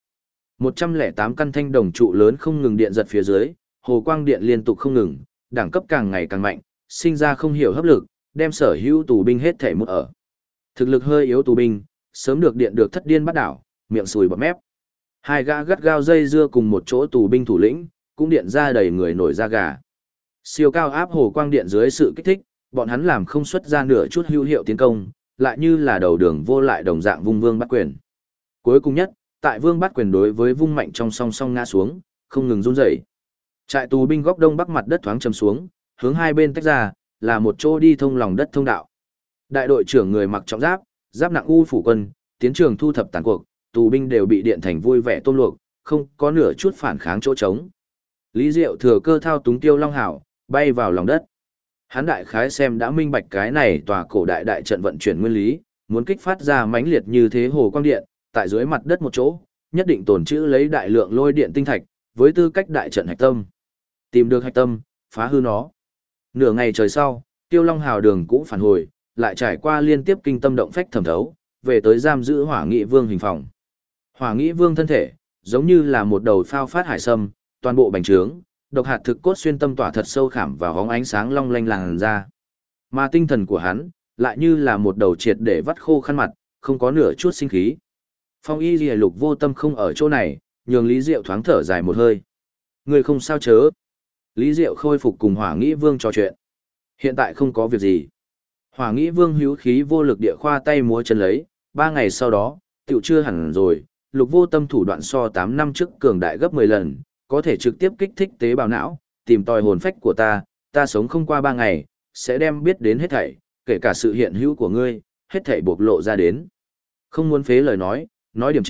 A: 108 căn thanh đồng trụ lớn không ngừng điện giật phía dưới, hồ quang điện liên tục không ngừng, đẳng cấp càng ngày càng mạnh, sinh ra không hiểu hấp lực, đem sở hữu tù binh hết thể một ở. Thực lực hơi yếu tù binh, sớm được điện được thất điên bắt đảo, miệng sùi bọt mép. Hai gã gắt gao dây dưa cùng một chỗ tù binh thủ lĩnh, cũng điện ra đầy người nổi da gà. Siêu cao áp hồ quang điện dưới sự kích thích, bọn hắn làm không xuất ra nửa chút hữu hiệu tiến công, lại như là đầu đường vô lại đồng dạng vung vương bắt quyền. Cuối cùng nhất, tại vương bắt quyền đối với vung mạnh trong song song ngã xuống, không ngừng run rẩy. Trại tù binh góc đông bắc mặt đất thoáng trầm xuống, hướng hai bên tách ra, là một chỗ đi thông lòng đất thông đạo. Đại đội trưởng người mặc trọng giáp, giáp nặng u phủ quân, tiến trường thu thập tàn cuộc, tù binh đều bị điện thành vui vẻ tôm luộc, không có nửa chút phản kháng chỗ trống. Lý Diệu thừa cơ thao túng Tiêu Long Hảo, bay vào lòng đất. Hắn đại khái xem đã minh bạch cái này tòa cổ đại đại trận vận chuyển nguyên lý, muốn kích phát ra mãnh liệt như thế hồ quang điện, tại dưới mặt đất một chỗ, nhất định tồn trữ lấy đại lượng lôi điện tinh thạch, với tư cách đại trận hạch tâm. Tìm được hạch tâm, phá hư nó. Nửa ngày trời sau, Tiêu Long Hào đường cũng phản hồi, lại trải qua liên tiếp kinh tâm động phách thẩm thấu, về tới giam giữ Hỏa Nghị Vương hình phòng. Hỏa Nghị Vương thân thể, giống như là một đầu phao phát hải sâm, toàn bộ bành trướng, độc hạt thực cốt xuyên tâm tỏa thật sâu khảm vào hóng ánh sáng long lanh làn ra. Mà tinh thần của hắn, lại như là một đầu triệt để vắt khô khăn mặt, không có nửa chút sinh khí. Phong Y Liễu Lục Vô Tâm không ở chỗ này, nhường Lý Diệu thoáng thở dài một hơi. Người không sao chớ. Lý Diệu khôi phục cùng Hỏa Nghị Vương trò chuyện. Hiện tại không có việc gì. Hỏa Nghị Vương hữu khí vô lực địa khoa tay múa chân lấy, 3 ngày sau đó, tiểu chưa hẳn rồi, Lục Vô Tâm thủ đoạn so 8 năm trước cường đại gấp 10 lần, có thể trực tiếp kích thích tế bào não, tìm tòi hồn phách của ta sống không qua 3 ngày, sẽ đem biết đến hết thảy, kể cả sự hiện hữu của ngươi, hết thảy bộc lộ ra đến. Không muốn phế lời nói điểm chính,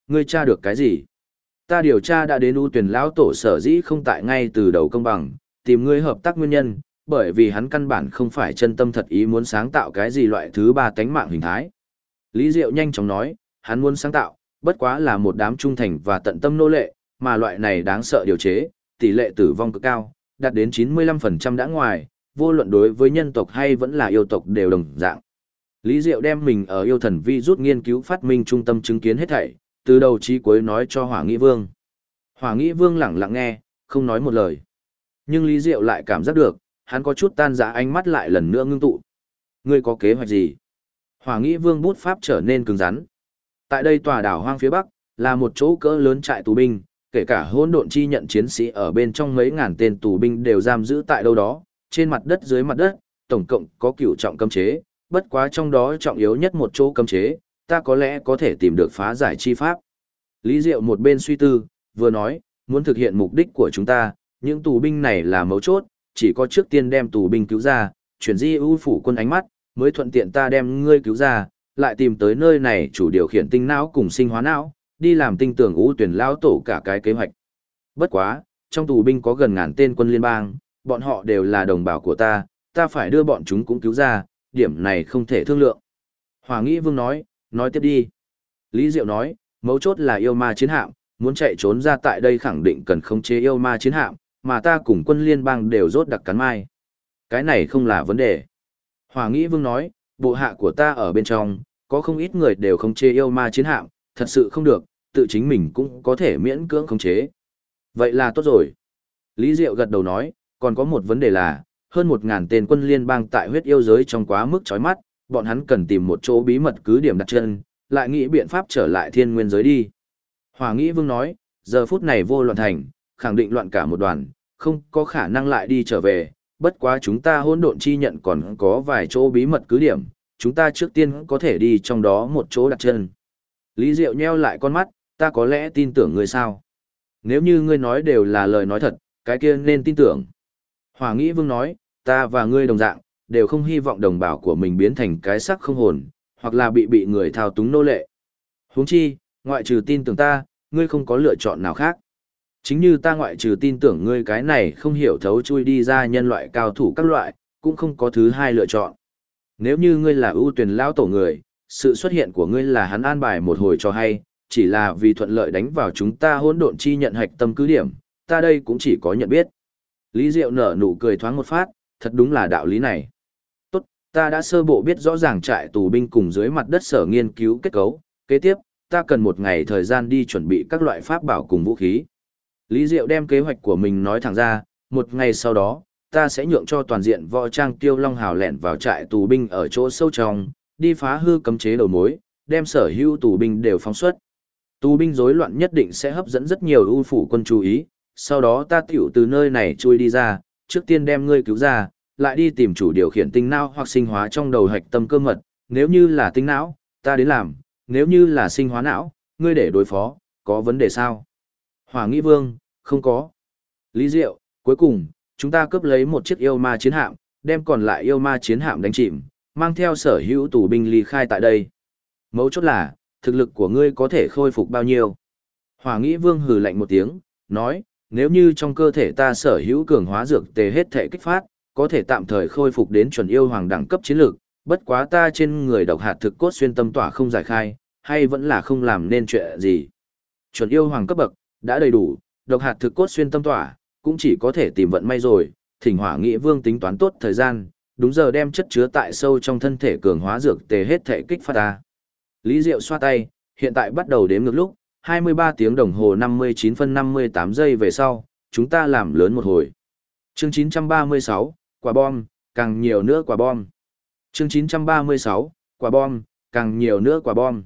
A: Ngươi tra được cái gì? Ta điều tra đã đến U Tuyền lão tổ sở dĩ không tại ngay từ đầu công bằng, tìm ngươi hợp tác nguyên nhân, bởi vì hắn căn bản không phải chân tâm thật ý muốn sáng tạo cái gì loại thứ ba tánh mạng hình thái. Lý Diệu nhanh chóng nói, hắn muốn sáng tạo, bất quá là một đám trung thành và tận tâm nô lệ, mà loại này đáng sợ điều chế, tỷ lệ tử vong cực cao, đạt đến 95% đã ngoài, vô luận đối với nhân tộc hay vẫn là yêu tộc đều đồng dạng. Lý Diệu đem mình ở yêu thần vi rút nghiên cứu phát minh trung tâm chứng kiến hết thảy, từ đầu chí cuối nói cho Hỏa Nghĩ Vương. Hỏa Nghĩ Vương lẳng lặng nghe, không nói một lời. Nhưng Lý Diệu lại cảm giác được, hắn có chút tan rã, ánh mắt lại lần nữa ngưng tụ. Ngươi có kế hoạch gì? Hỏa Nghĩ Vương bút pháp trở nên cứng rắn. Tại đây tòa đảo hoang phía bắc, là một chỗ cỡ lớn trại tù binh, kể cả hỗn độn chi nhận chiến sĩ ở bên trong mấy ngàn tên tù binh đều giam giữ tại đâu đó, trên mặt đất dưới mặt đất, tổng cộng có cửu trọng cấm chế, bất quá trong đó trọng yếu nhất một chỗ cấm chế, ta có lẽ có thể tìm được phá giải chi pháp. Lý Diệu một bên suy tư, vừa nói, muốn thực hiện mục đích của chúng ta, những tù binh này là mấu chốt, chỉ có trước tiên đem tù binh cứu ra, chuyển di ưu phủ quân ánh mắt, mới thuận tiện ta đem ngươi cứu ra, lại tìm tới nơi này chủ điều khiển tinh não cùng sinh hóa não, đi làm tinh tưởng ưu tuyển lao tổ cả cái kế hoạch. Bất quá, trong tù binh có gần ngàn tên quân liên bang, bọn họ đều là đồng bào của ta phải đưa bọn chúng cũng cứu ra, điểm này không thể thương lượng. Hỏa Nghĩ Vương nói tiếp đi. Lý Diệu nói, mấu chốt là yêu ma chiến hạm, muốn chạy trốn ra tại đây khẳng định cần khống chế yêu ma chiến hạm, mà ta cùng quân liên bang đều rốt đặc cắn mai. Cái này không là vấn đề. Hỏa Nghĩ Vương nói, bộ hạ của ta ở bên trong, có không ít người đều khống chế yêu ma chiến hạm, thật sự không được, tự chính mình cũng có thể miễn cưỡng khống chế. Vậy là tốt rồi. Lý Diệu gật đầu nói, còn có một vấn đề là, hơn 1.000 tên quân liên bang tại huyết yêu giới trong quá mức chói mắt, bọn hắn cần tìm một chỗ bí mật cứ điểm đặt chân, lại nghĩ biện pháp trở lại thiên nguyên giới đi. Hỏa Nghĩ Vương nói, giờ phút này vô loạn thành, khẳng định loạn cả một đoàn, không có khả năng lại đi trở về, bất quá chúng ta hỗn độn chi nhận còn có vài chỗ bí mật cứ điểm, chúng ta trước tiên có thể đi trong đó một chỗ đặt chân. Lý Diệu nheo lại con mắt, ta có lẽ tin tưởng ngươi sao? Nếu như ngươi nói đều là lời nói thật, cái kia nên tin tưởng. Hỏa Nghĩ Vương nói, ta và ngươi đồng dạng, đều không hy vọng đồng bào của mình biến thành cái xác không hồn, hoặc là bị người thao túng nô lệ. Huống chi, ngoại trừ tin tưởng ta, ngươi không có lựa chọn nào khác. Chính như ta ngoại trừ tin tưởng ngươi cái này không hiểu thấu chui đi ra nhân loại cao thủ các loại, cũng không có thứ hai lựa chọn. Nếu như ngươi là ưu tuyển lão tổ người, sự xuất hiện của ngươi là hắn an bài một hồi cho hay, chỉ là vì thuận lợi đánh vào chúng ta hỗn độn chi nhận hạch tâm cứ điểm, ta đây cũng chỉ có nhận biết. Lý Diệu nở nụ cười thoáng một phát, thật đúng là đạo lý này. Tốt, ta đã sơ bộ biết rõ ràng trại tù binh cùng dưới mặt đất sở nghiên cứu kết cấu, kế tiếp, ta cần một ngày thời gian đi chuẩn bị các loại pháp bảo cùng vũ khí. Lý Diệu đem kế hoạch của mình nói thẳng ra, một ngày sau đó, ta sẽ nhượng cho toàn diện võ trang Tiêu Long Hào lẻn vào trại tù binh ở chỗ sâu trong, đi phá hư cấm chế đầu mối, đem sở hữu tù binh đều phóng xuất. Tù binh rối loạn nhất định sẽ hấp dẫn rất nhiều ưu phủ quân chú ý, sau đó ta tiểu từ nơi này chui đi ra, trước tiên đem ngươi cứu ra, lại đi tìm chủ điều khiển tinh não hoặc sinh hóa trong đầu hạch tâm cơ mật, nếu như là tinh não, ta đến làm, nếu như là sinh hóa não, ngươi để đối phó, có vấn đề sao? Hỏa Nghĩ Vương, không có. Lý Diệu, cuối cùng, chúng ta cướp lấy một chiếc yêu ma chiến hạm, đem còn lại yêu ma chiến hạm đánh chìm, mang theo sở hữu tù binh ly khai tại đây. Mấu chốt là, thực lực của ngươi có thể khôi phục bao nhiêu? Hỏa Nghĩ Vương hừ lạnh một tiếng, nói, nếu như trong cơ thể ta sở hữu cường hóa dược tề hết thể kích phát, có thể tạm thời khôi phục đến chuẩn yêu hoàng đẳng cấp chiến lược, bất quá ta trên người độc hạt thực cốt xuyên tâm tỏa không giải khai, hay vẫn là không làm nên chuyện gì. Chuẩn yêu hoàng cấp bậc, đã đầy đủ, độc hạt thực cốt xuyên tâm tỏa, cũng chỉ có thể tìm vận may rồi, thỉnh Hỏa Nghĩ Vương tính toán tốt thời gian, đúng giờ đem chất chứa tại sâu trong thân thể cường hóa dược tề hết thể kích phát ta. Lý Diệu xoa tay, hiện tại bắt đầu đếm ngược lúc, 23 tiếng đồng hồ 59 phân 58 giây về sau, chúng ta làm lớn một hồi. Chương 936, quả bom, càng nhiều nữa quả bom. Chương 936, quả bom, càng nhiều nữa quả bom.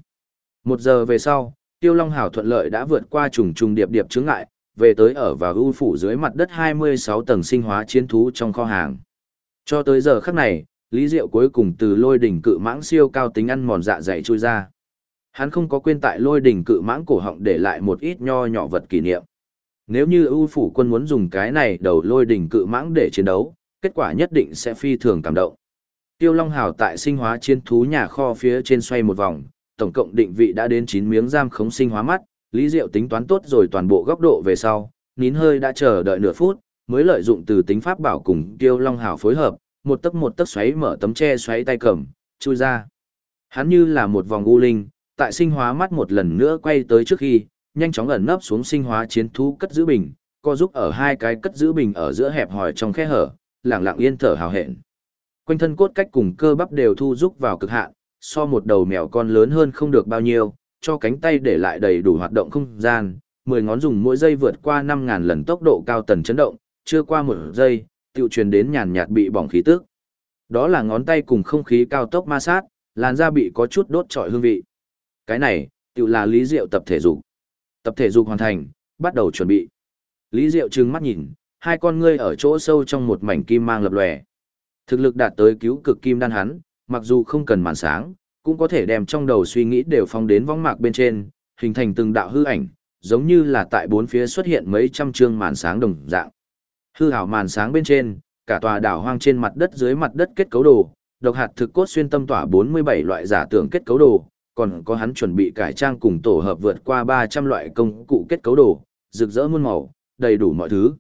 A: 1 giờ về sau, Tiêu Long Hào thuận lợi đã vượt qua trùng trùng điệp điệp chướng ngại, về tới ở vào ưu phủ dưới mặt đất 26 tầng sinh hóa chiến thú trong kho hàng. Cho tới giờ khắc này, Lý Diệu cuối cùng từ lôi đỉnh cự mãng siêu cao tính ăn mòn dạ dày chui ra. Hắn không có quên tại lôi đỉnh cự mãng cổ họng để lại một ít nho nhỏ vật kỷ niệm. Nếu như ưu phủ quân muốn dùng cái này đầu lôi đỉnh cự mãng để chiến đấu, kết quả nhất định sẽ phi thường cảm động. Tiêu Long Hào tại sinh hóa chiến thú nhà kho phía trên xoay một vòng, tổng cộng định vị đã đến 9 miếng giam khống sinh hóa mắt, Lý Diệu tính toán tốt rồi toàn bộ góc độ về sau, nín hơi đã chờ đợi nửa phút, mới lợi dụng từ tính pháp bảo cùng Kiêu Long Hào phối hợp, một tấc xoáy mở tấm che xoáy tay cầm, chui ra. Hắn như là một vòng u linh, tại sinh hóa mắt một lần nữa quay tới trước khi, nhanh chóng ẩn nấp xuống sinh hóa chiến thú cất giữ bình, co giúp ở hai cái cất giữ bình ở giữa hẹp hòi trong khe hở, lặng lặng yên thở hào hẹn. Quanh thân cốt cách cùng cơ bắp đều thu rúc vào cực hạn, so một đầu mèo con lớn hơn không được bao nhiêu, cho cánh tay để lại đầy đủ hoạt động không gian, 10 ngón dùng mỗi giây vượt qua 5.000 lần tốc độ cao tần chấn động, chưa qua một giây, tiêu truyền đến nhàn nhạt bị bỏng khí tức. Đó là ngón tay cùng không khí cao tốc ma sát, làn da bị có chút đốt trọi hương vị. Cái này, tiêu là Lý Diệu tập thể dục. Tập thể dục hoàn thành, bắt đầu chuẩn bị. Lý Diệu trừng mắt nhìn, hai con ngươi ở chỗ sâu trong một mảnh kim mang lập lòe. Thực lực đạt tới cứu cực kim đan hắn, mặc dù không cần màn sáng, cũng có thể đem trong đầu suy nghĩ đều phóng đến võng mạc bên trên, hình thành từng đạo hư ảnh, giống như là tại bốn phía xuất hiện mấy trăm chương màn sáng đồng dạng. Hư ảo màn sáng bên trên, cả tòa đảo hoang trên mặt đất dưới mặt đất kết cấu đồ, độc hạt thực cốt xuyên tâm tỏa 47 loại giả tưởng kết cấu đồ, còn có hắn chuẩn bị cải trang cùng tổ hợp vượt qua 300 loại công cụ kết cấu đồ, rực rỡ muôn màu, đầy đủ mọi thứ.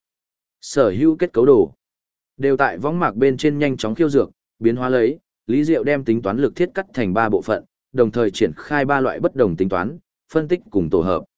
A: Sở hữu kết cấu đồ đều tại võng mạc bên trên nhanh chóng khiêu dược, biến hóa lấy, Lý Diệu đem tính toán lực thiết cắt thành 3 bộ phận, đồng thời triển khai 3 loại bất đồng tính toán, phân tích cùng tổ hợp.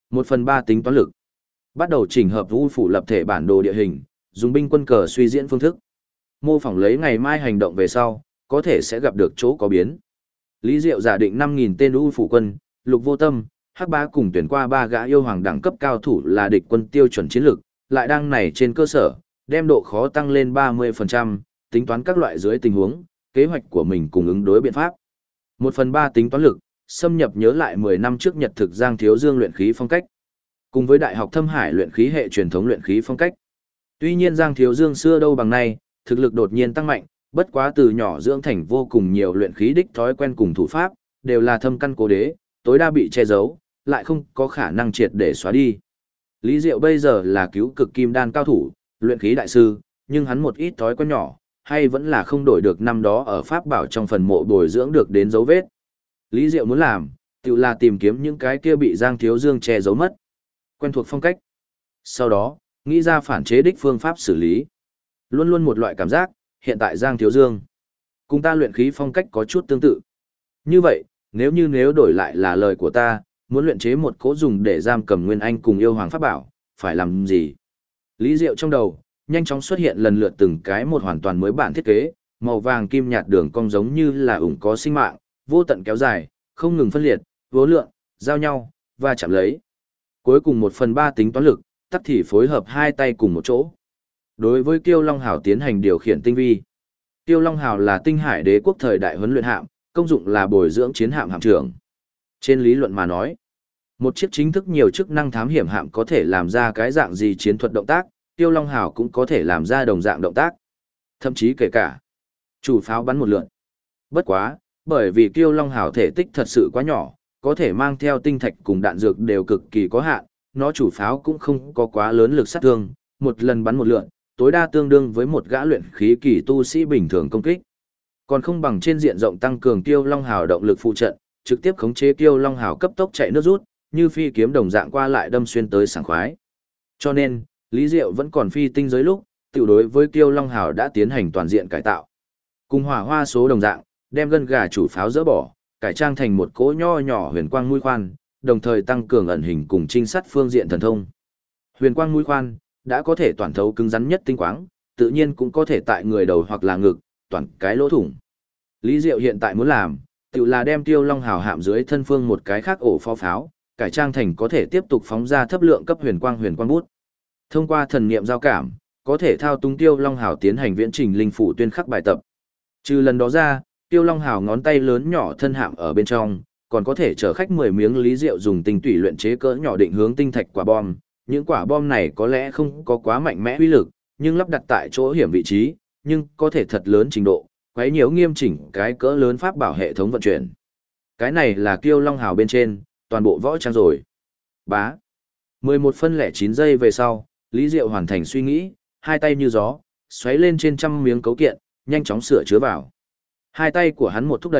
A: 1/3 tính toán lực. Bắt đầu chỉnh hợp vũ phủ lập thể bản đồ địa hình, dùng binh quân cờ suy diễn phương thức. Mô phỏng lấy ngày mai hành động về sau, có thể sẽ gặp được chỗ có biến. Lý Diệu giả định 5.000 tên u phủ quân, Lục Vô Tâm, Hắc Bá cùng tuyển qua 3 gã yêu hoàng đẳng cấp cao thủ là địch quân tiêu chuẩn chiến lược, lại đang này trên cơ sở, đem độ khó tăng lên 30%, tính toán các loại dưới tình huống, kế hoạch của mình cùng ứng đối biện pháp. 1/3 tính toán lực, xâm nhập nhớ lại 10 năm trước Nhật thực Giang Thiếu Dương luyện khí phong cách, cùng với Đại học Thâm Hải luyện khí hệ truyền thống luyện khí phong cách. Tuy nhiên Giang Thiếu Dương xưa đâu bằng nay, thực lực đột nhiên tăng mạnh, bất quá từ nhỏ dưỡng thành vô cùng nhiều luyện khí đích thói quen cùng thủ pháp, đều là thâm căn cố đế, tối đa bị che giấu, lại không có khả năng triệt để xóa đi. Lý Diệu bây giờ là cứu cực kim đan cao thủ, luyện khí đại sư, nhưng hắn một ít thói quen nhỏ, hay vẫn là không đổi được năm đó ở pháp bảo trong phần mộ bồi dưỡng được đến dấu vết. Lý Diệu muốn làm, tự là tìm kiếm những cái kia bị Giang Thiếu Dương che giấu mất. Quen thuộc phong cách. Sau đó, nghĩ ra phản chế đích phương pháp xử lý. Luôn luôn một loại cảm giác, hiện tại Giang Thiếu Dương cùng ta luyện khí phong cách có chút tương tự. Như vậy, nếu đổi lại là lời của ta, muốn luyện chế một cỗ dùng để giam cầm Nguyên Anh cùng yêu hoàng pháp bảo, phải làm gì? Lý Diệu trong đầu, nhanh chóng xuất hiện lần lượt từng cái một hoàn toàn mới bản thiết kế, màu vàng kim nhạt đường cong giống như là ủng có sinh mạng, vô tận kéo dài, không ngừng phân liệt, vố lượng, giao nhau, và chạm lấy. Cuối cùng 1/3 tính toán lực, tắc thì phối hợp hai tay cùng một chỗ. Đối với Kiêu Long Hào tiến hành điều khiển tinh vi. Kiêu Long Hào là Tinh Hải Đế quốc thời đại huấn luyện hạm, công dụng là bồi dưỡng chiến hạm hạm trưởng. Trên lý luận mà nói, một chiếc chính thức nhiều chức năng thám hiểm hạm có thể làm ra cái dạng gì chiến thuật động tác, Kiêu Long Hào cũng có thể làm ra đồng dạng động tác. Thậm chí kể cả chủ pháo bắn một lượt. Bất quá, bởi vì Kiêu Long Hào thể tích thật sự quá nhỏ, có thể mang theo tinh thạch cùng đạn dược đều cực kỳ có hạn, nó chủ pháo cũng không có quá lớn lực sát thương, một lần bắn một lượt, tối đa tương đương với một gã luyện khí kỳ tu sĩ bình thường công kích. Còn không bằng trên diện rộng tăng cường Kiêu Long Hào động lực phụ trận, trực tiếp khống chế Kiêu Long Hào cấp tốc chạy nước rút, như phi kiếm đồng dạng qua lại đâm xuyên tới sảng khoái. Cho nên, Lý Diệu vẫn còn phi tinh giới lúc, tiểu đối với Kiêu Long Hào đã tiến hành toàn diện cải tạo. Cùng hỏa hoa số đồng dạng, đem gân gà chủ pháo dỡ bỏ, cải trang thành một cỗ nho nhỏ huyền quang mũi khoan, đồng thời tăng cường ẩn hình cùng trinh sát phương diện thần thông. Huyền quang mũi khoan đã có thể toàn thấu cứng rắn nhất tinh quáng, tự nhiên cũng có thể tại người đầu hoặc là ngực, toàn cái lỗ thủng. Lý Diệu hiện tại muốn làm, tự là đem Kiêu Long Hào hạm dưới thân phương một cái khác ổ pháo pháo, cải trang thành có thể tiếp tục phóng ra thấp lượng cấp huyền quang bút. Thông qua thần niệm giao cảm, có thể thao túng Kiêu Long Hào tiến hành viễn trình linh phủ tuyên khắc bài tập. Trừ lần đó ra, Kiêu Long Hào ngón tay lớn nhỏ thân hạm ở bên trong, còn có thể chở khách 10 miếng Lý Diệu dùng tinh tủy luyện chế cỡ nhỏ định hướng tinh thạch quả bom. Những quả bom này có lẽ không có quá mạnh mẽ uy lực, nhưng lắp đặt tại chỗ hiểm vị trí, nhưng có thể thật lớn trình độ, quấy nhiễu nghiêm chỉnh cái cỡ lớn pháp bảo hệ thống vận chuyển. Cái này là Kiêu Long Hào bên trên, toàn bộ võ trang rồi. Bá. 11 phân 09 giây về sau, Lý Diệu hoàn thành suy nghĩ, hai tay như gió, xoáy lên trên trăm miếng cấu kiện, nhanh chóng sửa chứa vào. Hai tay của hắn một thúc đẩy,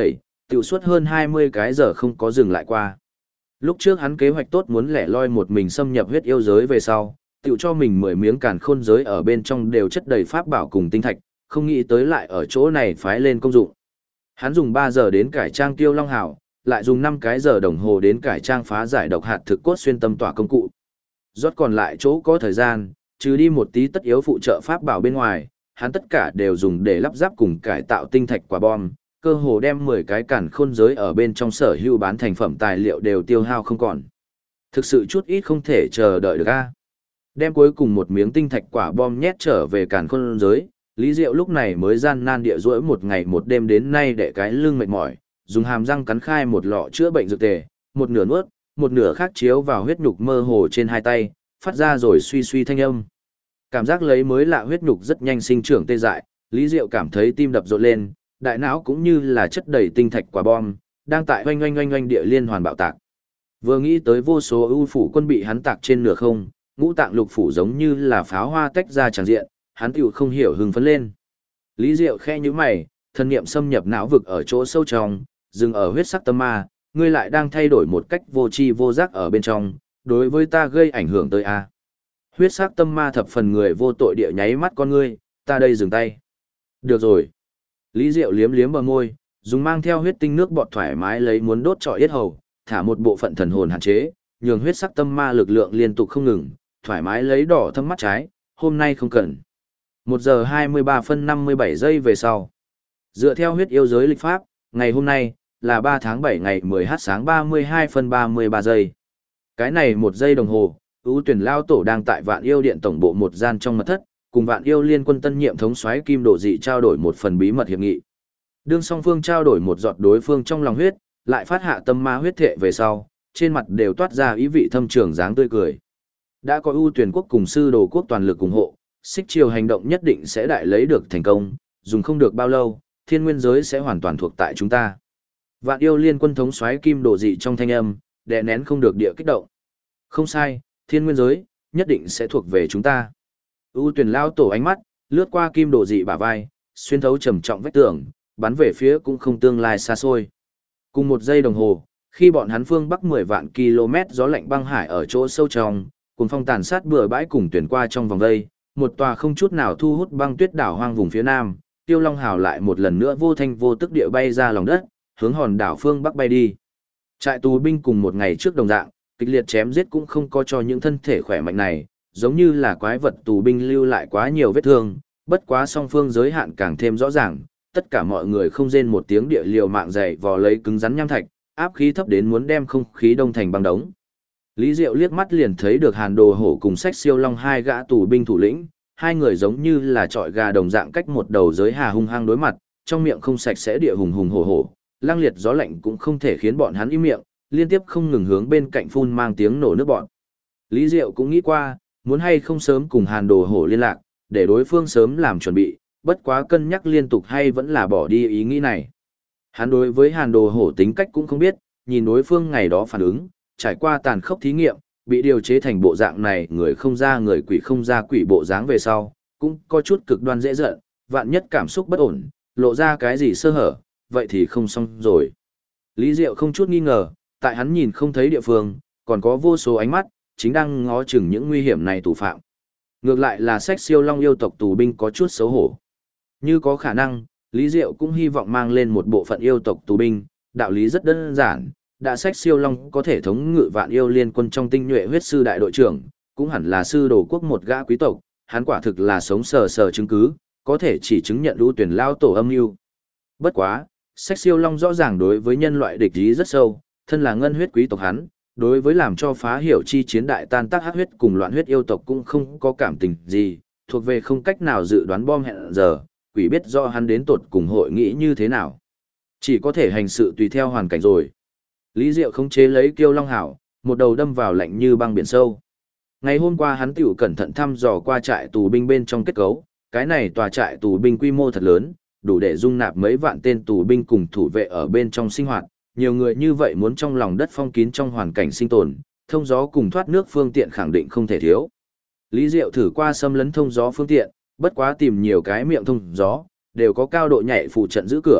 A: Tiểu suốt hơn 20 cái giờ không có dừng lại qua. Lúc trước hắn kế hoạch tốt muốn lẻ loi một mình xâm nhập huyết yêu giới về sau, tiểu cho mình 10 miếng càn khôn giới ở bên trong đều chất đầy pháp bảo cùng tinh thạch, không nghĩ tới lại ở chỗ này phái lên công dụng. Hắn dùng 3 giờ đến cải trang Tiêu Long Hảo, lại dùng 5 cái giờ đồng hồ đến cải trang phá giải độc hạt thực cốt xuyên tâm tỏa công cụ. Rốt còn lại chỗ có thời gian, trừ đi một tí tất yếu phụ trợ pháp bảo bên ngoài, hắn tất cả đều dùng để lắp ráp cùng cải tạo tinh thạch quả bom, cơ hồ đem 10 cái càn khôn giới ở bên trong sở hữu bán thành phẩm tài liệu đều tiêu hao không còn. Thực sự chút ít không thể chờ đợi được a. Đem cuối cùng một miếng tinh thạch quả bom nhét trở về càn khôn giới, Lý Diệu lúc này mới gian nan địa duỗi một ngày một đêm đến nay để cái lưng mệt mỏi, dùng hàm răng cắn khai một lọ chữa bệnh dược tề, một nửa nuốt, một nửa khác chiếu vào huyết nhục mơ hồ trên hai tay, phát ra rồi suy suy thanh âm. Cảm giác lấy mới lạ huyết nhục rất nhanh sinh trưởng tê dại, Lý Diệu cảm thấy tim đập rộn lên, đại não cũng như là chất đầy tinh thạch quả bom, đang tại oanh oanh oanh oanh địa liên hoàn bạo tạc. Vừa nghĩ tới vô số ưu phủ quân bị hắn tạc trên nửa không, ngũ tạng lục phủ giống như là pháo hoa tách ra tràn diện, hắn tiểu không hiểu hưng phấn lên. Lý Diệu khe nhíu mày, thần niệm xâm nhập não vực ở chỗ sâu trong, dừng ở huyết sắc tâm ma, ngươi lại đang thay đổi một cách vô tri vô giác ở bên trong, đối với ta gây ảnh hưởng tới a. Huyết sắc tâm ma thập phần người vô tội địa nháy mắt con ngươi, ta đây dừng tay. Được rồi. Lý Diệu liếm liếm bờ môi, dùng mang theo huyết tinh nước bọt thoải mái lấy muốn đốt trọi yết hầu, thả một bộ phận thần hồn hạn chế, nhường huyết sắc tâm ma lực lượng liên tục không ngừng, thoải mái lấy đỏ thâm mắt trái, hôm nay không cần. 1 giờ 23 phân 57 giây về sau. Dựa theo huyết yêu giới lịch pháp, ngày hôm nay là 3 tháng 7 ngày 10h sáng 32 phân 33 giây. Cái này 1 giây đồng hồ, ưu tuyển lao tổ đang tại Vạn Yêu Điện tổng bộ một gian trong mật thất, cùng Vạn Yêu Liên Quân tân nhiệm thống soái Kim Độ Dị trao đổi một phần bí mật hiệp nghị. Đương song phương trao đổi một giọt đối phương trong lòng huyết, lại phát hạ tâm ma huyết thệ về sau, trên mặt đều toát ra ý vị thâm trường dáng tươi cười. Đã có ưu tuyển quốc cùng sư đồ quốc toàn lực ủng hộ, xích triều hành động nhất định sẽ đại lấy được thành công, dùng không được bao lâu, thiên nguyên giới sẽ hoàn toàn thuộc tại chúng ta. Vạn Yêu Liên Quân thống soái Kim Độ Dị trong thanh âm, đè nén không được địa kích động. Không sai, thiên nguyên giới nhất định sẽ thuộc về chúng ta. ưu tuyển lao tổ ánh mắt lướt qua Kim Độ Dị bả vai, xuyên thấu trầm trọng vách tường, bắn về phía cũng không tương lai xa xôi. Cùng 1 giây đồng hồ, khi bọn hắn phương bắc 10 vạn km gió lạnh băng hải ở chỗ sâu trong, cùng phong tàn sát bừa bãi cùng tuyển qua trong vòng đây, một tòa không chút nào thu hút băng tuyết đảo hoang vùng phía nam, Tiêu Long Hào lại một lần nữa vô thanh vô tức địa bay ra lòng đất, hướng hòn đảo phương bắc bay đi. Trại tù binh cùng một ngày trước đồng dạng, kịch liệt chém giết cũng không có cho những thân thể khỏe mạnh này, giống như là quái vật tù binh lưu lại quá nhiều vết thương, bất quá song phương giới hạn càng thêm rõ ràng, tất cả mọi người không rên một tiếng địa liều mạng dày vò lấy cứng rắn nham thạch, áp khí thấp đến muốn đem không khí đông thành băng đống. Lý Diệu liếc mắt liền thấy được Hàn Đồ Hổ cùng Sách Siêu Long hai gã tù binh thủ lĩnh, hai người giống như là trọi gà đồng dạng cách một đầu giới hà hung hăng đối mặt, trong miệng không sạch sẽ địa hùng hùng hổ hổ, lang liệt gió lạnh cũng không thể khiến bọn hắn im miệng, liên tiếp không ngừng hướng bên cạnh phun mang tiếng nổ nước bọn. Lý Diệu cũng nghĩ qua, muốn hay không sớm cùng Hàn Đồ Hổ liên lạc, để đối phương sớm làm chuẩn bị, bất quá cân nhắc liên tục hay vẫn là bỏ đi ý nghĩ này. Hắn đối với Hàn Đồ Hổ tính cách cũng không biết, nhìn đối phương ngày đó phản ứng, trải qua tàn khốc thí nghiệm, bị điều chế thành bộ dạng này người không ra người quỷ không ra quỷ bộ dáng về sau, cũng có chút cực đoan dễ giận, vạn nhất cảm xúc bất ổn, lộ ra cái gì sơ hở, vậy thì không xong rồi. Lý Diệu không chút nghi ngờ, tại hắn nhìn không thấy địa phương, còn có vô số ánh mắt, chính đang ngó chừng những nguy hiểm này tù phạm. Ngược lại là Sách Siêu Long yêu tộc tù binh có chút xấu hổ. Như có khả năng, Lý Diệu cũng hy vọng mang lên một bộ phận yêu tộc tù binh, đạo lý rất đơn giản, đã Sách Siêu Long có thể thống ngự Vạn Yêu Liên Quân trong tinh nhuệ huyết sư đại đội trưởng, cũng hẳn là sư đồ quốc một gã quý tộc, hắn quả thực là sống sờ sờ chứng cứ, có thể chỉ chứng nhận ưu tuyển lao tổ âm mưu. Bất quá, Sách Siêu Long rõ ràng đối với nhân loại địch ý rất sâu, thân là ngân huyết quý tộc hắn, đối với làm cho phá hiểu chi chiến đại tan tác hắc huyết cùng loạn huyết yêu tộc cũng không có cảm tình gì, thuộc về không cách nào dự đoán bom hẹn giờ, quỷ biết do hắn đến tột cùng hội nghĩ như thế nào. Chỉ có thể hành sự tùy theo hoàn cảnh rồi. Lý Diệu khống chế lấy Kiêu Long Hảo, một đầu đâm vào lạnh như băng biển sâu. Ngày hôm qua hắn tiểu cẩn thận thăm dò qua trại tù binh bên trong kết cấu, cái này tòa trại tù binh quy mô thật lớn, đủ để dung nạp mấy vạn tên tù binh cùng thủ vệ ở bên trong sinh hoạt, nhiều người như vậy muốn trong lòng đất phong kín trong hoàn cảnh sinh tồn, thông gió cùng thoát nước phương tiện khẳng định không thể thiếu. Lý Diệu thử qua xâm lấn thông gió phương tiện, bất quá tìm nhiều cái miệng thông gió, đều có cao độ nhạy phụ trận giữ cửa,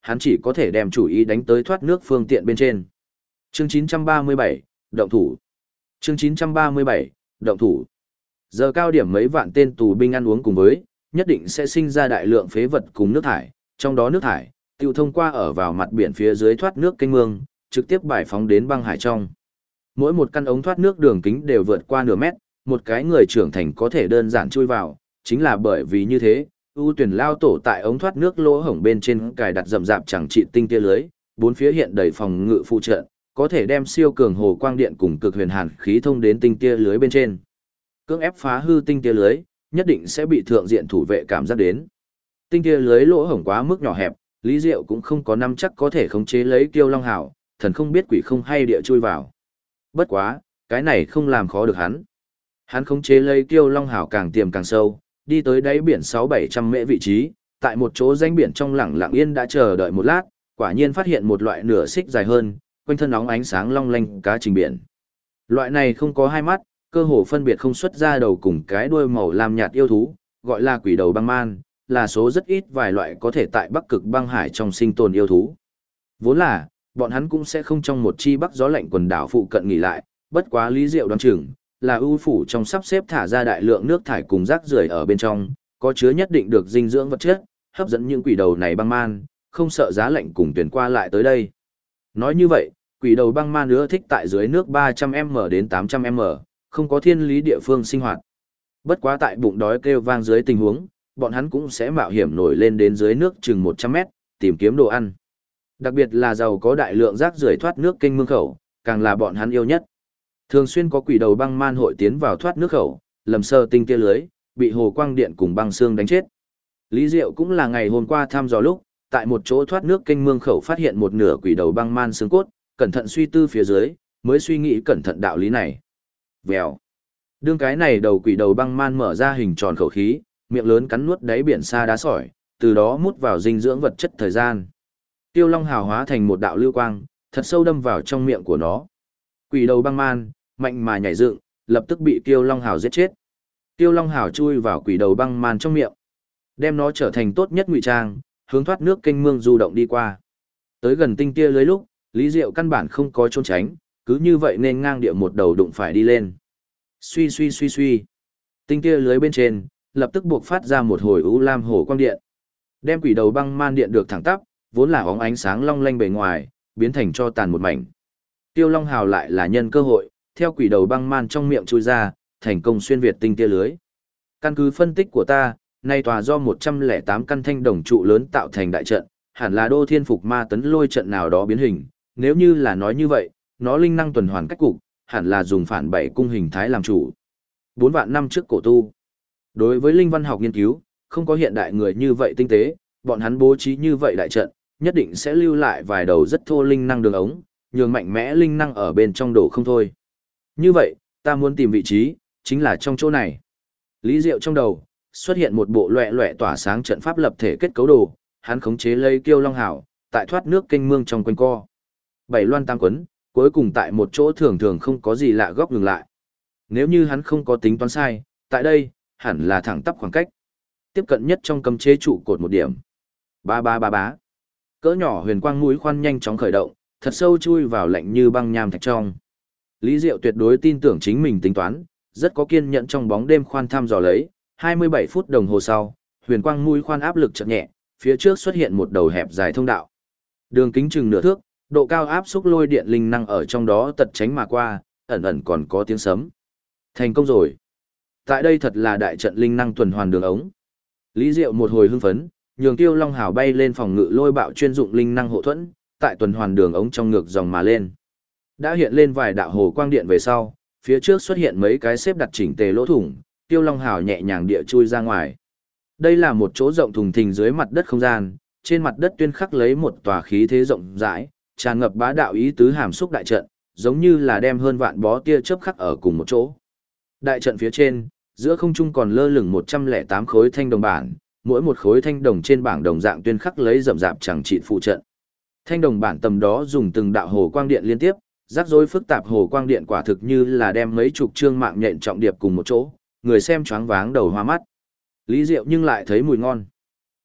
A: hắn chỉ có thể đem chủ ý đánh tới thoát nước phương tiện bên trên. Chương 937, động thủ. Chương 937, động thủ. Giờ cao điểm mấy vạn tên tù binh ăn uống cùng với, nhất định sẽ sinh ra đại lượng phế vật cùng nước thải, trong đó nước thải, tiêu thông qua ở vào mặt biển phía dưới thoát nước kênh mương, trực tiếp bài phóng đến băng hải trong. Mỗi một căn ống thoát nước đường kính đều vượt qua nửa mét, một cái người trưởng thành có thể đơn giản chui vào, chính là bởi vì như thế, ưu tuyển lao tổ tại ống thoát nước lỗ hổng bên trên cài đặt rậm rạp chẳng trị tinh tia lưới, bốn phía hiện đầy phòng ngự phụ trợ, có thể đem siêu cường hồ quang điện cùng cực huyền hàn khí thông đến tinh tia lưới bên trên. Cưỡng ép phá hư tinh tia lưới, nhất định sẽ bị thượng diện thủ vệ cảm giác đến. Tinh tia lưới lỗ hổng quá mức nhỏ hẹp, Lý Diệu cũng không có năm chắc có thể khống chế lấy Kiêu Long Hào, thần không biết quỷ không hay địa chui vào. Bất quá, cái này không làm khó được hắn. Hắn khống chế lấy Kiêu Long Hào càng tiềm càng sâu, đi tới đáy biển 600-700 mễ vị trí, tại một chỗ danh biển trong lặng lặng yên đã chờ đợi một lát, quả nhiên phát hiện một loại nửa xích dài hơn, quanh thân óng ánh sáng long lanh cá trình biển. Loại này không có hai mắt, cơ hồ phân biệt không xuất ra đầu cùng cái đuôi màu lam nhạt yêu thú, gọi là quỷ đầu băng man, là số rất ít vài loại có thể tại Bắc Cực băng hải trong sinh tồn yêu thú. Vốn là, bọn hắn cũng sẽ không trong một chi bắc gió lạnh quần đảo phụ cận nghỉ lại, bất quá Lý Diệu đoán chừng, là ưu phủ trong sắp xếp thả ra đại lượng nước thải cùng rác rưởi ở bên trong, có chứa nhất định được dinh dưỡng vật chất, hấp dẫn những quỷ đầu này băng man, không sợ giá lạnh cùng tuyển qua lại tới đây. Nói như vậy, quỷ đầu băng man ưa thích tại dưới nước 300m đến 800m, không có thiên lý địa phương sinh hoạt. Bất quá tại bụng đói kêu vang dưới tình huống, bọn hắn cũng sẽ mạo hiểm nổi lên đến dưới nước chừng 100m, tìm kiếm đồ ăn. Đặc biệt là giàu có đại lượng rác rưởi thoát nước kênh mương khẩu, càng là bọn hắn yêu nhất. Thường xuyên có quỷ đầu băng man hội tiến vào thoát nước khẩu, lầm sơ tinh tia lưới, bị hồ quang điện cùng băng xương đánh chết. Lý Diệu cũng là ngày hôm qua thăm dò lúc, tại một chỗ thoát nước kênh mương khẩu phát hiện một nửa quỷ đầu băng man xương cốt, cẩn thận suy tư phía dưới, mới suy nghĩ cẩn thận đạo lý này. Vèo. Đương cái này đầu quỷ đầu băng man mở ra hình tròn khẩu khí, miệng lớn cắn nuốt đáy biển xa đá sỏi, từ đó mút vào dinh dưỡng vật chất thời gian. Tiêu Long Hào hóa thành một đạo lưu quang, thật sâu đâm vào trong miệng của nó. Quỷ đầu băng man, mạnh mà nhảy dựng, lập tức bị Tiêu Long Hào giết chết. Tiêu Long Hào chui vào quỷ đầu băng man trong miệng, đem nó trở thành tốt nhất ngụy trang, hướng thoát nước kênh mương du động đi qua. Tới gần tinh tia lưới lúc, Lý Diệu căn bản không có trốn tránh, cứ như vậy nên ngang địa một đầu đụng phải đi lên. Suy suy suy suy. Tinh tia lưới bên trên, lập tức buộc phát ra một hồi u lam hồ quang điện. Đem quỷ đầu băng man điện được thẳng tắp, vốn là óng ánh sáng long lanh bề ngoài, biến thành cho tàn một mảnh. Tiêu Long Hào lại là nhân cơ hội, theo quỷ đầu băng man trong miệng chui ra, thành công xuyên việt tinh tia lưới. Căn cứ phân tích của ta, nay tòa do 108 căn thanh đồng trụ lớn tạo thành đại trận, hẳn là Đô Thiên Phục Ma Tấn Lôi trận nào đó biến hình, nếu như là nói như vậy, nó linh năng tuần hoàn cách cục, hẳn là dùng phản bảy cung hình thái làm chủ. 4 vạn năm trước cổ tu. Đối với linh văn học nghiên cứu, không có hiện đại người như vậy tinh tế, bọn hắn bố trí như vậy đại trận, nhất định sẽ lưu lại vài đầu rất thô linh năng đường ống, nhường mạnh mẽ linh năng ở bên trong đổ không thôi. Như vậy, ta muốn tìm vị trí, chính là trong chỗ này. Lý Diệu trong đầu, xuất hiện một bộ loẹ loẹ tỏa sáng trận pháp lập thể kết cấu đồ, hắn khống chế lấy Kiêu Long Hào, tại thoát nước kênh mương trong quanh co. Bảy loan tam quấn, cuối cùng tại một chỗ thường thường không có gì lạ góc ngừng lại. Nếu như hắn không có tính toán sai, tại đây, hẳn là thẳng tắp khoảng cách. Tiếp cận nhất trong cấm chế trụ cột một điểm. Ba ba ba bá. Cỡ nhỏ huyền quang mũi khoan nhanh chóng khởi động, thật sâu chui vào lạnh như băng nham thạch trong. Lý Diệu tuyệt đối tin tưởng chính mình tính toán, rất có kiên nhẫn trong bóng đêm khoan thăm dò lấy, 27 phút đồng hồ sau, huyền quang mũi khoan áp lực chậm nhẹ, phía trước xuất hiện một đầu hẹp dài thông đạo. Đường kính chừng nửa thước, độ cao áp xúc lôi điện linh năng ở trong đó tật tránh mà qua, ẩn ẩn còn có tiếng sấm. Thành công rồi. Tại đây thật là đại trận linh năng tuần hoàn đường ống. Lý Diệu một hồi hưng phấn, nhường Tiêu Long Hào bay lên phòng ngự lôi bạo chuyên dụng linh năng hộ thuẫn, tại tuần hoàn đường ống trong ngược dòng mà lên. Đã hiện lên vài đạo hồ quang điện về sau, phía trước xuất hiện mấy cái xếp đặt chỉnh tề lỗ thủng, Tiêu Long Hào nhẹ nhàng địa chui ra ngoài. Đây là một chỗ rộng thùng thình dưới mặt đất không gian, trên mặt đất tuyên khắc lấy một tòa khí thế rộng rãi, tràn ngập bá đạo ý tứ hàm xúc đại trận, giống như là đem hơn vạn bó tia chớp khắc ở cùng một chỗ. Đại trận phía trên, giữa không trung còn lơ lửng 108 khối thanh đồng bản, mỗi một khối thanh đồng trên bảng đồng dạng tuyên khắc lấy rậm rạp chẳng trị phụ trận. Thanh đồng bản tầm đó dùng từng đạo hồ quang điện liên tiếp, rắc rối phức tạp hồ quang điện quả thực như là đem mấy chục chương mạng nhện trọng điệp cùng một chỗ, người xem choáng váng đầu hoa mắt. Lý Diệu nhưng lại thấy mùi ngon.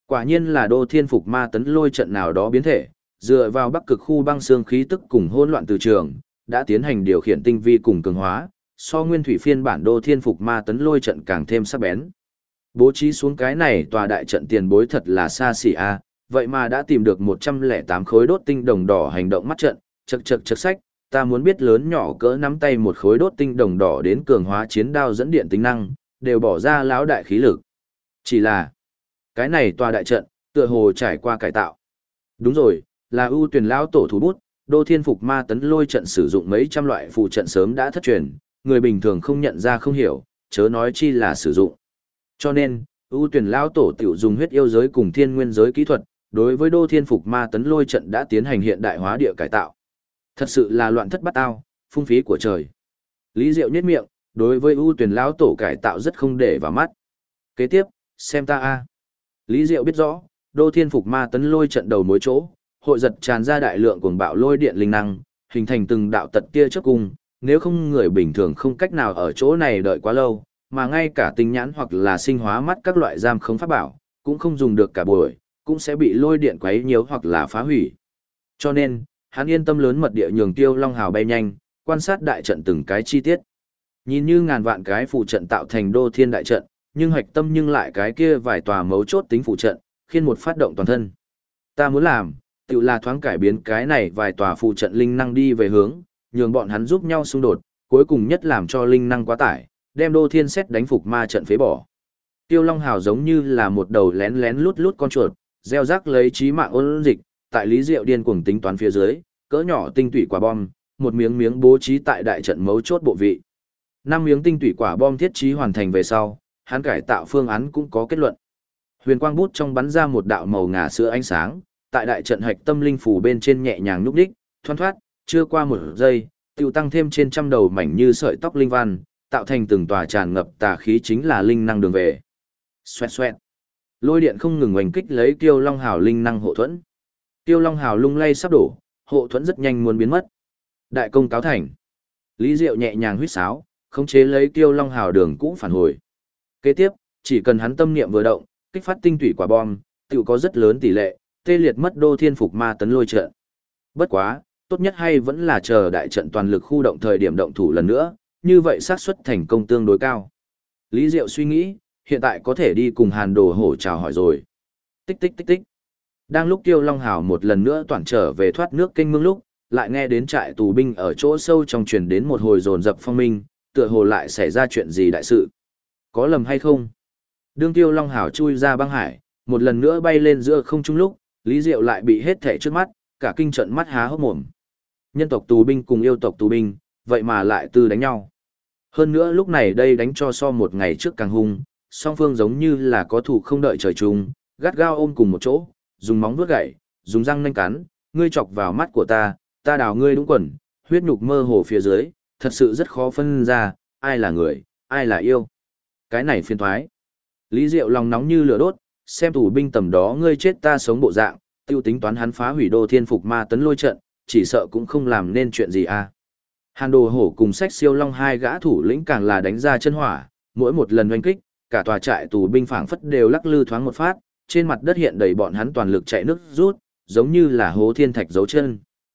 A: Quả nhiên là Đô Thiên Phục Ma Tấn Lôi trận nào đó biến thể, dựa vào Bắc Cực khu băng xương khí tức cùng hỗn loạn từ trường, đã tiến hành điều khiển tinh vi cùng cường hóa, so nguyên thủy phiên bản Đô Thiên Phục Ma Tấn Lôi trận càng thêm sắc bén. Bố trí xuống cái này tòa đại trận tiền bối thật là xa xỉ a, vậy mà đã tìm được 108 khối đốt tinh đồng đỏ hành động mắt trận, chậc chậc chậc sách, ta muốn biết lớn nhỏ cỡ nắm tay một khối đốt tinh đồng đỏ đến cường hóa chiến đao dẫn điện tính năng, đều bỏ ra lão đại khí lực. Chỉ là, cái này tòa đại trận, tựa hồ trải qua cải tạo. Đúng rồi, là ưu tuyển lão tổ thủ bút, Đô Thiên Phục Ma Tấn Lôi trận sử dụng mấy trăm loại phụ trận sớm đã thất truyền, người bình thường không nhận ra không hiểu, chớ nói chi là sử dụng. Cho nên, ưu tuyển lão tổ tiểu dùng huyết yêu giới cùng thiên nguyên giới kỹ thuật, đối với Đô Thiên Phục Ma Tấn Lôi trận đã tiến hành hiện đại hóa địa cải tạo. Thật sự là loạn thất bát ao, phung phí của trời. Lý Diệu nhếch miệng, đối với ưu tuyển lão tổ cải tạo rất không để vào mắt. Kế tiếp, xem ta a. Lý Diệu biết rõ, Đô Thiên Phục Ma Tấn Lôi trận đầu mối chỗ, hội giật tràn ra đại lượng cuồng bạo lôi điện linh năng, hình thành từng đạo tật tia chớp cung, nếu không người bình thường không cách nào ở chỗ này đợi quá lâu, mà ngay cả tinh nhãn hoặc là sinh hóa mắt các loại giam khống pháp bảo, cũng không dùng được cả buổi, cũng sẽ bị lôi điện quấy nhiễu hoặc là phá hủy. Cho nên, hắn yên tâm lớn mật địa nhường Tiêu Long Hào bay nhanh, quan sát đại trận từng cái chi tiết. Nhìn như ngàn vạn cái phụ trận tạo thành Đô Thiên đại trận, nhưng hoạch tâm nhưng lại cái kia vài tòa mấu chốt tính phụ trận, khiến một phát động toàn thân. Ta muốn làm, tự là thoáng cải biến cái này vài tòa phụ trận linh năng đi về hướng, nhường bọn hắn giúp nhau xung đột, cuối cùng nhất làm cho linh năng quá tải, đem Đô Thiên xét đánh phục ma trận phế bỏ. Tiêu Long Hào giống như là một đầu lén lén lút lút con chuột, gieo rắc lấy trí mạng ôn dịch, tại Lý Diệu điên cuồng tính toán phía dưới, cỡ nhỏ tinh tủy quả bom, một miếng miếng bố trí tại đại trận mấu chốt bộ vị. 5 miếng tinh tủy quả bom thiết trí hoàn thành về sau, hắn cải tạo phương án cũng có kết luận. Huyền quang bút trong bắn ra một đạo màu ngà sữa ánh sáng, tại đại trận hạch tâm linh phủ bên trên nhẹ nhàng nhúc đích, thoăn thoát, chưa qua một giây, tiêu tăng thêm trên trăm đầu mảnh như sợi tóc linh văn, tạo thành từng tòa tràn ngập tà khí chính là linh năng đường về. Xoẹt xoẹt. Lôi điện không ngừng oanh kích lấy Tiêu Long Hào linh năng hộ thuẫn. Tiêu Long Hào lung lay sắp đổ, hộ thuẫn rất nhanh muốn biến mất. Đại công cáo thành. Lý Diệu nhẹ nhàng huýt sáo, khống chế lấy Tiêu Long Hào đường cũ phản hồi. Kế tiếp, chỉ cần hắn tâm niệm vừa động, kích phát tinh thủy quả bom, tự có rất lớn tỷ lệ, tê liệt mất Đô Thiên Phục Ma Tấn Lôi trận. Bất quá, tốt nhất hay vẫn là chờ đại trận toàn lực khu động thời điểm động thủ lần nữa, như vậy xác suất thành công tương đối cao. Lý Diệu suy nghĩ, hiện tại có thể đi cùng Hàn Đồ Hổ chào hỏi rồi. Tích tích tích tích. Đang lúc Tiêu Long Hào một lần nữa toàn trở về thoát nước kênh mương lúc, lại nghe đến trại tù binh ở chỗ sâu trong truyền đến một hồi dồn dập phong minh, tựa hồ lại xảy ra chuyện gì đại sự. Có lầm hay không? Đương Tiêu Long Hào chui ra băng hải, một lần nữa bay lên giữa không trung lúc, Lý Diệu lại bị hết thảy trước mắt, cả kinh trận mắt há hốc mồm. Nhân tộc tù binh cùng yêu tộc tù binh, vậy mà lại tư đánh nhau. Hơn nữa lúc này đây đánh cho so một ngày trước càng hung, song phương giống như là có thủ không đợi trời chung, gắt gao ôm cùng một chỗ, dùng móng vuốt gậy, dùng răng nanh cắn, ngươi chọc vào mắt của ta, ta đào ngươi đúng quần, huyết nhục mơ hồ phía dưới, thật sự rất khó phân ra, ai là người, ai là yêu. Cái này phiền thoái. Lý Diệu lòng nóng như lửa đốt, xem tù binh tầm đó ngươi chết ta sống bộ dạng, tiêu tính toán hắn phá hủy Đô Thiên Phục Ma Tấn Lôi trận, chỉ sợ cũng không làm nên chuyện gì à. Hàn Đồ Hổ cùng Sách Siêu Long hai gã thủ lĩnh càng là đánh ra chân hỏa, mỗi một lần oanh kích, cả tòa trại tù binh phảng phất đều lắc lư thoáng một phát, trên mặt đất hiện đầy bọn hắn toàn lực chạy nước rút, giống như là hố thiên thạch dấu chân.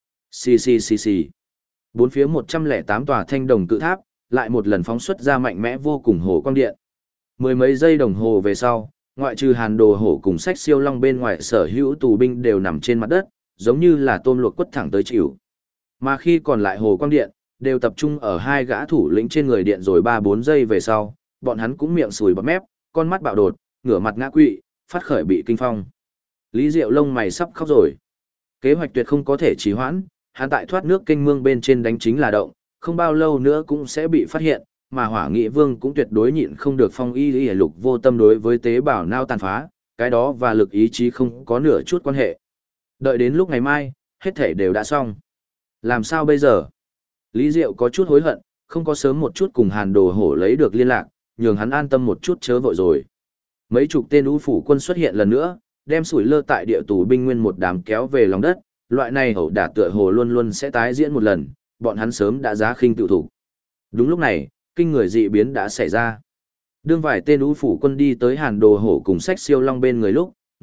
A: Xì xì xì xì. Bốn phía 108 tòa thanh đồng cự tháp, lại một lần phóng xuất ra mạnh mẽ vô cùng hồ quang điện. Mười mấy giây đồng hồ về sau, ngoại trừ Hàn Đồ Hổ cùng Sách Siêu Long bên ngoài sở hữu tù binh đều nằm trên mặt đất, giống như là tôm luộc quất thẳng tới chịu. Mà khi còn lại hồ quang điện, đều tập trung ở hai gã thủ lĩnh trên người điện rồi 3-4 giây về sau, bọn hắn cũng miệng sùi bọt mép, con mắt bạo đột, ngửa mặt ngã quỵ, phát khởi bị kinh phong. Lý Diệu lông mày sắp khóc rồi. Kế hoạch tuyệt không có thể trì hoãn, hắn tại thoát nước kênh mương bên trên đánh chính là động, không bao lâu nữa cũng sẽ bị phát hiện, mà Hỏa Nghị Vương cũng tuyệt đối nhịn không được phong y lục vô tâm đối với tế bào nao tàn phá, cái đó và lực ý chí không có nửa chút quan hệ. Đợi đến lúc ngày mai, hết thể đều đã xong. Làm sao bây giờ? Lý Diệu có chút hối hận, không có sớm một chút cùng Hàn Đồ Hổ lấy được liên lạc, nhường hắn an tâm một chút chớ vội rồi. Mấy chục tên U phủ quân xuất hiện lần nữa, đem sủi lơ tại địa tù binh nguyên một đám kéo về lòng đất, loại này ẩu đả tựa hồ luôn luôn sẽ tái diễn một lần, bọn hắn sớm đã giá khinh tự thủ. Đúng lúc này, kinh người dị biến đã xảy ra. Đương vài tên U phủ quân đi tới Hàn Đồ Hổ cùng Sách Siêu Long bên người lúc,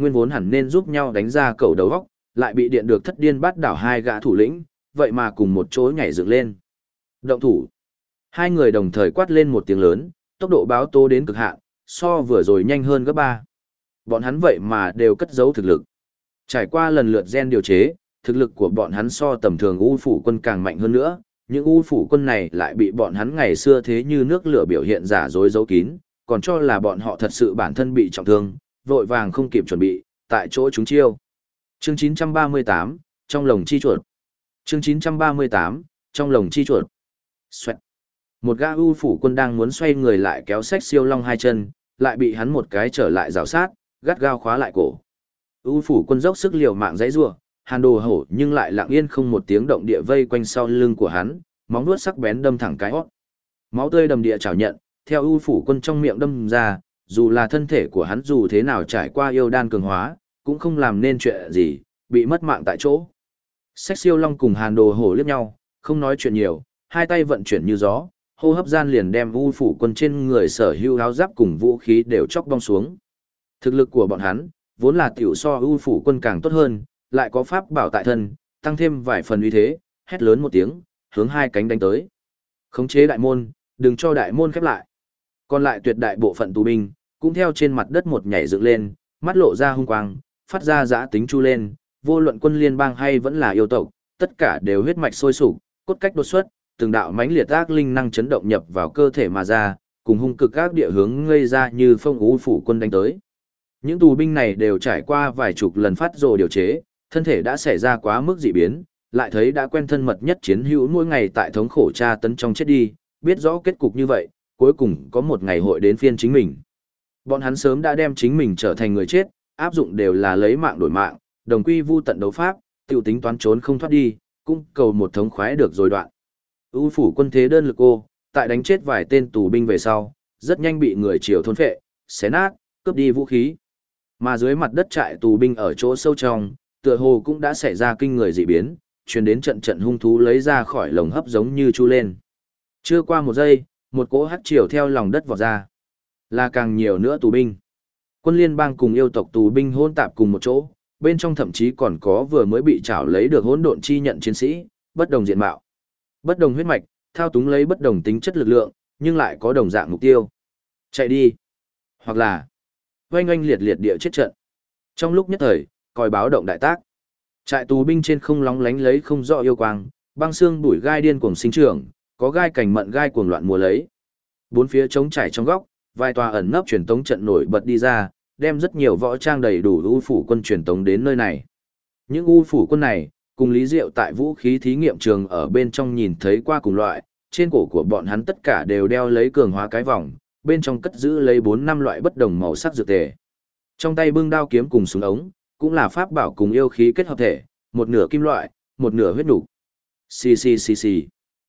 A: nguyên vốn hẳn nên giúp nhau đánh ra cầu đầu góc, lại bị điện được thất điên bắt đảo hai gã thủ lĩnh, vậy mà cùng một chỗ nhảy dựng lên. Động thủ. Hai người đồng thời quát lên một tiếng lớn, tốc độ báo tố đến cực hạn, so vừa rồi nhanh hơn gấp 3. Bọn hắn vậy mà đều cất giấu thực lực. Trải qua lần lượt gen điều chế, thực lực của bọn hắn so tầm thường U phủ quân càng mạnh hơn nữa, những U phủ quân này lại bị bọn hắn ngày xưa thế như nước lửa biểu hiện giả dối giấu kín, còn cho là bọn họ thật sự bản thân bị trọng thương, vội vàng không kịp chuẩn bị, tại chỗ chúng chiêu. Chương 938, trong lồng chi chuột. Chương 938, trong lồng chi chuột. Xoẹt. Một gã U phủ quân đang muốn xoay người lại kéo Sách Siêu Long hai chân, lại bị hắn một cái trở lại rào sát, gắt gao khóa lại cổ. U phủ quân dốc sức liều mạng giãy giụa, Hàn Đồ Hổ nhưng lại lặng yên không một tiếng động địa vây quanh sau lưng của hắn, móng vuốt sắc bén đâm thẳng cái hót. Máu tươi đầm địa trào nhận, theo U phủ quân trong miệng đâm ra, dù là thân thể của hắn dù thế nào trải qua yêu đan cường hóa, cũng không làm nên chuyện gì, bị mất mạng tại chỗ. Sách Siêu Long cùng Hàn Đồ Hổ liếc nhau, không nói chuyện nhiều, hai tay vận chuyển như gió, hô hấp gian liền đem U phủ quân trên người sở hữu áo giáp cùng vũ khí đều chóc bong xuống. Thực lực của bọn hắn vốn là tiểu so U phủ quân càng tốt hơn, lại có pháp bảo tại thân, tăng thêm vài phần uy thế, hét lớn một tiếng, hướng hai cánh đánh tới. Khống chế đại môn, đừng cho đại môn khép lại. Còn lại tuyệt đại bộ phận tù binh, cũng theo trên mặt đất một nhảy dựng lên, mắt lộ ra hung quang, phát ra dã tính chu lên, vô luận quân liên bang hay vẫn là yêu tộc, tất cả đều huyết mạch sôi sục, cốt cách đột xuất, từng đạo mãnh liệt ác linh năng chấn động nhập vào cơ thể mà ra, cùng hung cực các địa hướng ngây ra như phong U phủ quân đánh tới. Những tù binh này đều trải qua vài chục lần phát rồ điều chế, thân thể đã xảy ra quá mức dị biến, lại thấy đã quen thân mật nhất chiến hữu mỗi ngày tại thống khổ tra tấn trong chết đi, biết rõ kết cục như vậy, cuối cùng có một ngày hội đến phiên chính mình. Bọn hắn sớm đã đem chính mình trở thành người chết, áp dụng đều là lấy mạng đổi mạng, đồng quy vu tận đấu pháp, tiểu tính toán trốn không thoát đi, cũng cầu một thống khoái được rồi đoạn. U phủ quân thế đơn lực ô, tại đánh chết vài tên tù binh về sau, rất nhanh bị người Triều thôn phệ, xé nát, cướp đi vũ khí. Mà dưới mặt đất trại tù binh ở chỗ sâu trong, tựa hồ cũng đã xảy ra kinh người dị biến, truyền đến trận trận hung thú lấy ra khỏi lồng hấp giống như chu lên. Chưa qua một giây, một cỗ hắc triều theo lòng đất vọt ra. Là càng nhiều nữa tù binh. Quân liên bang cùng yêu tộc tù binh hỗn tạp cùng một chỗ, bên trong thậm chí còn có vừa mới bị trảo lấy được hỗn độn chi nhận chiến sĩ, bất đồng diện mạo, bất đồng huyết mạch, thao túng lấy bất đồng tính chất lực lượng, nhưng lại có đồng dạng mục tiêu. Chạy đi, hoặc là oanh oanh liệt liệt địa chết trận. Trong lúc nhất thời, còi báo động đại tác. Trại tù binh trên không lóng lánh lấy không rõ yêu quang, băng xương bụi gai điên cuồng sinh trưởng, có gai cảnh mận gai cuồng loạn mùa lấy. Bốn phía trống trải trong góc, vài tòa ẩn nấp truyền tống trận nổi bật đi ra, đem rất nhiều võ trang đầy đủ U phủ quân truyền tống đến nơi này. Những U phủ quân này, cùng Lý Diệu tại vũ khí thí nghiệm trường ở bên trong nhìn thấy qua cùng loại, trên cổ của bọn hắn tất cả đều đeo lấy cường hóa cái vòng, bên trong cất giữ lấy 4-5 loại bất đồng màu sắc dược tề. Trong tay bưng đao kiếm cùng súng ống, cũng là pháp bảo cùng yêu khí kết hợp thể, một nửa kim loại, một nửa huyết nục. Xì xì xì xì.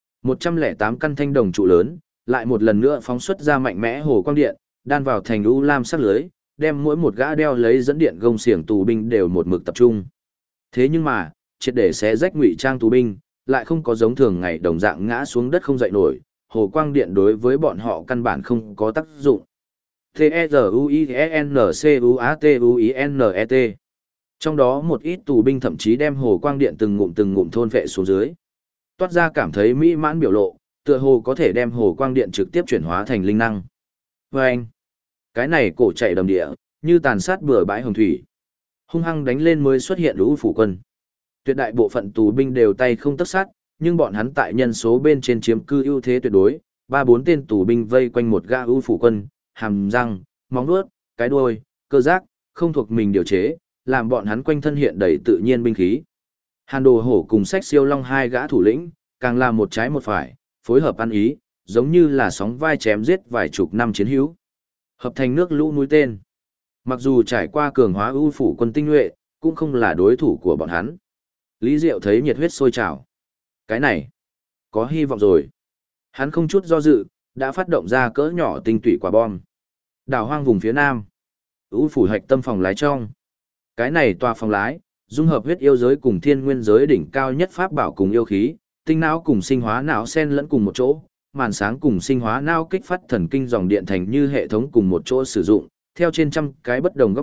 A: 108 căn thanh đồng trụ lớn, lại một lần nữa phóng xuất ra mạnh mẽ hồ quang điện, đan vào thành u lam sắc lưới, đem mỗi một gã đeo lấy dẫn điện gông xiềng tù binh đều một mực tập trung. Thế nhưng mà, triệt để xé rách ngụy trang tù binh, lại không có giống thường ngày đồng dạng ngã xuống đất không dậy nổi, hồ quang điện đối với bọn họ căn bản không có tác dụng. T-E-Z-U-I-N-C-U-A-T-U-I-N-E-T. Trong đó một ít tù binh thậm chí đem hồ quang điện từng ngụm thôn vệ xuống dưới. Toát ra cảm thấy mỹ mãn biểu lộ, tựa hồ có thể đem hồ quang điện trực tiếp chuyển hóa thành linh năng. Vâng! Cái này cổ chạy đầm địa, như tàn sát bừa bãi hồng thủy. Hung hăng đánh lên mới xuất hiện U phủ quân. Tuyệt đại bộ phận tù binh đều tay không tấc sắt, nhưng bọn hắn tại nhân số bên trên chiếm cư ưu thế tuyệt đối, 3-4 tên tù binh vây quanh một gã U phủ quân, hàm răng, móng vuốt, cái đuôi, cơ giác, không thuộc mình điều chế, làm bọn hắn quanh thân hiện đầy tự nhiên binh khí. Hàn Đồ Hổ cùng Sách Siêu Long hai gã thủ lĩnh, càng là một trái một phải, phối hợp ăn ý, giống như là sóng vai chém giết vài chục năm chiến hữu. Hợp thành nước lũ núi tên. Mặc dù trải qua cường hóa ưu phủ quân tinh nhuệ, cũng không là đối thủ của bọn hắn. Lý Diệu thấy nhiệt huyết sôi trào. Cái này, có hy vọng rồi. Hắn không chút do dự, đã phát động ra cỡ nhỏ tinh tủy quả bom. Đảo hoang vùng phía nam. Ưu phủ hạch tâm phòng lái trong. Cái này tòa phòng lái, dung hợp huyết yêu giới cùng thiên nguyên giới đỉnh cao nhất pháp bảo cùng yêu khí, tinh não cùng sinh hóa não xen lẫn cùng một chỗ, màn sáng cùng sinh hóa não kích phát thần kinh dòng điện thành như hệ thống cùng một chỗ sử dụng, theo trên trăm cái bất đồng góc độ,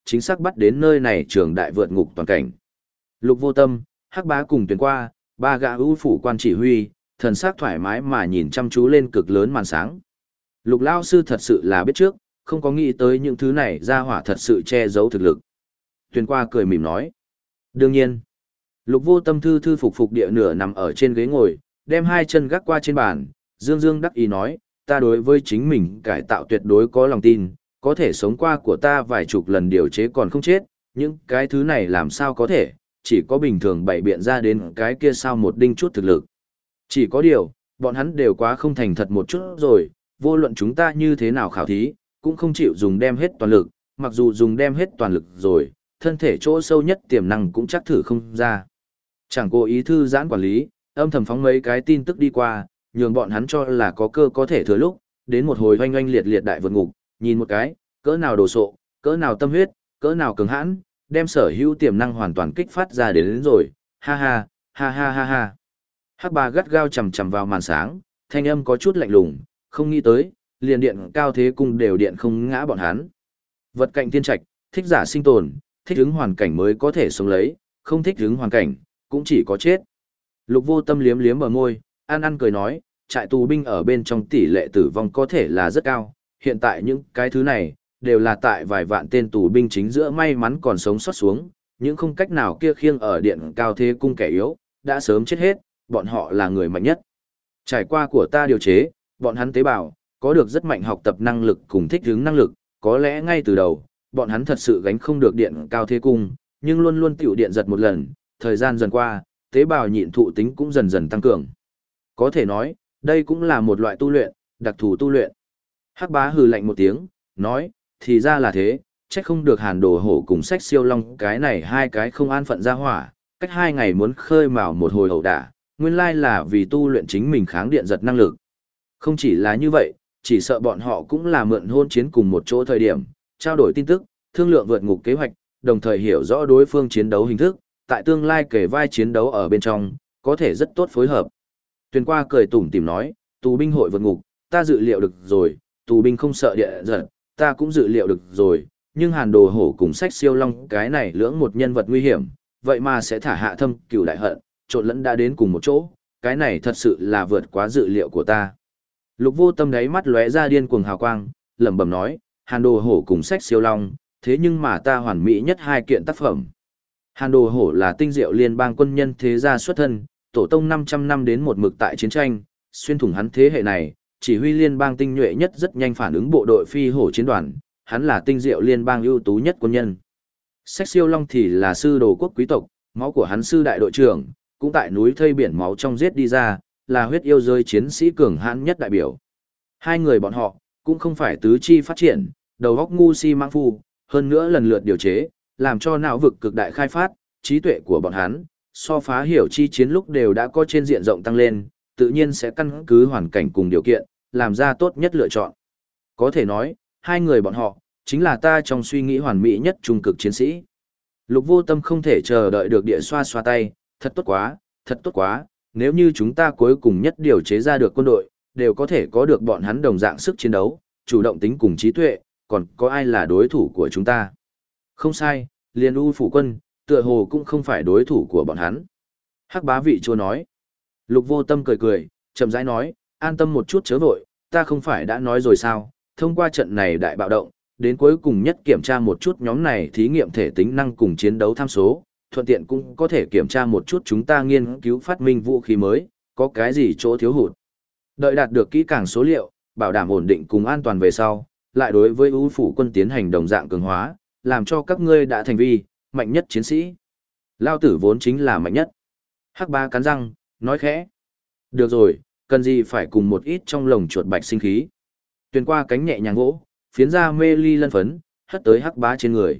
A: chính xác bắt đến nơi này trường đại vượt ngục toàn cảnh. Lục Vô Tâm, Hắc Bá cùng Tuyền Qua, ba gã ưu phủ quan chỉ huy, thần sắc thoải mái mà nhìn chăm chú lên cực lớn màn sáng. Lục Lao sư thật sự là biết trước, không có nghĩ tới những thứ này ra hỏa thật sự che giấu thực lực. Tuyền Qua cười mỉm nói. Đương nhiên. Lục Vô Tâm thư thư phục phục địa nửa nằm ở trên ghế ngồi, đem hai chân gác qua trên bàn, dương dương đắc ý nói, ta đối với chính mình cải tạo tuyệt đối có lòng tin, có thể sống qua của ta vài chục lần điều chế còn không chết, những cái thứ này làm sao có thể, chỉ có bình thường bày biện ra đến cái kia sao một đinh chút thực lực. Chỉ có điều, bọn hắn đều quá không thành thật một chút rồi, vô luận chúng ta như thế nào khảo thí, cũng không chịu dùng đem hết toàn lực, mặc dù dùng đem hết toàn lực rồi, thân thể chỗ sâu nhất tiềm năng cũng chắc thử không ra. Chẳng cố ý thư giãn quản lý, âm thầm phóng mấy cái tin tức đi qua, nhường bọn hắn cho là có cơ có thể thừa lúc, đến một hồi oanh oanh liệt liệt đại vượt ngục, nhìn một cái, cỡ nào đồ sộ, cỡ nào tâm huyết, cỡ nào cứng hãn, đem sở hữu tiềm năng hoàn toàn kích phát ra đến rồi, ha ha, ha ha ha ha. Hắc Ba gắt gao chầm chầm vào màn sáng, thanh âm có chút lạnh lùng, không nghĩ tới, liền điện cao thế cung đều điện không ngã bọn hắn. Vật cạnh thiên trạch, thích giả sinh tồn, thích ứng hoàn cảnh mới có thể sống lấy, không thích ứng hoàn cảnh, cũng chỉ có chết. Lục Vô Tâm liếm liếm bờ môi, ăn ăn cười nói, trại tù binh ở bên trong tỷ lệ tử vong có thể là rất cao, hiện tại những cái thứ này, đều là tại vài vạn tên tù binh chính giữa may mắn còn sống sót xuống, những không cách nào kia khiêng ở điện cao thế cung kẻ yếu, đã sớm chết hết, bọn họ là người mạnh nhất. Trải qua của ta điều chế, bọn hắn tế bào, có được rất mạnh học tập năng lực cùng thích ứng năng lực, có lẽ ngay từ đầu, bọn hắn thật sự gánh không được điện cao thế cung, nhưng luôn luôn tiểu điện giật một lần, thời gian dần qua, tế bào nhịn thụ tính cũng dần dần tăng cường. Có thể nói, đây cũng là một loại tu luyện, đặc thù tu luyện. Hắc Bá hừ lạnh một tiếng, nói, thì ra là thế, chắc không được Hàn Đồ Hổ cùng Sách Siêu Long cái này hai cái không an phận ra hỏa, cách 2 ngày muốn khơi mào một hồi ẩu đả, nguyên lai là vì tu luyện chính mình kháng điện giật năng lực. Không chỉ là như vậy, chỉ sợ bọn họ cũng là mượn hôn chiến cùng một chỗ thời điểm, trao đổi tin tức, thương lượng vượt ngục kế hoạch, đồng thời hiểu rõ đối phương chiến đấu hình thức, tại tương lai kể vai chiến đấu ở bên trong, có thể rất tốt phối hợp. Tuyền Qua cười tủm tỉm nói, tù binh hội vượt ngục, ta dự liệu được rồi, tù binh không sợ địa giật, ta cũng dự liệu được rồi, nhưng Hàn Đồ Hổ cùng Sách Siêu Long cái này lưỡng một nhân vật nguy hiểm, vậy mà sẽ thả hạ thâm cửu đại hận, trộn lẫn đã đến cùng một chỗ, cái này thật sự là vượt quá dự liệu của ta. Lục Vô Tâm đáy mắt lóe ra điên cuồng hào quang, lẩm bẩm nói, Hàn Đồ Hổ cùng Sách Siêu Long, thế nhưng mà ta hoàn mỹ nhất hai kiện tác phẩm. Hàn Đồ Hổ là tinh diệu liên bang quân nhân thế gia xuất thân, tổ tông 500 năm đến một mực tại chiến tranh, xuyên thủng hắn thế hệ này, chỉ huy liên bang tinh nhuệ nhất rất nhanh phản ứng bộ đội phi hổ chiến đoàn, hắn là tinh diệu liên bang ưu tú nhất quân nhân. Sách Siêu Long thì là sư đồ quốc quý tộc, máu của hắn sư đại đội trưởng, cũng tại núi thây biển máu trong giết đi ra, là huyết yêu rơi chiến sĩ cường hãn nhất đại biểu. Hai người bọn họ, cũng không phải tứ chi phát triển, đầu óc ngu si mang phu, hơn nữa lần lượt điều chế, làm cho não vực cực đại khai phát, trí tuệ của bọn hắn, so phá hiểu chi chiến lúc đều đã có trên diện rộng tăng lên, tự nhiên sẽ căn cứ hoàn cảnh cùng điều kiện, làm ra tốt nhất lựa chọn. Có thể nói, hai người bọn họ, chính là ta trong suy nghĩ hoàn mỹ nhất trung cực chiến sĩ. Lục Vô Tâm không thể chờ đợi được địa xoa xoa tay, thật tốt quá, nếu như chúng ta cuối cùng nhất điều chế ra được quân đội, đều có thể có được bọn hắn đồng dạng sức chiến đấu, chủ động tính cùng trí tuệ, còn có ai là đối thủ của chúng ta? Không sai, liền U phủ quân, tựa hồ cũng không phải đối thủ của bọn hắn. Hắc Bá vị chua nói. Lục Vô Tâm cười cười, chậm rãi nói, an tâm một chút chớ vội, ta không phải đã nói rồi sao, thông qua trận này đại bạo động, đến cuối cùng nhất kiểm tra một chút nhóm này thí nghiệm thể tính năng cùng chiến đấu tham số, thuận tiện cũng có thể kiểm tra một chút chúng ta nghiên cứu phát minh vũ khí mới, có cái gì chỗ thiếu hụt. Đợi đạt được kỹ càng số liệu, bảo đảm ổn định cùng an toàn về sau, lại đối với U phủ quân tiến hành đồng dạng cường hóa, làm cho các ngươi đã thành vi, mạnh nhất chiến sĩ. Lao tử vốn chính là mạnh nhất. Hắc Bá cắn răng, nói khẽ. Được rồi, cần gì phải cùng một ít trong lồng chuột bạch sinh khí. Tuyền Qua cánh nhẹ nhàng vỗ, phiến ra mê ly lân phấn, hất tới Hắc Bá trên người.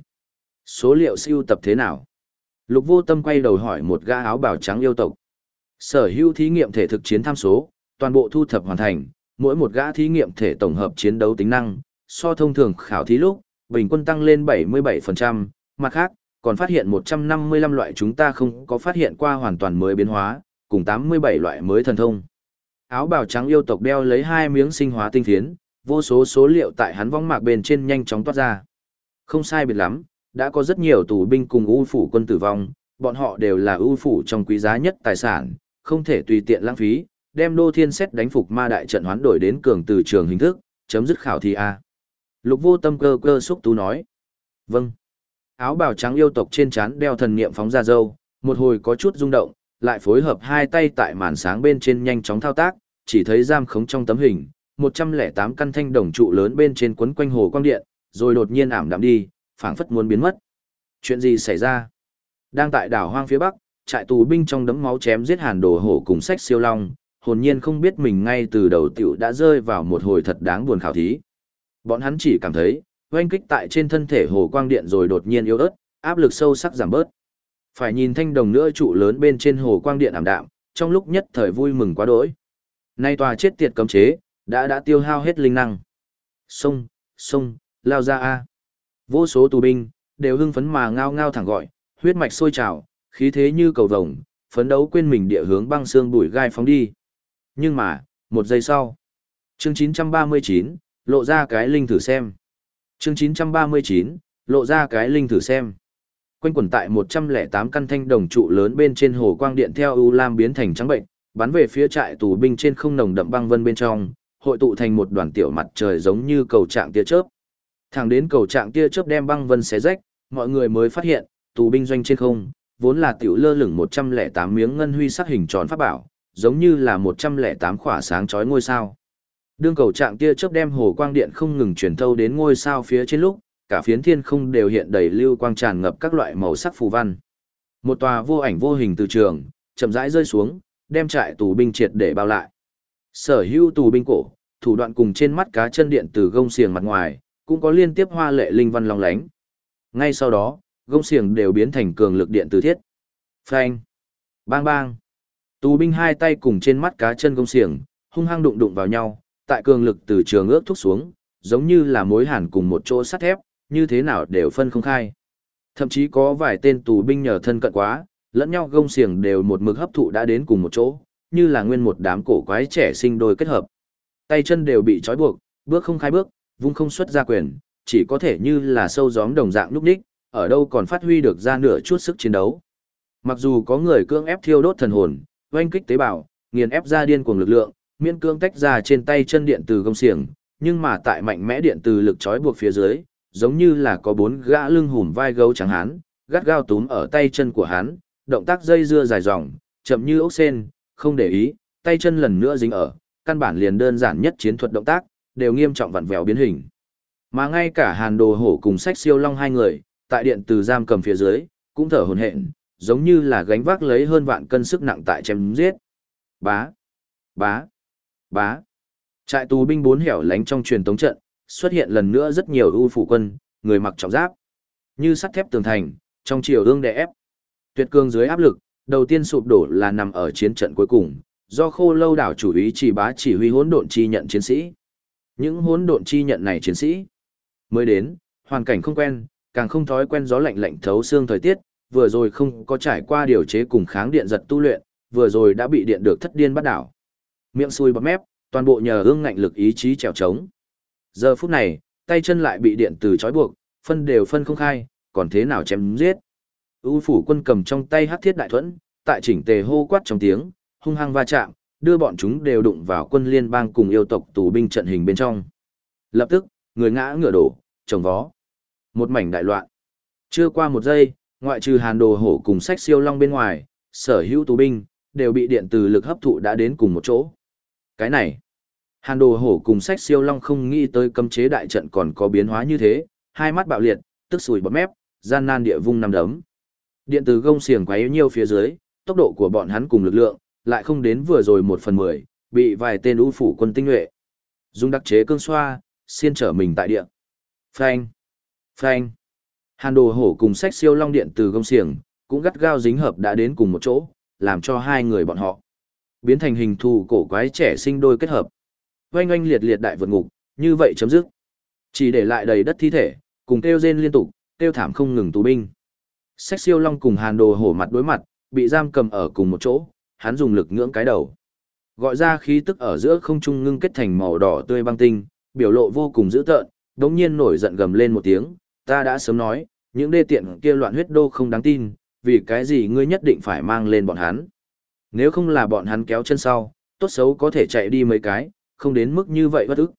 A: Số liệu siêu tập thế nào? Lục Vô Tâm quay đầu hỏi một gã áo bào trắng yêu tộc. Sở hữu thí nghiệm thể thực chiến tham số, toàn bộ thu thập hoàn thành, mỗi một gã thí nghiệm thể tổng hợp chiến đấu tính năng, so thông thường khảo thí lúc, bình quân tăng lên 77%, mặt khác, còn phát hiện 155 loại chúng ta không có phát hiện qua hoàn toàn mới biến hóa, cùng 87 loại mới thần thông. Áo bào trắng yêu tộc đeo lấy 2 miếng sinh hóa tinh phiến, vô số số liệu tại hắn võng mạc bên trên nhanh chóng toát ra. Không sai biệt lắm, Đã có rất nhiều tù binh cùng U phủ quân tử vong, bọn họ đều là U phủ trong quý giá nhất tài sản, không thể tùy tiện lãng phí, đem Đô Thiên Xét đánh phục ma đại trận hoán đổi đến cường từ trường hình thức, chấm dứt khảo thi a. Lục Vô Tâm cơ cơ xúc tú nói. Vâng. Áo bào trắng yêu tộc trên trán đeo thần niệm phóng ra râu, một hồi có chút rung động, lại phối hợp hai tay tại màn sáng bên trên nhanh chóng thao tác, chỉ thấy giam khống trong tấm hình, 108 căn thanh đồng trụ lớn bên trên quấn quanh hồ quang điện, rồi đột nhiên ảm đạm đi, phảng phất muốn biến mất. Chuyện gì xảy ra? Đang tại đảo hoang phía bắc, trại tù binh trong đấm máu chém giết Hàn Đồ Hổ cùng Sách Siêu Long, hồn nhiên không biết mình ngay từ đầu tiểu đã rơi vào một hồi thật đáng buồn khảo thí. Bọn hắn chỉ cảm thấy, oanh kích tại trên thân thể hồ quang điện rồi đột nhiên yếu ớt, áp lực sâu sắc giảm bớt. Phải nhìn thanh đồng nữa trụ lớn bên trên hồ quang điện ảm đạm, trong lúc nhất thời vui mừng quá đỗi. Nay tòa chết tiệt cấm chế, đã tiêu hao hết linh năng. Xông, lao ra a. Vô số tù binh đều hưng phấn mà ngao ngao thẳng gọi, huyết mạch sôi trào, khí thế như cầu vồng, phấn đấu quên mình địa hướng băng xương bụi gai phóng đi. Nhưng mà, một giây sau, chương 939, lộ ra cái linh thử xem. Chương 939, lộ ra cái linh thử xem. Quanh quẩn tại 108 căn thanh đồng trụ lớn bên trên hồ quang điện theo u lam biến thành trắng bệnh, bắn về phía trại tù binh trên không nồng đậm băng vân bên trong, hội tụ thành một đoàn tiểu mặt trời giống như cầu trạng tia chớp. Thẳng đến cầu trạng tia chớp đem băng vân xé rách, mọi người mới phát hiện, tù binh doanh trên không, vốn là tiểu lơ lửng 108 miếng ngân huy sắc hình tròn pháp bảo, giống như là 108 khỏa sáng chói ngôi sao. Đương cầu trạng tia chớp đem hồ quang điện không ngừng truyền thâu đến ngôi sao phía trên lúc, cả phiến thiên không đều hiện đầy lưu quang tràn ngập các loại màu sắc phù văn. Một tòa vô ảnh vô hình từ trường, chậm rãi rơi xuống, đem trại tù binh triệt để bao lại. Sở hữu tù binh cổ, thủ đoạn cùng trên mắt cá chân điện từ gông xiềng mặt ngoài, cũng có liên tiếp hoa lệ linh văn long lánh. Ngay sau đó, gông xiềng đều biến thành cường lực điện từ thiết. Phanh, bang bang. Tù binh hai tay cùng trên mắt cá chân gông xiềng, hung hăng đụng đụng vào nhau, tại cường lực từ trường ước thúc xuống, giống như là mối hàn cùng một chỗ sắt thép, như thế nào đều phân không khai. Thậm chí có vài tên tù binh nhờ thân cận quá, lẫn nhau gông xiềng đều một mực hấp thụ đã đến cùng một chỗ, như là nguyên một đám cổ quái trẻ sinh đôi kết hợp. Tay chân đều bị trói buộc, bước không khai bước, vung không xuất ra quyền, chỉ có thể như là sâu gióm đồng dạng lúc đích, ở đâu còn phát huy được ra nửa chút sức chiến đấu. Mặc dù có người cưỡng ép thiêu đốt thần hồn, oanh kích tế bào, nghiền ép ra điên cuồng lực lượng, miễn cưỡng tách ra trên tay chân điện từ gông xiềng, nhưng mà tại mạnh mẽ điện từ lực trói buộc phía dưới, giống như là có bốn gã lưng hùm vai gấu trắng hán, gắt gao túm ở tay chân của hắn, động tác dây dưa dài dòng, chậm như ốc sên, không để ý, tay chân lần nữa dính ở, căn bản liền đơn giản nhất chiến thuật động tác, đều nghiêm trọng vặn vẹo biến hình. Mà ngay cả Hàn Đồ Hổ cùng Sách Siêu Long hai người, tại điện từ giam cầm phía dưới, cũng thở hổn hển, giống như là gánh vác lấy hơn vạn cân sức nặng tại chém giết. Bá, bá, bá. Trại tù binh bốn hẻo lánh trong truyền tống trận, xuất hiện lần nữa rất nhiều ưu phủ quân, người mặc trọng giáp, như sắt thép tường thành, trong chiều ương đè ép. Tuyệt cường dưới áp lực, đầu tiên sụp đổ là nằm ở chiến trận cuối cùng, do Khô Lâu đảo chủ ý chỉ bá chỉ huy hỗn độn chi nhận chiến sĩ. Những hỗn độn chi nhận này chiến sĩ mới đến, hoàn cảnh không quen, càng không thói quen gió lạnh lạnh thấu xương thời tiết, vừa rồi không có trải qua điều chế cùng kháng điện giật tu luyện, vừa rồi đã bị điện được thất điên bắt đảo. Miệng sùi bọt mép, toàn bộ nhờ ương ngạnh lực ý chí trèo trống. Giờ phút này, tay chân lại bị điện từ trói buộc, phân không khai, còn thế nào chém giết. U phủ quân cầm trong tay hắc thiết đại thuẫn, tại chỉnh tề hô quát trong tiếng, hung hăng va chạm, đưa bọn chúng đều đụng vào quân liên bang cùng yêu tộc tù binh trận hình bên trong. Lập tức, người ngã ngựa đổ, chồng vó. Một mảnh đại loạn. Chưa qua một giây, ngoại trừ Hàn Đồ Hổ cùng Sách Siêu Long bên ngoài, sở hữu tù binh đều bị điện từ lực hấp thụ đã đến cùng một chỗ. Cái này, Hàn Đồ Hổ cùng Sách Siêu Long không nghĩ tới cấm chế đại trận còn có biến hóa như thế, hai mắt bạo liệt, tức sùi bọt mép, gian nan địa vung nằm đấm. Điện từ gông xiềng quấy nhiêu phía dưới, tốc độ của bọn hắn cùng lực lượng, lại không đến vừa rồi 1/10, bị vài tên ưu phủ quân tinh nhuệ dùng đặc chế cương xoa, xiên trở mình tại địa. Phanh, phanh. Hàn Đồ Hổ cùng Sách Siêu Long điện từ gông xiềng, cũng gắt gao dính hợp đã đến cùng một chỗ, làm cho hai người bọn họ biến thành hình thù cổ quái trẻ sinh đôi kết hợp. Oanh oanh liệt liệt đại vượt ngục, như vậy chấm dứt. Chỉ để lại đầy đất thi thể, cùng kêu rên liên tục, kêu thảm không ngừng tù binh. Sách Siêu Long cùng Hàn Đồ Hổ mặt đối mặt, bị giam cầm ở cùng một chỗ, hắn dùng lực ngưỡng cái đầu. Gọi ra khí tức ở giữa không trung ngưng kết thành màu đỏ tươi băng tinh, biểu lộ vô cùng dữ tợn, đống nhiên nổi giận gầm lên một tiếng, ta đã sớm nói, Những đê tiện kia loạn huyết đô không đáng tin, vì cái gì ngươi nhất định phải mang lên bọn hắn. Nếu không là bọn hắn kéo chân sau, tốt xấu có thể chạy đi mấy cái, không đến mức như vậy bất ức.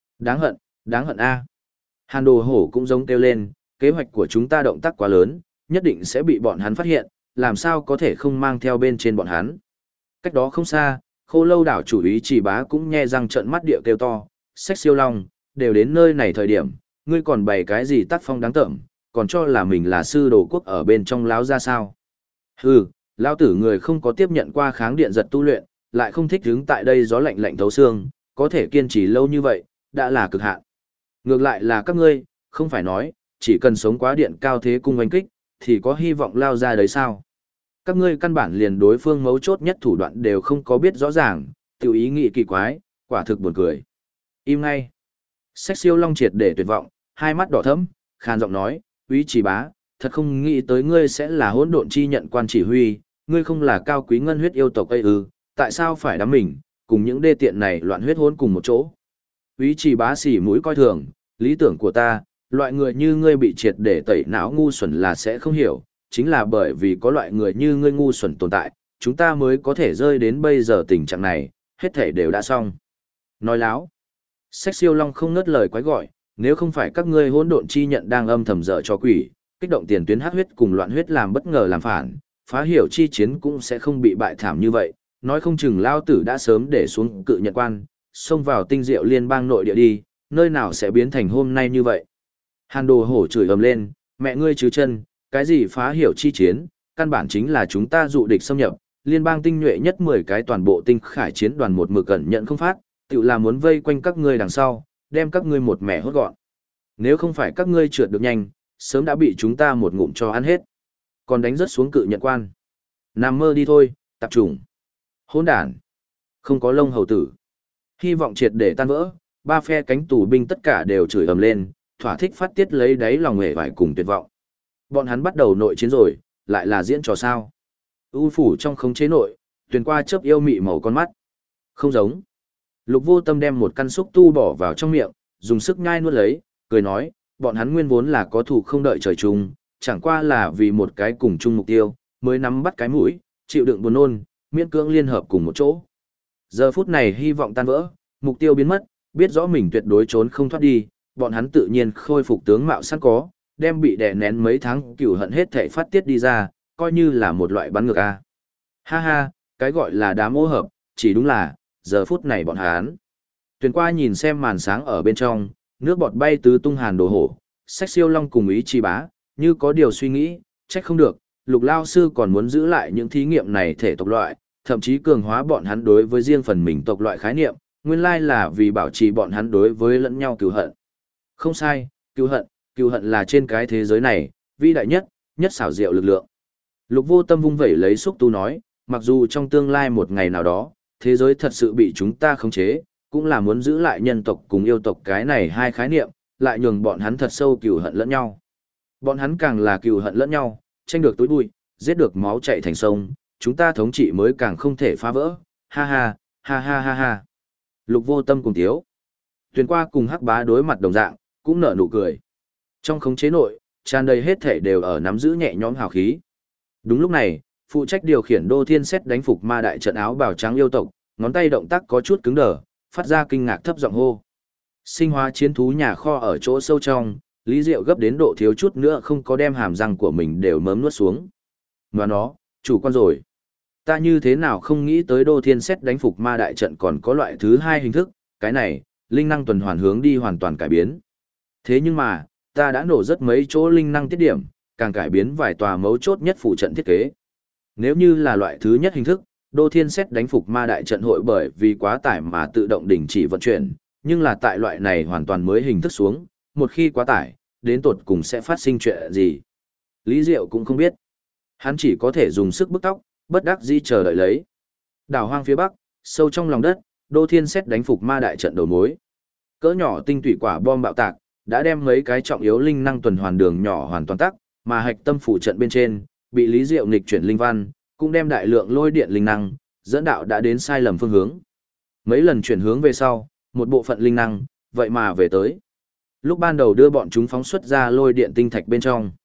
A: Đáng hận a. Hàn Đồ Hổ cũng giống kêu lên, kế hoạch của chúng ta động tác quá lớn, nhất định sẽ bị bọn hắn phát hiện, làm sao có thể không mang theo bên trên bọn hắn. Cách đó không xa, Khô Lâu đảo chủ ý Chỉ Bá cũng nhe răng trợn mắt địa kêu to, Xách Siêu Long, đều đến nơi này thời điểm, ngươi còn bày cái gì tác phong đáng tởm, còn cho là mình là sư đồ quốc ở bên trong láo ra sao. Hừ, lão tử người không có tiếp nhận qua kháng điện giật tu luyện, lại không thích đứng tại đây gió lạnh lạnh thấu xương, có thể kiên trì lâu như vậy, đã là cực hạn. Ngược lại là các ngươi, không phải nói, chỉ cần sống quá điện cao thế cung oanh kích, thì có hy vọng lao ra đấy sao? Các ngươi căn bản liền đối phương mấu chốt nhất thủ đoạn đều không có biết rõ ràng, tiểu ý nghĩ kỳ quái, quả thực buồn cười. Im ngay. Xách Siêu Long triệt để tuyệt vọng, hai mắt đỏ thẫm, khan giọng nói, Úy Chỉ Bá, thật không nghĩ tới ngươi sẽ là hỗn độn chi nhận quan chỉ huy, ngươi không là cao quý ngân huyết yêu tộc ấy ư, tại sao phải đắm mình, cùng những đê tiện này loạn huyết hỗn cùng một chỗ. Úy Chỉ Bá xỉ mũi coi thường, lý tưởng của ta, loại người như ngươi bị triệt để tẩy não ngu xuẩn là sẽ không hiểu, chính là bởi vì có loại người như ngươi ngu xuẩn tồn tại, chúng ta mới có thể rơi đến bây giờ tình trạng này, hết thể đều đã xong. Nói láo. Xách Siêu Long không ngớt lời quái gọi, nếu không phải các ngươi hỗn độn chi nhận đang âm thầm dở cho quỷ, kích động tiền tuyến hắc huyết cùng loạn huyết làm bất ngờ làm phản, phá hiểu chi chiến cũng sẽ không bị bại thảm như vậy, nói không chừng lao tử đã sớm để xuống cự nhận quan, xông vào tinh diệu liên bang nội địa đi, nơi nào sẽ biến thành hôm nay như vậy. Hàn Đồ Hổ chửi ầm lên, mẹ ngươi chứ chân, cái gì phá hiểu chi chiến, căn bản chính là chúng ta dụ địch xâm nhập, liên bang tinh nhuệ nhất 10 cái toàn bộ tinh khải chiến đoàn một mực cẩn nhận không phát, tự là muốn vây quanh các ngươi đằng sau, đem các ngươi một mẻ hốt gọn. Nếu không phải các ngươi trượt được nhanh, sớm đã bị chúng ta một ngụm cho ăn hết. Còn đánh rất xuống cự nhận quan. Nằm mơ đi thôi, tạp chủng. Hỗn đản. Không có lông hầu tử. Hy vọng triệt để tan vỡ, ba phe cánh tù binh tất cả đều chửi ầm lên, thỏa thích phát tiết lấy đáy lòng hề vải cùng tuyệt vọng. Bọn hắn bắt đầu nội chiến rồi, lại là diễn trò sao. U phủ trong khống chế nội, tuyền qua chớp yêu mị màu con mắt. Không giống. Lục Vô Tâm đem một căn xúc tu bỏ vào trong miệng, dùng sức nhai nuốt lấy, cười nói, bọn hắn nguyên vốn là có thủ không đợi trời chung, chẳng qua là vì một cái cùng chung mục tiêu, mới nắm bắt cái mũi, chịu đựng buồn nôn, miễn cưỡng liên hợp cùng một chỗ. Giờ phút này hy vọng tan vỡ, mục tiêu biến mất, biết rõ mình tuyệt đối trốn không thoát đi, bọn hắn tự nhiên khôi phục tướng mạo sẵn có, đem bị đè nén mấy tháng cửu hận hết thể phát tiết đi ra, coi như là một loại bắn ngược a. Ha ha, cái gọi là đám ô hợp, chỉ đúng là, giờ phút này bọn hắn. Tuyền qua nhìn xem màn sáng ở bên trong, nước bọt bay tứ tung. Hàn Đồ Hổ, Xách Siêu Long cùng Ý Chỉ Bá, như có điều suy nghĩ, trách không được, Lục Lao Sư còn muốn giữ lại những thí nghiệm này thể tộc loại, thậm chí cường hóa bọn hắn đối với riêng phần mình tộc loại khái niệm, nguyên lai là vì bảo trì bọn hắn đối với lẫn nhau cừu hận. Không sai, cừu hận là trên cái thế giới này, vĩ đại nhất, nhất xảo diệu lực lượng. Lục Vô Tâm vung vẩy lấy xúc tu nói, mặc dù trong tương lai một ngày nào đó, thế giới thật sự bị chúng ta khống chế, cũng là muốn giữ lại nhân tộc cùng yêu tộc cái này hai khái niệm, lại nhường bọn hắn thật sâu cừu hận lẫn nhau. Bọn hắn càng là cừu hận lẫn nhau, tranh được túi bụi, giết được máu chảy thành sông, chúng ta thống trị mới càng không thể phá vỡ. Ha ha, ha ha ha ha. Lục Vô Tâm cùng tiếu. Tuyền qua cùng Hắc Bá đối mặt đồng dạng, cũng nở nụ cười. Trong khống chế nội, tràn đầy hết thể đều ở nắm giữ nhẹ nhõm hào khí. Đúng lúc này, phụ trách điều khiển Đô Thiên Xét đánh phục ma đại trận áo bào trắng yêu tộc, ngón tay động tác có chút cứng đờ, phát ra kinh ngạc thấp giọng hô. Sinh hóa chiến thú nhà kho ở chỗ sâu trong, Lý Diệu gấp đến độ thiếu chút nữa không có đem hàm răng của mình đều mớm nuốt xuống. Và nó, chủ quan rồi. Ta như thế nào không nghĩ tới Đô Thiên Xét đánh phục ma đại trận còn có loại thứ hai hình thức, cái này, linh năng tuần hoàn hướng đi hoàn toàn cải biến. Thế nhưng mà, ta đã nổ rất mấy chỗ linh năng tiết điểm, càng cải biến vài tòa mấu chốt nhất phụ trận thiết kế. Nếu như là loại thứ nhất hình thức, Đô Thiên Xét đánh phục ma đại trận hội bởi vì quá tải mà tự động đình chỉ vận chuyển, nhưng là tại loại này hoàn toàn mới hình thức xuống, một khi quá tải, đến tột cùng sẽ phát sinh chuyện gì. Lý Diệu cũng không biết. Hắn chỉ có thể dùng sức bức tóc, bất đắc dĩ chờ đợi lấy. Đảo hoang phía bắc, sâu trong lòng đất, Đô Thiên Xét đánh phục ma đại trận đầu mối. Cỡ nhỏ tinh tủy quả bom bạo tạc, đã đem mấy cái trọng yếu linh năng tuần hoàn đường nhỏ hoàn toàn tắc, mà hạch tâm phụ trận bên trên, bị Lý Diệu nghịch chuyển linh văn, cũng đem đại lượng lôi điện linh năng, dẫn đạo đã đến sai lầm phương hướng. Mấy lần chuyển hướng về sau, một bộ phận linh năng, vậy mà về tới. Lúc ban đầu đưa bọn chúng phóng xuất ra lôi điện tinh thạch bên trong.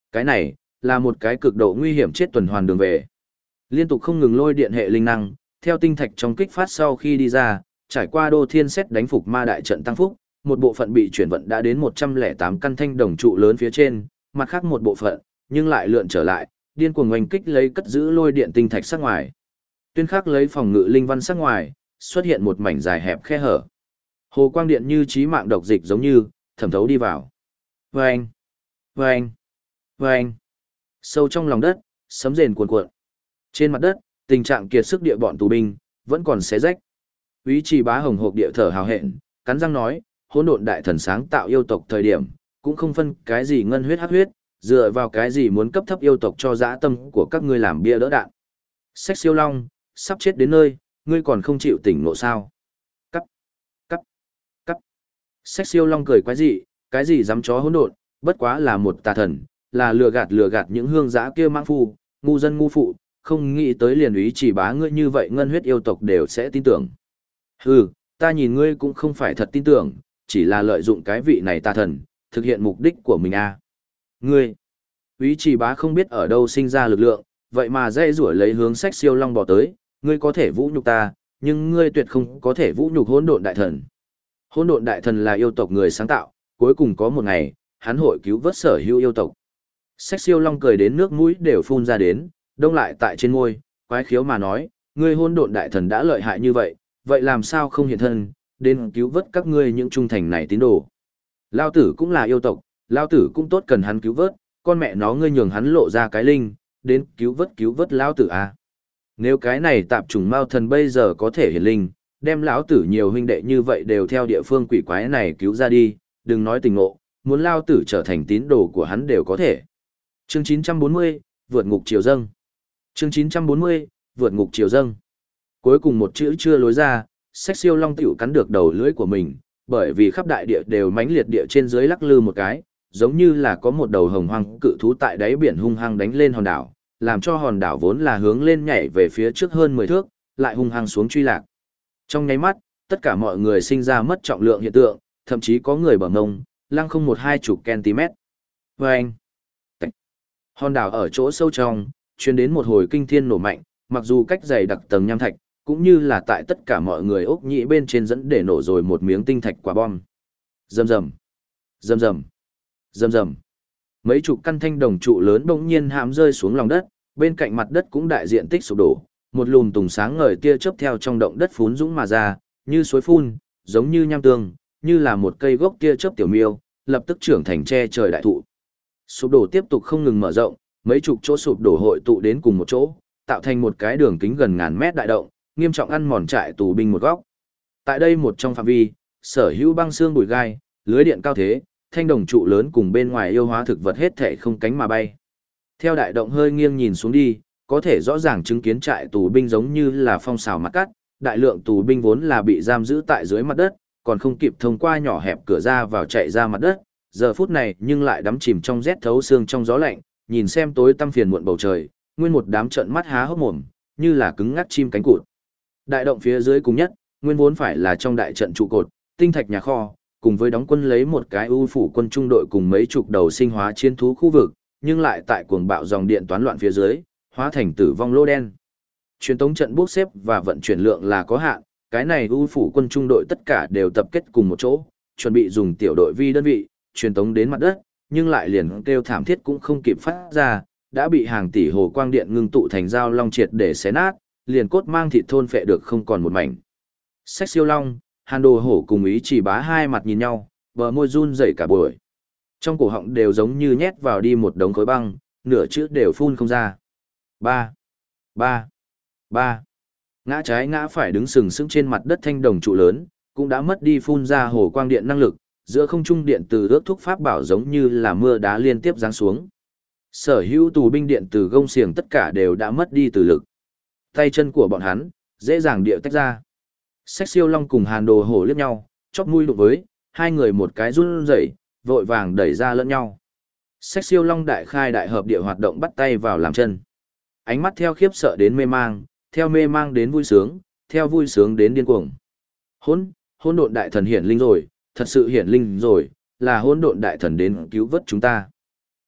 A: Cái này, là một cái cực độ nguy hiểm chết tuần hoàn đường về. Liên tục không ngừng lôi điện hệ linh năng, theo tinh thạch trong kích phát sau khi đi ra, trải qua đô thiên xét đánh phục ma đại trận tăng phúc, một bộ phận bị chuyển vận đã đến 108 căn thanh đồng trụ lớn phía trên, mặt khác một bộ phận, nhưng lại lượn trở lại, điên cuồng oanh kích lấy cất giữ lôi điện tinh thạch sắc ngoài. Tuyên khắc lấy phòng ngự linh văn sắc ngoài, xuất hiện một mảnh dài hẹp khe hở. Hồ quang điện như chí mạng độc dịch giống như, thẩm thấu đi vào. Vâng! Vâng! Vâng! Sâu trong lòng đất, sấm rền cuồn cuộn. Trên mặt đất, tình trạng kiệt sức địa bọn tù binh, vẫn còn xé rách. Úy Trì Bá hồng hộc địa thở hào hẹn, cắn răng nói, hỗn độn đại thần sáng tạo yêu tộc thời điểm, cũng không phân cái gì ngân huyết hắc huyết, dựa vào cái gì muốn cấp thấp yêu tộc cho dã tâm của các ngươi làm bia đỡ đạn. Xách siêu long, sắp chết đến nơi, ngươi còn không chịu tỉnh ngộ sao? Cắt, cắt, cắt. Xách siêu long cười quái dị, cái gì dám chó hỗn độn, bất quá là một tà thần, là lừa gạt những hương giã kia mang phu, ngu dân ngu phụ, không nghĩ tới liền Úy Trì Bá ngươi như vậy ngân huyết yêu tộc đều sẽ tin tưởng. Hừ, ta nhìn ngươi cũng không phải thật tin tưởng, chỉ là lợi dụng cái vị này tà thần, thực hiện mục đích của mình à. Ngươi, Úy Trì Bá không biết ở đâu sinh ra lực lượng, vậy mà dễ rủa lấy hướng Xách siêu long bỏ tới, ngươi có thể vũ nhục ta, nhưng ngươi tuyệt không có thể vũ nhục hỗn độn đại thần. Hỗn độn đại thần là yêu tộc người sáng tạo, cuối cùng có một ngày, hắn hội cứu vớt sở hữu yêu tộc. Xách siêu long cười đến nước mũi đều phun ra đến, đông lại tại trên môi, quái khiếu mà nói, ngươi hỗn độn đại thần đã lợi hại như vậy, vậy làm sao không hiện thân, đến cứu vớt các ngươi những trung thành này tín đồ. Lao tử cũng là yêu tộc, Lao tử cũng tốt cần hắn cứu vớt, con mẹ nó ngươi nhường hắn lộ ra cái linh, đến cứu vớt Lao tử à. Nếu cái này tạp chủng mao thần bây giờ có thể hiển linh, đem lão tử nhiều huynh đệ như vậy đều theo địa phương quỷ quái này cứu ra đi, đừng nói tình ngộ, muốn Lao tử trở thành tín đồ của hắn đều có thể. Chương 940, vượt ngục triều dâng. Chương 940, vượt ngục triều dâng. Cuối cùng một chữ chưa lối ra, Xách siêu long tiểu cắn được đầu lưỡi của mình, bởi vì khắp đại địa đều mãnh liệt địa trên dưới lắc lư một cái, giống như là có một đầu hồng hoang cự thú tại đáy biển hung hăng đánh lên hòn đảo, làm cho hòn đảo vốn là hướng lên nhảy về phía trước hơn 10 thước, lại hung hăng xuống truy lạc. Trong nháy mắt, tất cả mọi người sinh ra mất trọng lượng hiện tượng, thậm chí có người bờ ngông, lăng không 1-20 cm. Vâng! Hòn đảo ở chỗ sâu trong, truyền đến một hồi kinh thiên nổ mạnh, mặc dù cách dày đặc tầng nham thạch, cũng như là tại tất cả mọi người ốc nhĩ bên trên dẫn để nổ rồi một miếng tinh thạch quả bom. Rầm rầm, rầm rầm, rầm rầm. Mấy chục căn thanh đồng trụ lớn bỗng nhiên hãm rơi xuống lòng đất, bên cạnh mặt đất cũng đại diện tích sụp đổ, một lùm tùng sáng ngời tia chớp theo trong động đất phún dũng mà ra, như suối phun, giống như nham tương, như là một cây gốc tia chớp tiểu miêu, lập tức trưởng thành che trời đại thụ. Sụp đổ tiếp tục không ngừng mở rộng, mấy chục chỗ sụp đổ hội tụ đến cùng một chỗ, tạo thành một cái đường kính gần ngàn mét đại động, nghiêm trọng ăn mòn trại tù binh một góc. Tại đây một trong phạm vi, sở hữu băng xương bụi gai, lưới điện cao thế, thanh đồng trụ lớn cùng bên ngoài yêu hóa thực vật hết thể không cánh mà bay. Theo đại động hơi nghiêng nhìn xuống đi, có thể rõ ràng chứng kiến trại tù binh giống như là phong xào mặt cắt, đại lượng tù binh vốn là bị giam giữ tại dưới mặt đất, còn không kịp thông qua nhỏ hẹp cửa ra vào chạy ra mặt đất, giờ phút này nhưng lại đắm chìm trong rét thấu xương trong gió lạnh, nhìn xem tối tăm phiền muộn bầu trời, nguyên một đám trợn mắt há hốc mồm, như là cứng ngắc chim cánh cụt. Đại động phía dưới cùng nhất, nguyên vốn phải là trong đại trận trụ cột, tinh thạch nhà kho, cùng với đóng quân lấy một cái ưu phủ quân trung đội cùng mấy chục đầu sinh hóa chiến thú khu vực, nhưng lại tại cuồng bạo dòng điện toán loạn phía dưới, hóa thành tử vong lô đen. Truyền tống trận bốc xếp và vận chuyển lượng là có hạn, cái này ưu phủ quân trung đội tất cả đều tập kết cùng một chỗ, chuẩn bị dùng tiểu đội vi đơn vị, truyền tống đến mặt đất, nhưng lại liền kêu thảm thiết cũng không kịp phát ra, đã bị hàng tỷ hồ quang điện ngưng tụ thành dao long triệt để xé nát, liền cốt mang thịt thôn phệ được không còn một mảnh. Xách siêu long, Hàn Đồ Hổ cùng Úy Trì Bá hai mặt nhìn nhau, bờ môi run rẩy cả buổi. Trong cổ họng đều giống như nhét vào đi một đống khối băng, nửa chữ đều phun không ra. Ba, ba, ba. Ngã trái ngã phải đứng sừng sững trên mặt đất thanh đồng trụ lớn, cũng đã mất đi phun ra hồ quang điện năng lực, giữa không trung điện từ ước thúc pháp bảo giống như là mưa đá liên tiếp giáng xuống. Sở hữu tù binh điện từ gông xiềng tất cả đều đã mất đi từ lực. Tay chân của bọn hắn, dễ dàng điệu tách ra. Xách siêu long cùng Hàn Đồ Hổ liếc nhau, chóp mũi đụng với, hai người một cái run rẩy, vội vàng đẩy ra lẫn nhau. Xách siêu long đại khai đại hợp địa hoạt động bắt tay vào làm chân. Ánh mắt theo khiếp sợ đến mê mang, theo mê mang đến vui sướng, theo vui sướng đến điên cuồng. Hỗn độn đại thần hiển linh rồi, thật sự hiển linh rồi, là hỗn độn đại thần đến cứu vớt chúng ta.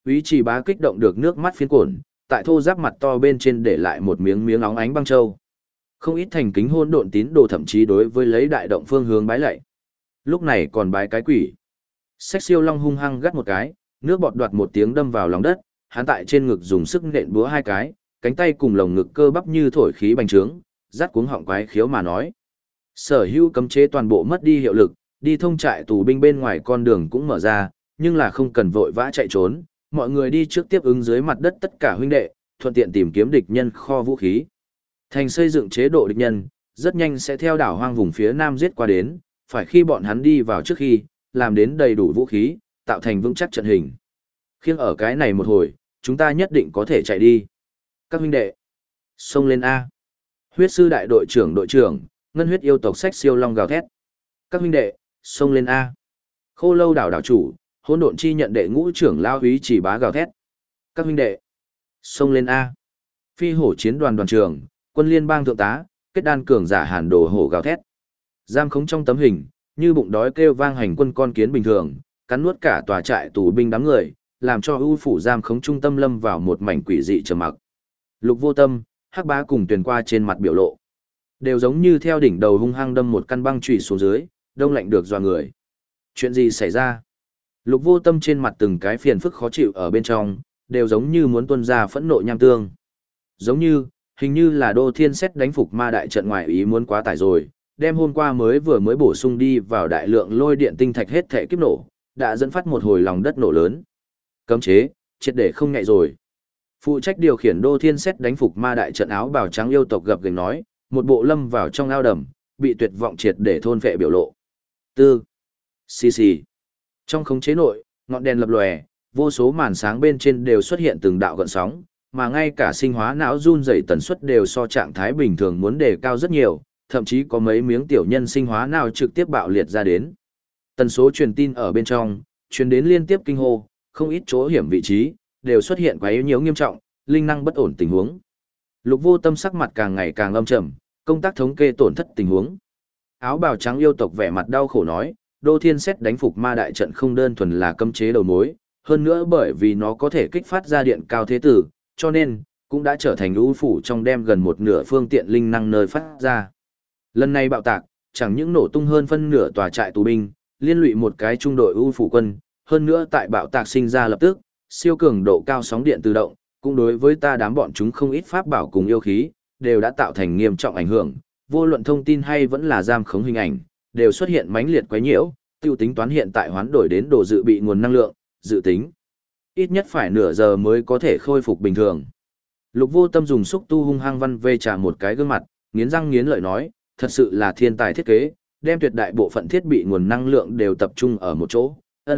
A: Úy Trì Bá kích động được nước mắt phiến cuồn, tại thô giáp mặt to bên trên để lại một miếng miếng óng ánh băng châu. Không ít thành kính hôn độn tín đồ thậm chí đối với lấy đại động phương hướng bái lạy. Lúc này còn bái cái quỷ. Xách Siêu Long hung hăng gắt một cái, nước bọt đoạt một tiếng đâm vào lòng đất, hắn tại trên ngực dùng sức nện búa hai cái, cánh tay cùng lồng ngực cơ bắp như thổi khí bành trướng, rát cuống họng quái khiếu mà nói. Sở hữu cấm chế toàn bộ mất đi hiệu lực, đi thông trại tù binh bên ngoài con đường cũng mở ra, nhưng là không cần vội vã chạy trốn, mọi người đi trước tiếp ứng dưới mặt đất tất cả huynh đệ, thuận tiện tìm kiếm địch nhân kho vũ khí. Thành xây dựng chế độ địch nhân, rất nhanh sẽ theo đảo hoang vùng phía nam giết qua đến, phải khi bọn hắn đi vào trước khi, làm đến đầy đủ vũ khí, tạo thành vững chắc trận hình. Khiêng ở cái này một hồi, chúng ta nhất định có thể chạy đi. Các huynh đệ, xông lên A. Huyết sư đại đội trưởng, ngân huyết yêu tộc Xách Siêu Long gào thét. Các huynh đệ, xông lên A. Khô Lâu đảo đảo chủ, hỗn độn chi nhận đệ ngũ trưởng lao Úy Trì Bá gào thét. Các huynh đệ, xông lên A. Phi hổ chiến đoàn đoàn trưởng, quân liên bang thượng tá, kết đan cường giả Hàn Đồ hổ gào thét. Giam khống trong tấm hình, như bụng đói kêu vang hành quân con kiến bình thường, cắn nuốt cả tòa trại tù binh đám người, làm cho ưu phủ giam khống trung tâm lâm vào một mảnh quỷ dị trầm mặc. Lục Vô Tâm, Hắc Bá cùng Tuyền Qua trên mặt biểu lộ, đều giống như theo đỉnh đầu hung hăng đâm một căn băng chùy xuống dưới, đông lạnh được dọa người. Chuyện gì xảy ra? Lục Vô Tâm trên mặt từng cái phiền phức khó chịu ở bên trong, đều giống như muốn tuôn ra phẫn nộ nham tương. Giống như, hình như là Đô Thiên Xét đánh phục ma đại trận ngoài ý muốn quá tải rồi, đem hôm qua vừa mới bổ sung đi vào đại lượng lôi điện tinh thạch hết thể kiếp nổ, đã dẫn phát một hồi lòng đất nổ lớn. Cấm chế, triệt để không ngại rồi. Phụ trách điều khiển Đô Thiên Xét đánh phục ma đại trận áo bào trắng yêu tộc gập ghềnh nói, một bộ lâm vào trong ao đầm, bị tuyệt vọng triệt để thôn phệ biểu lộ. Tư. Xì xì. Trong khống chế nội, ngọn đèn lập lòe, vô số màn sáng bên trên đều xuất hiện từng đạo gợn sóng, mà ngay cả sinh hóa não run rẩy tần suất đều so trạng thái bình thường muốn đề cao rất nhiều, thậm chí có mấy miếng tiểu nhân sinh hóa nào trực tiếp bạo liệt ra đến. Tần số truyền tin ở bên trong, truyền đến liên tiếp kinh hô, không ít chỗ hiểm vị trí, đều xuất hiện quá yếu nhiễu nghiêm trọng, linh năng bất ổn tình huống. Lục Vô Tâm sắc mặt càng ngày càng âm trầm, công tác thống kê tổn thất tình huống. Áo bào trắng yêu tộc vẻ mặt đau khổ nói, Đô Thiên Xét đánh phục ma đại trận không đơn thuần là cấm chế đầu mối, hơn nữa bởi vì nó có thể kích phát ra điện cao thế tử, cho nên cũng đã trở thành ưu phủ trong đem gần một nửa phương tiện linh năng nơi phát ra. Lần này bạo tạc, chẳng những nổ tung hơn phân nửa tòa trại tù binh, liên lụy một cái trung đội ưu phủ quân, hơn nữa tại bạo tạc sinh ra lập tức, siêu cường độ cao sóng điện tự động, cũng đối với ta đám bọn chúng không ít pháp bảo cùng yêu khí, đều đã tạo thành nghiêm trọng ảnh hưởng, vô luận thông tin hay vẫn là giam khống hình ảnh, đều xuất hiện mãnh liệt quấy nhiễu, tiêu tính toán hiện tại hoán đổi đến đồ dự bị nguồn năng lượng, dự tính ít nhất phải nửa giờ mới có thể khôi phục bình thường. Lục Vô Tâm dùng xúc tu hung hăng văn vê trả một cái gương mặt, nghiến răng nghiến lợi nói, thật sự là thiên tài thiết kế, đem tuyệt đại bộ phận thiết bị nguồn năng lượng đều tập trung ở một chỗ.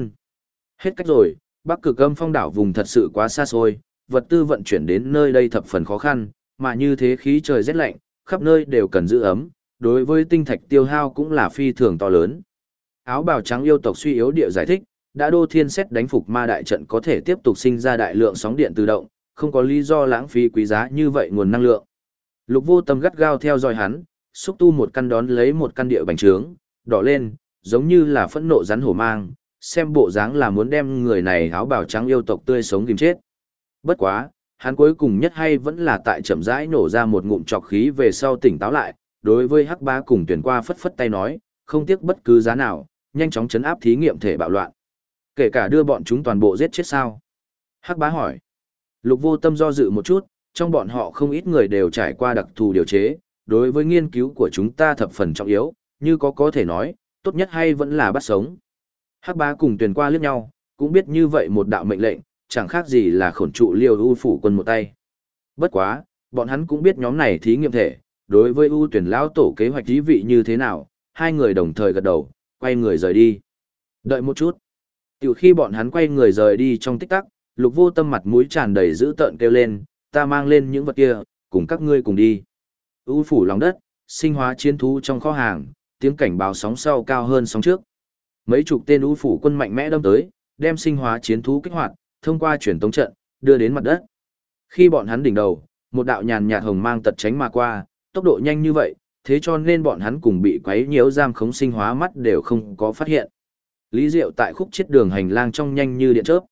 A: Hết cách rồi, Bắc Cực Âm Phong đảo vùng thật sự quá xa xôi, vật tư vận chuyển đến nơi đây thập phần khó khăn, mà như thế khí trời rét lạnh, khắp nơi đều cần giữ ấm, đối với tinh thạch tiêu hao cũng là phi thường to lớn. Áo bào trắng yêu tộc suy yếu địa giải thích, đã Đô Thiên Xét đánh phục ma đại trận có thể tiếp tục sinh ra đại lượng sóng điện tự động, không có lý do lãng phí quý giá như vậy nguồn năng lượng. Lục Vô Tâm gắt gao theo dõi hắn, xúc tu một căn đón lấy một căn địa bành trướng, đỏ lên, giống như là phẫn nộ rắn hổ mang, xem bộ dáng là muốn đem người này áo bào trắng yêu tộc tươi sống kìm chết. Bất quá, hắn cuối cùng nhất hay vẫn là tại chậm rãi nổ ra một ngụm trọc khí về sau tỉnh táo lại, đối với Hắc Bá cùng Tuyển Qua phất phất tay nói, không tiếc bất cứ giá nào, nhanh chóng chấn áp thí nghiệm thể bạo loạn. Kể cả đưa bọn chúng toàn bộ giết chết sao? Hắc Bá hỏi. Lục Vô Tâm do dự một chút, trong bọn họ không ít người đều trải qua đặc thù điều chế, đối với nghiên cứu của chúng ta thập phần trọng yếu, như có thể nói, tốt nhất hay vẫn là bắt sống. Hắc Bá cùng Tuyển Qua liếc nhau, cũng biết như vậy một đạo mệnh lệnh, chẳng khác gì là khổn trụ Liêu U phủ quân một tay. Bất quá, bọn hắn cũng biết nhóm này thí nghiệm thể, đối với U Tuyển lão tổ kế hoạch thí vị như thế nào, hai người đồng thời gật đầu, quay người rời đi. Đợi một chút. Tiểu khi bọn hắn quay người rời đi trong tích tắc, Lục Vô Tâm mặt mũi tràn đầy dữ tợn kêu lên, ta mang lên những vật kia, cùng các ngươi cùng đi. U phủ lòng đất, sinh hóa chiến thú trong kho hàng, tiếng cảnh báo sóng sau cao hơn sóng trước. Mấy chục tên U phủ quân mạnh mẽ đâm tới, đem sinh hóa chiến thú kích hoạt, thông qua truyền tống trận, đưa đến mặt đất. Khi bọn hắn đỉnh đầu, một đạo nhàn nhạt hồng mang tật tránh mà qua, tốc độ nhanh như vậy, thế cho nên bọn hắn cùng bị quấy nhiễu giam khống sinh hóa mắt đều không có phát hiện. Lý Diệu tại khúc chết đường hành lang trong nhanh như điện chớp.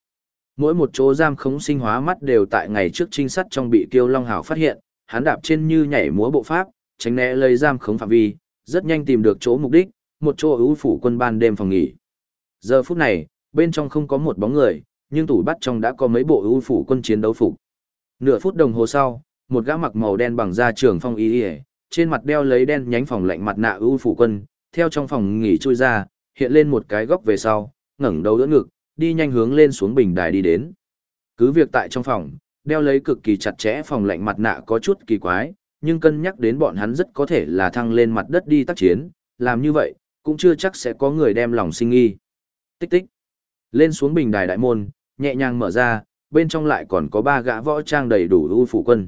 A: Mỗi một chỗ giam khống sinh hóa mắt đều tại ngày trước trinh sát trong bị Kiêu Long Hào phát hiện, hắn đạp trên như nhảy múa bộ pháp, tránh né lấy giam khống phạm vi, rất nhanh tìm được chỗ mục đích, một chỗ ưu phủ quân ban đêm phòng nghỉ. Giờ phút này, bên trong không có một bóng người, nhưng tủ bắt trong đã có mấy bộ ưu phủ quân chiến đấu phục. Nửa phút đồng hồ sau, một gã mặc màu đen bằng da trường phong y, trên mặt đeo lấy đen nhánh phòng lạnh mặt nạ ưu phủ quân, theo trong phòng nghỉ chui ra, hiện lên một cái góc về sau, ngẩng đầu đỡ ngực, đi nhanh hướng lên xuống bình đài đi đến. Cứ việc tại trong phòng, đeo lấy cực kỳ chặt chẽ phòng lạnh mặt nạ có chút kỳ quái, nhưng cân nhắc đến bọn hắn rất có thể là thăng lên mặt đất đi tác chiến, làm như vậy, cũng chưa chắc sẽ có người đem lòng sinh nghi. Tích tích. Lên xuống bình đài đại môn, nhẹ nhàng mở ra, bên trong lại còn có 3 gã võ trang đầy đủ ưu phủ quân.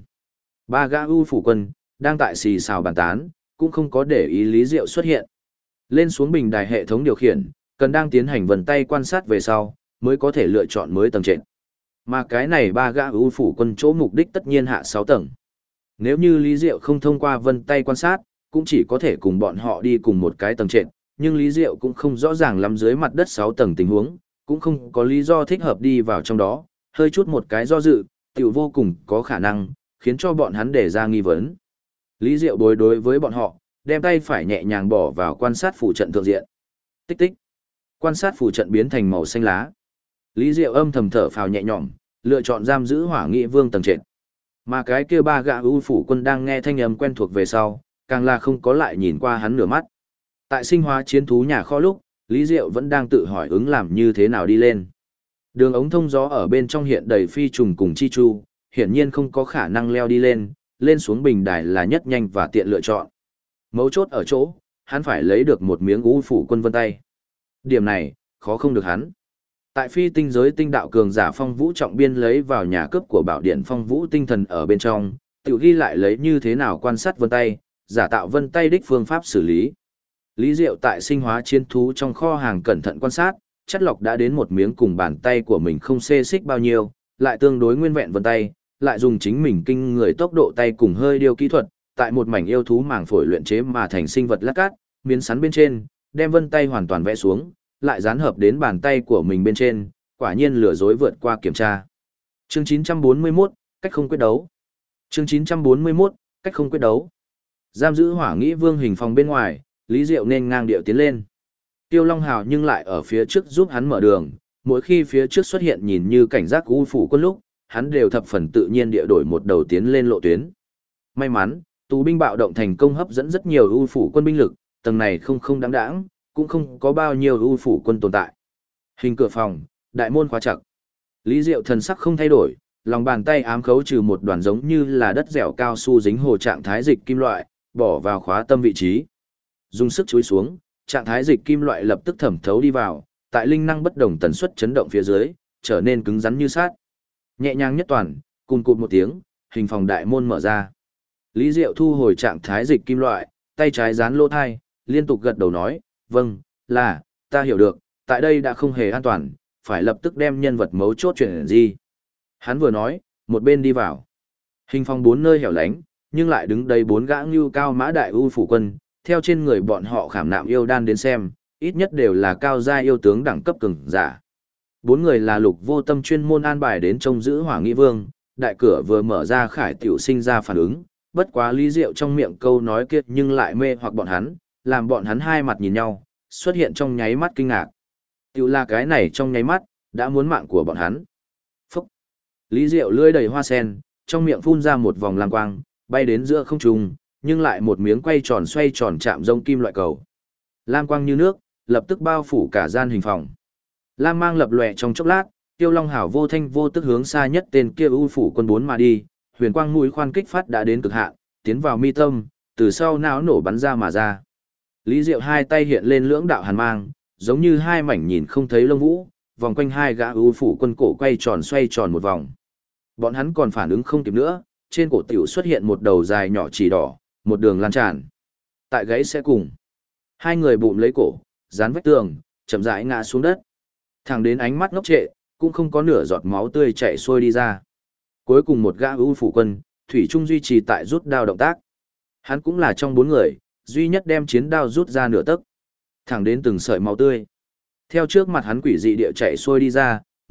A: 3 gã ưu phủ quân, đang tại xì xào bàn tán, cũng không có để ý Lý Diệu xuất hiện. Lên xuống bình đài hệ thống điều khiển, cần đang tiến hành vân tay quan sát về sau, mới có thể lựa chọn mới tầng trệt. Mà cái này 3 gã ưu phủ quân chỗ mục đích tất nhiên hạ 6 tầng. Nếu như Lý Diệu không thông qua vân tay quan sát, cũng chỉ có thể cùng bọn họ đi cùng một cái tầng trệt, nhưng Lý Diệu cũng không rõ ràng lắm dưới mặt đất 6 tầng tình huống, cũng không có lý do thích hợp đi vào trong đó, hơi chút một cái do dự, tiểu vô cùng có khả năng, khiến cho bọn hắn để ra nghi vấn. Lý Diệu đối với bọn họ, đem tay phải nhẹ nhàng bỏ vào quan sát phủ trận thượng diện. Tích tích. Quan sát phủ trận biến thành màu xanh lá. Lý Diệu âm thầm thở phào nhẹ nhõm, lựa chọn giam giữ Hỏa Nghị Vương tầng trệt. Mà cái kia 3 gã ưu phủ quân đang nghe thanh âm quen thuộc về sau, càng là không có lại nhìn qua hắn nửa mắt. Tại sinh hóa chiến thú nhà kho lúc, Lý Diệu vẫn đang tự hỏi ứng làm như thế nào đi lên. Đường ống thông gió ở bên trong hiện đầy phi trùng cùng chi chu, hiển nhiên không có khả năng leo đi lên, lên xuống bình đài là nhất nhanh và tiện lựa chọn. Mấu chốt ở chỗ, hắn phải lấy được một miếng ưu phủ quân vân tay. Điểm này, khó không được hắn. Tại phi tinh giới tinh đạo cường giả Phong Vũ trọng biên lấy vào nhà cướp của bảo điện Phong Vũ tinh thần ở bên trong, tự ghi lại lấy như thế nào quan sát vân tay, giả tạo vân tay đích phương pháp xử lý. Lý Diệu tại sinh hóa chiến thú trong kho hàng cẩn thận quan sát, chất lọc đã đến một miếng cùng bàn tay của mình không xê xích bao nhiêu, lại tương đối nguyên vẹn vân tay, lại dùng chính mình kinh người tốc độ tay cùng hơi điều kỹ thuật, tại một mảnh yêu thú màng phổi luyện chế mà thành sinh vật lát cát, miếng sắn bên trên, đem vân tay hoàn toàn vẽ xuống, lại dán hợp đến bàn tay của mình bên trên, quả nhiên lừa dối vượt qua kiểm tra. Chương 941, cách không quyết đấu. Chương 941, cách không quyết đấu. Giam giữ Hỏa Nghị Vương hình phòng bên ngoài, Lý Diệu nên ngang điệu tiến lên. Tiêu Long Hào nhưng lại ở phía trước giúp hắn mở đường, mỗi khi phía trước xuất hiện nhìn như cảnh giác u phủ quân lúc, hắn đều thập phần tự nhiên địa đổi một đầu tiến lên lộ tuyến. May mắn, tù binh bạo động thành công hấp dẫn rất nhiều u phủ quân binh lực, tầng này không đáng đáng, cũng không có bao nhiêu u phủ quân tồn tại. Hình cửa phòng, đại môn khóa chặt. Lý Diệu thần sắc không thay đổi, lòng bàn tay ám khấu trừ một đoàn giống như là đất dẻo cao su dính hồ trạng thái dịch kim loại, bỏ vào khóa tâm vị trí. Dùng sức chúi xuống, trạng thái dịch kim loại lập tức thẩm thấu đi vào, tại linh năng bất đồng tần suất chấn động phía dưới, trở nên cứng rắn như sát. Nhẹ nhàng nhất toàn, cùng cụt một tiếng, hình phòng đại môn mở ra. Lý Diệu thu hồi trạng thái dịch kim loại, tay trái dán lỗ thai, liên tục gật đầu nói, vâng, là, ta hiểu được, tại đây đã không hề an toàn, phải lập tức đem nhân vật mấu chốt chuyển gì. Hắn vừa nói, một bên đi vào. Hình phòng 4 nơi hẻo lánh, nhưng lại đứng đây 4 gã ngưu cao mã đại u phủ quân, theo trên người bọn họ khảm nạm yêu đan đến xem, ít nhất đều là cao gia yêu tướng đẳng cấp cường giả. 4 người là Lục Vô Tâm chuyên môn an bài đến trông giữ Hỏa Nghị Vương, đại cửa vừa mở ra Khải tiểu sinh ra phản ứng, bất quá Lý Diệu trong miệng câu nói kia nhưng lại mê hoặc bọn hắn, làm bọn hắn hai mặt nhìn nhau, xuất hiện trong nháy mắt kinh ngạc. Tiểu là cái này trong nháy mắt, đã muốn mạng của bọn hắn. Phúc! Lý Diệu lưỡi đầy hoa sen, trong miệng phun ra một vòng lam quang, bay đến giữa không trung, nhưng lại một miếng quay tròn xoay tròn chạm rông kim loại cầu. Lam quang như nước, lập tức bao phủ cả gian hình phòng. Lam mang lập lòe trong chốc lát, Tiêu Long Hảo vô thanh vô tức hướng xa nhất tên kia u phủ quân 4 mà đi, huyền quang mũi khoan kích phát đã đến cực hạn, tiến vào mi tâm, từ sau não nổ bắn ra mà ra. Lý Diệu hai tay hiện lên lưỡng đạo hàn mang, giống như hai mảnh nhìn không thấy lông vũ, vòng quanh hai gã u phủ quân cổ quay tròn xoay tròn một vòng. Bọn hắn còn phản ứng không kịp nữa, trên cổ tiểu xuất hiện một đầu dài nhỏ chỉ đỏ, một đường lan tràn. Tại gáy sẽ cùng. Hai người bụm lấy cổ, dán vách tường, chậm rãi ngã xuống đất. Thẳng đến ánh mắt ngốc trệ, cũng không có nửa giọt máu tươi chảy xuôi đi ra. Cuối cùng một gã ưu phủ quân, thủy trung duy trì tại rút đao động tác. Hắn cũng là trong 4 người, duy nhất đem chiến đao rút ra nửa tấc. Thẳng đến từng sợi máu tươi. Theo trước mặt hắn quỷ dị địa chảy xuôi đi ra,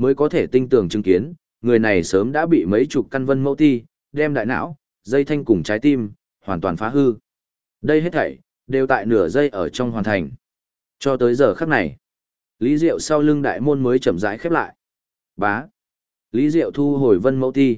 A: mới có thể tinh tường chứng kiến, người này sớm đã bị mấy chục căn vân mẫu ti, đem đại não, dây thanh cùng trái tim, hoàn toàn phá hư. Đây hết thảy, đều tại nửa giây ở trong hoàn thành. Cho tới giờ khắc này, Lý Diệu sau lưng đại môn mới chậm rãi khép lại. Bá. Lý Diệu thu hồi vân mẫu ti.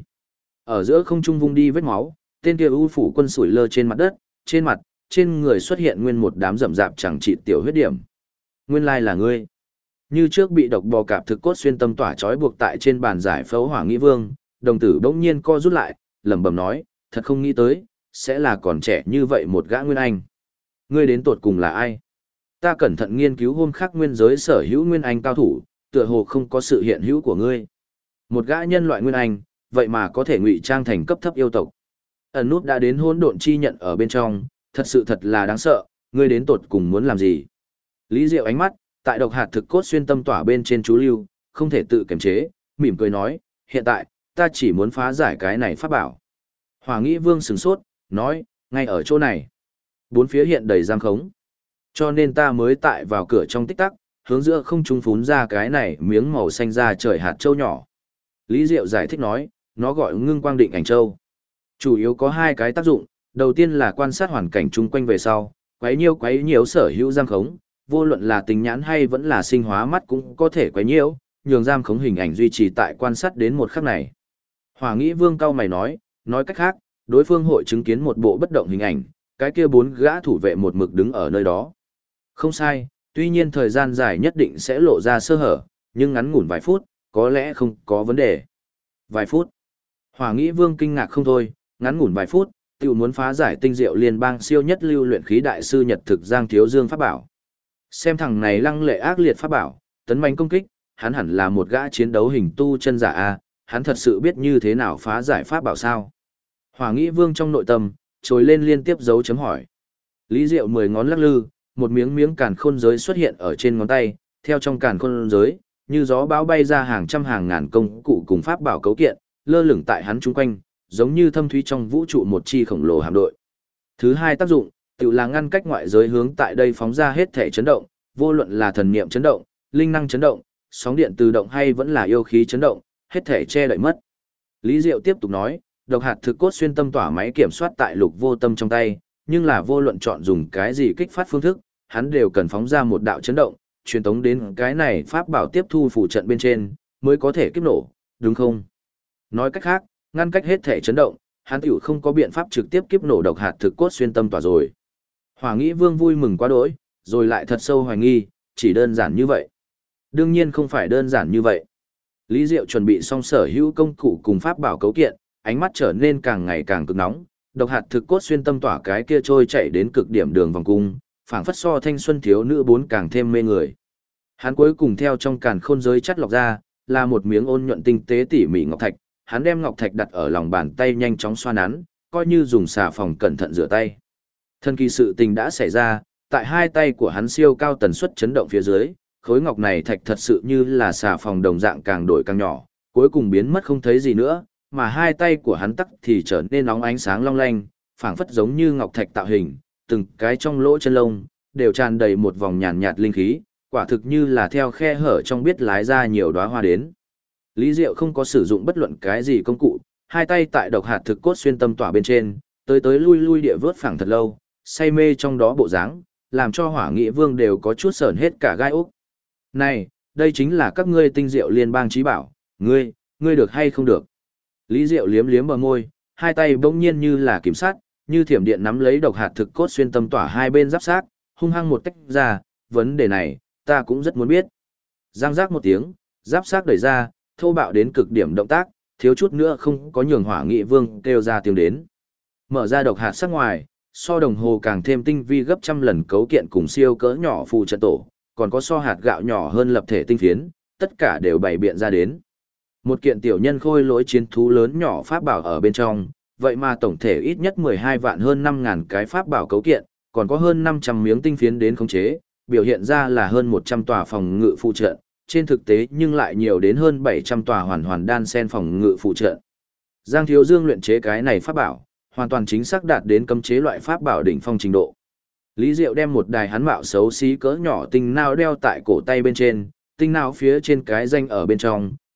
A: Ở giữa không trung vung đi vết máu, tên kia ưu phủ quân sủi lơ trên mặt đất, trên mặt, trên người xuất hiện nguyên một đám rậm rạp chẳng trị tiểu huyết điểm. Nguyên lai là ngươi. Như trước bị độc bò cạp thực cốt xuyên tâm tỏa trói buộc tại trên bàn giải phẫu Hỏa Nghĩ Vương, đồng tử bỗng nhiên co rút lại, lẩm bẩm nói, thật không nghĩ tới, sẽ là còn trẻ như vậy một gã nguyên anh. Ngươi đến tột cùng là ai? Ta cẩn thận nghiên cứu hôm khác nguyên giới sở hữu nguyên anh cao thủ, tựa hồ không có sự hiện hữu của ngươi. Một gã nhân loại nguyên anh, vậy mà có thể ngụy trang thành cấp thấp yêu tộc. Ẩn nút đã đến hỗn độn chi nhận ở bên trong, thật sự thật là đáng sợ, ngươi đến tột cùng muốn làm gì? Lý Diệu ánh mắt, tại độc hạt thực cốt xuyên tâm tỏa bên trên chú lưu, không thể tự kiềm chế, mỉm cười nói, hiện tại, ta chỉ muốn phá giải cái này pháp bảo. Hỏa Nghĩ Vương sửng sốt, nói, ngay ở chỗ này. Bốn phía hiện đầy giam khống. Cho nên ta mới tại vào cửa trong tích tắc, hướng giữa không trung phún ra cái này miếng màu xanh ra trời hạt châu nhỏ. Lý Diệu giải thích nói, nó gọi ngưng quang định ảnh châu. Chủ yếu có hai cái tác dụng, đầu tiên là quan sát hoàn cảnh chung quanh về sau, quấy nhiễu sở hữu giam khống, vô luận là tình nhãn hay vẫn là sinh hóa mắt cũng có thể quấy nhiễu, nhường giam khống hình ảnh duy trì tại quan sát đến một khắc này. Hỏa Nghĩ Vương cao mày nói cách khác, đối phương hội chứng kiến một bộ bất động hình ảnh, cái kia bốn gã thủ vệ một mực đứng ở nơi đó. Không sai, tuy nhiên thời gian dài nhất định sẽ lộ ra sơ hở, nhưng ngắn ngủn vài phút, có lẽ không có vấn đề. Vài phút. Hỏa Nghĩ Vương kinh ngạc không thôi, ngắn ngủn vài phút, tiểu muốn phá giải tinh diệu liên bang siêu nhất lưu luyện khí đại sư Nhật Thực Giang Thiếu Dương pháp bảo. Xem thằng này lăng lệ ác liệt pháp bảo, tấn mãnh công kích, hắn hẳn là một gã chiến đấu hình tu chân giả a, hắn thật sự biết như thế nào phá giải pháp bảo sao? Hỏa Nghĩ Vương trong nội tâm trồi lên liên tiếp dấu chấm hỏi. Lý Diệu 10 ngón lắc lư, một miếng càn khôn giới xuất hiện ở trên ngón tay, theo trong càn khôn giới, như gió bão bay ra hàng trăm hàng ngàn công cụ cùng pháp bảo cấu kiện, lơ lửng tại hắn chung quanh, giống như thâm thúy trong vũ trụ một chi khổng lồ hạm đội. Thứ hai tác dụng, tự là ngăn cách ngoại giới hướng tại đây phóng ra hết thể chấn động, vô luận là thần niệm chấn động, linh năng chấn động, sóng điện tự động hay vẫn là yêu khí chấn động, hết thể che đậy mất. Lý Diệu tiếp tục nói, độc hạt thực cốt xuyên tâm tỏa máy kiểm soát tại Lục Vô Tâm trong tay, nhưng là vô luận chọn dùng cái gì kích phát phương thức, hắn đều cần phóng ra một đạo chấn động, truyền tống đến cái này pháp bảo tiếp thu phù trận bên trên, mới có thể kiếp nổ, đúng không? Nói cách khác, ngăn cách hết thể chấn động, hắn tiểu không có biện pháp trực tiếp kiếp nổ độc hạt thực cốt xuyên tâm tỏa rồi. Hỏa Nghĩ Vương vui mừng quá đỗi, rồi lại thật sâu hoài nghi, chỉ đơn giản như vậy. Đương nhiên không phải đơn giản như vậy. Lý Diệu chuẩn bị xong sở hữu công cụ cùng pháp bảo cấu kiện, ánh mắt trở nên càng ngày càng cực nóng, độc hạt thực cốt xuyên tâm tỏa cái kia trôi chạy đến cực điểm đường vòng cung, phảng phất so thanh xuân thiếu nữ bốn càng thêm mê người. Hắn cuối cùng theo trong càn khôn giới chắt lọc ra, là một miếng ôn nhuận tinh tế tỉ mỉ ngọc thạch, hắn đem ngọc thạch đặt ở lòng bàn tay nhanh chóng xoa nắn, coi như dùng xà phòng cẩn thận rửa tay. Thần kỳ sự tình đã xảy ra, tại hai tay của hắn siêu cao tần suất chấn động phía dưới, khối ngọc này thạch thật sự như là xà phòng đồng dạng càng đổi càng nhỏ, cuối cùng biến mất không thấy gì nữa, mà hai tay của hắn tắc thì trở nên nóng ánh sáng long lanh, phảng phất giống như ngọc thạch tạo hình, từng cái trong lỗ chân lông đều tràn đầy một vòng nhàn nhạt linh khí, quả thực như là theo khe hở trong biết lái ra nhiều đóa hoa đến. Lý Diệu không có sử dụng bất luận cái gì công cụ, hai tay tại độc hạt thực cốt xuyên tâm tỏa bên trên, tới lui địa vớt phẳng thật lâu, say mê trong đó bộ dáng, làm cho Hỏa Nghĩ Vương đều có chút sởn hết cả gai ốc. Này, đây chính là các ngươi tinh diệu liên bang trí bảo, ngươi được hay không được? Lý Diệu liếm liếm bờ môi, hai tay bỗng nhiên như là kiểm sát, như thiểm điện nắm lấy độc hạt thực cốt xuyên tâm tỏa hai bên giáp sát, hung hăng một tách ra, vấn đề này, ta cũng rất muốn biết. Giang giác một tiếng, giáp sát đẩy ra, thô bạo đến cực điểm động tác, thiếu chút nữa không có nhường Hỏa Nghị Vương kêu ra tiếng đến. Mở ra độc hạt sắc ngoài, so đồng hồ càng thêm tinh vi gấp trăm lần cấu kiện cùng siêu cỡ nhỏ phù trận tổ, còn có so hạt gạo nhỏ hơn lập thể tinh phiến, tất cả đều bày biện ra đến. Một kiện tiểu nhân khôi lỗi chiến thú lớn nhỏ pháp bảo ở bên trong, vậy mà tổng thể ít nhất 12 vạn hơn 5.000 cái pháp bảo cấu kiện, còn có hơn 500 miếng tinh phiến đến khống chế, biểu hiện ra là hơn 100 tòa phòng ngự phụ trận, trên thực tế nhưng lại nhiều đến hơn 700 tòa hoàn đan sen phòng ngự phụ trận. Giang Thiếu Dương luyện chế cái này pháp bảo, hoàn toàn chính xác đạt đến cấm chế loại pháp bảo đỉnh phong trình độ. Lý Diệu đem một đài hắn mạo xấu xí cỡ nhỏ tinh nao đeo tại cổ tay bên trên, tinh nao phía trên cái danh ở bên trong,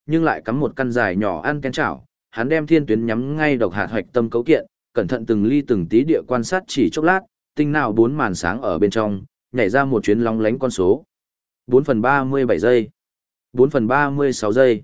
A: nhưng lại cắm một căn dài nhỏ ăn kén chảo, hắn đem thiên tuyến nhắm ngay độc hạt hoạch tâm cấu kiện, cẩn thận từng ly từng tí địa quan sát chỉ chốc lát, tinh nào 4 màn sáng ở bên trong, nhảy ra một chuyến lóng lánh con số. 4/37 giây, 4/36 giây,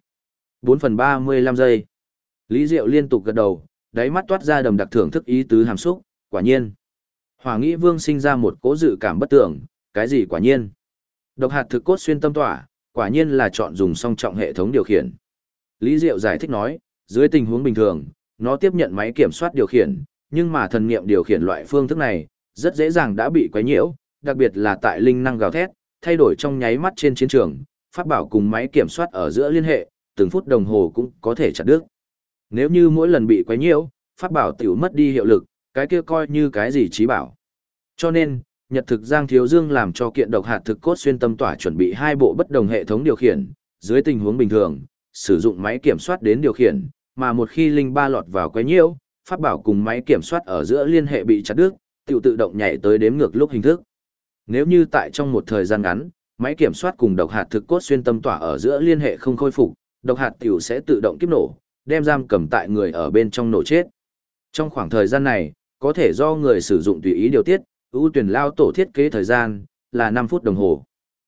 A: 4/35 giây. Lý Diệu liên tục gật đầu, đáy mắt toát ra đầm đặc thưởng thức ý tứ hàm xúc, quả nhiên. Hỏa Nghĩ Vương sinh ra một cố dự cảm bất tưởng, cái gì quả nhiên? Độc hạt thực cốt xuyên tâm tỏa, quả nhiên là chọn dùng song trọng hệ thống điều khiển. Lý Diệu giải thích nói, dưới tình huống bình thường, nó tiếp nhận máy kiểm soát điều khiển, nhưng mà thần niệm điều khiển loại phương thức này, rất dễ dàng đã bị quấy nhiễu, đặc biệt là tại linh năng gào thét, thay đổi trong nháy mắt trên chiến trường, pháp bảo cùng máy kiểm soát ở giữa liên hệ, từng phút đồng hồ cũng có thể chặt đứt. Nếu như mỗi lần bị quấy nhiễu, pháp bảo tiểu mất đi hiệu lực, cái kia coi như cái gì trí bảo. Cho nên, Nhật thực Giang Thiếu Dương làm cho kiện độc hạt thực cốt xuyên tâm tỏa chuẩn bị 2 bộ bất đồng hệ thống điều khiển, dưới tình huống bình thường, sử dụng máy kiểm soát đến điều khiển, mà một khi linh ba lọt vào quấy nhiễu, pháp bảo cùng máy kiểm soát ở giữa liên hệ bị chặt đứt, tự động nhảy tới đếm ngược lúc hình thức. Nếu như tại trong một thời gian ngắn, máy kiểm soát cùng độc hạt thực cốt xuyên tâm tỏa ở giữa liên hệ không khôi phục, độc hạt tiểu sẽ tự động kiếp nổ, đem giam cầm tại người ở bên trong nổ chết. Trong khoảng thời gian này, có thể do người sử dụng tùy ý điều tiết, ưu tuyển lao tổ thiết kế thời gian là 5 phút đồng hồ.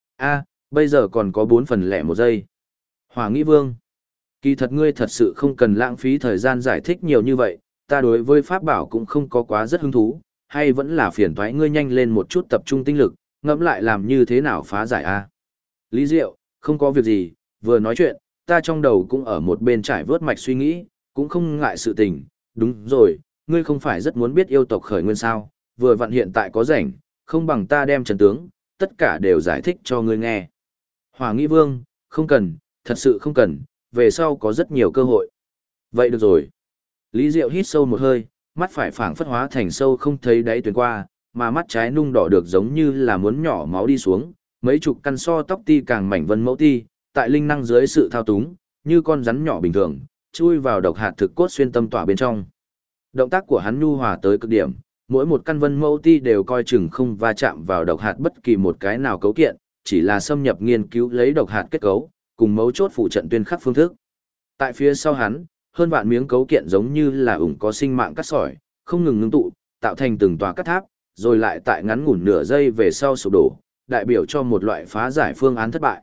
A: Bây giờ còn có 4/01 giây. Hỏa Nghĩ Vương, kỳ thật ngươi thật sự không cần lãng phí thời gian giải thích nhiều như vậy, ta đối với pháp bảo cũng không có quá rất hứng thú, hay vẫn là phiền toái ngươi nhanh lên một chút tập trung tinh lực, ngẫm lại làm như thế nào phá giải a. Lý Diệu, không có việc gì, vừa nói chuyện, ta trong đầu cũng ở một bên trải vớt mạch suy nghĩ, cũng không ngại sự tình, đúng rồi, ngươi không phải rất muốn biết yêu tộc khởi nguyên sao, vừa vặn hiện tại có rảnh, không bằng ta đem trận tướng, tất cả đều giải thích cho ngươi nghe. Hỏa Nghĩ Vương, không cần, thật sự không cần, về sau có rất nhiều cơ hội. Vậy được rồi. Lý Diệu hít sâu một hơi, mắt phải phảng phất hóa thành sâu không thấy đáy tuyến qua, mà mắt trái nung đỏ được giống như là muốn nhỏ máu đi xuống, mấy chục căn so tóc ti càng mảnh vân mẫu ti, tại linh năng dưới sự thao túng, như con rắn nhỏ bình thường, chui vào độc hạt thực cốt xuyên tâm tỏa bên trong. Động tác của hắn nhu hòa tới cực điểm, mỗi một căn vân mẫu ti đều coi chừng không va chạm vào độc hạt bất kỳ một cái nào cấu kiện, chỉ là xâm nhập nghiên cứu lấy độc hạt kết cấu, cùng mấu chốt phụ trận tuyên khắc phương thức. Tại phía sau hắn, hơn vạn miếng cấu kiện giống như là ủng có sinh mạng cắt sỏi, không ngừng ngưng tụ, tạo thành từng tòa cắt tháp, rồi lại tại ngắn ngủn nửa giây về sau sụp đổ, đại biểu cho một loại phá giải phương án thất bại.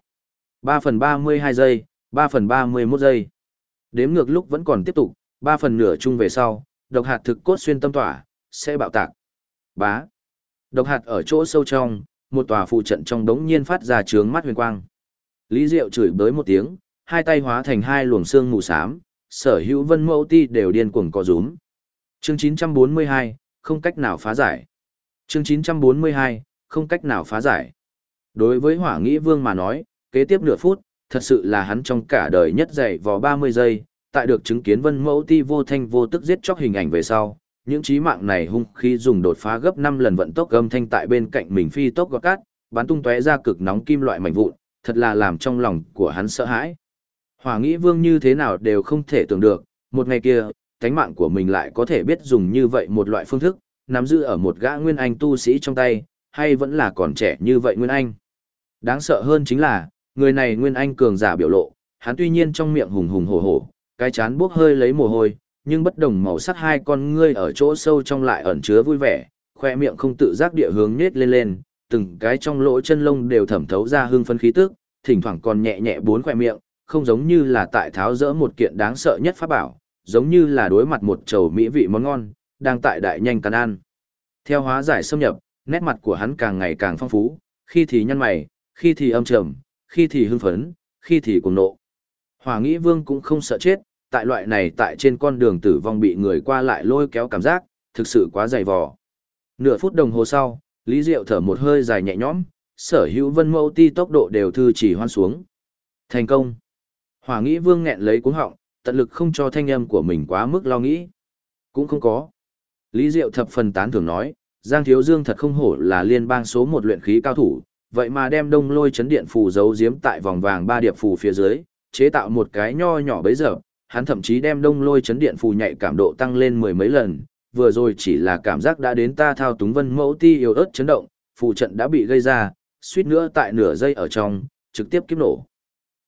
A: 3/32 giây, 3/31 giây. Đếm ngược lúc vẫn còn tiếp tục, 3 phần nửa chung về sau, độc hạt thực cốt xuyên tâm tỏa, sẽ bạo tạc. Bá. Độc hạt ở chỗ sâu trong, một tòa phụ trận trong đống nhiên phát ra chướng mắt huyền quang. Lý Diệu chửi bới một tiếng, hai tay hóa thành hai luồng xương mù xám, sở hữu vân mẫu ti đều điên cuồng co rúm. Chương 942, không cách nào phá giải. Chương 942, không cách nào phá giải. Đối với Hỏa Nghĩ Vương mà nói, kế tiếp nửa phút, thật sự là hắn trong cả đời nhất dày vò 30 giây, tại được chứng kiến vân mẫu ti vô thanh vô tức giết chóc hình ảnh về sau, những chí mạng này hung khí dùng đột phá gấp 5 lần vận tốc âm thanh tại bên cạnh mình phi tốc gọt cát, bắn tung tóe ra cực nóng kim loại mảnh vụn, thật là làm trong lòng của hắn sợ hãi. Hỏa Nghĩ Vương như thế nào đều không thể tưởng được, một ngày kia, cánh mạng của mình lại có thể biết dùng như vậy một loại phương thức, nắm giữ ở một gã nguyên anh tu sĩ trong tay, hay vẫn là còn trẻ như vậy nguyên anh. Đáng sợ hơn chính là, người này nguyên anh cường giả biểu lộ, hắn tuy nhiên trong miệng hùng hùng hổ hổ, cái chán buốc hơi lấy mồ hôi, nhưng bất đồng màu sắc hai con ngươi ở chỗ sâu trong lại ẩn chứa vui vẻ, khoe miệng không tự giác địa hướng nhếch lên lên, từng cái trong lỗ chân lông đều thẩm thấu ra hương phấn khí tức, thỉnh thoảng còn nhẹ nhẹ bốn khoe miệng, không giống như là tại tháo rỡ một kiện đáng sợ nhất pháp bảo, giống như là đối mặt một chầu mỹ vị món ngon, đang tại đại nhanh cắn ăn. Theo hóa giải xâm nhập, nét mặt của hắn càng ngày càng phong phú, khi thì nhăn mày, khi thì âm trầm, khi thì hưng phấn, khi thì cuồng nộ. Hỏa Nghĩ Vương cũng không sợ chết, tại loại này tại trên con đường tử vong bị người qua lại lôi kéo cảm giác, thực sự quá dày vò. Nửa phút đồng hồ sau, Lý Diệu thở một hơi dài nhẹ nhõm, sở hữu vân mẫu ti tốc độ đều thư chỉ hoan xuống. Thành công. Hỏa Nghĩ Vương nghẹn lấy cuống họng, tận lực không cho thanh âm của mình quá mức lo nghĩ. Cũng không có. Lý Diệu thập phần tán thưởng nói, Giang Thiếu Dương thật không hổ là liên bang số 1 luyện khí cao thủ, vậy mà đem Đông Lôi chấn điện phù giấu giếm tại vòng vàng 3 điệp phù phía dưới, chế tạo một cái nho nhỏ bấy giờ, hắn thậm chí đem Đông Lôi chấn điện phù nhạy cảm độ tăng lên 10 mấy lần, vừa rồi chỉ là cảm giác đã đến ta thao túng vân mẫu ti yếu ớt chấn động, phù trận đã bị gây ra, suýt nữa tại nửa giây ở trong, trực tiếp kiếp nổ.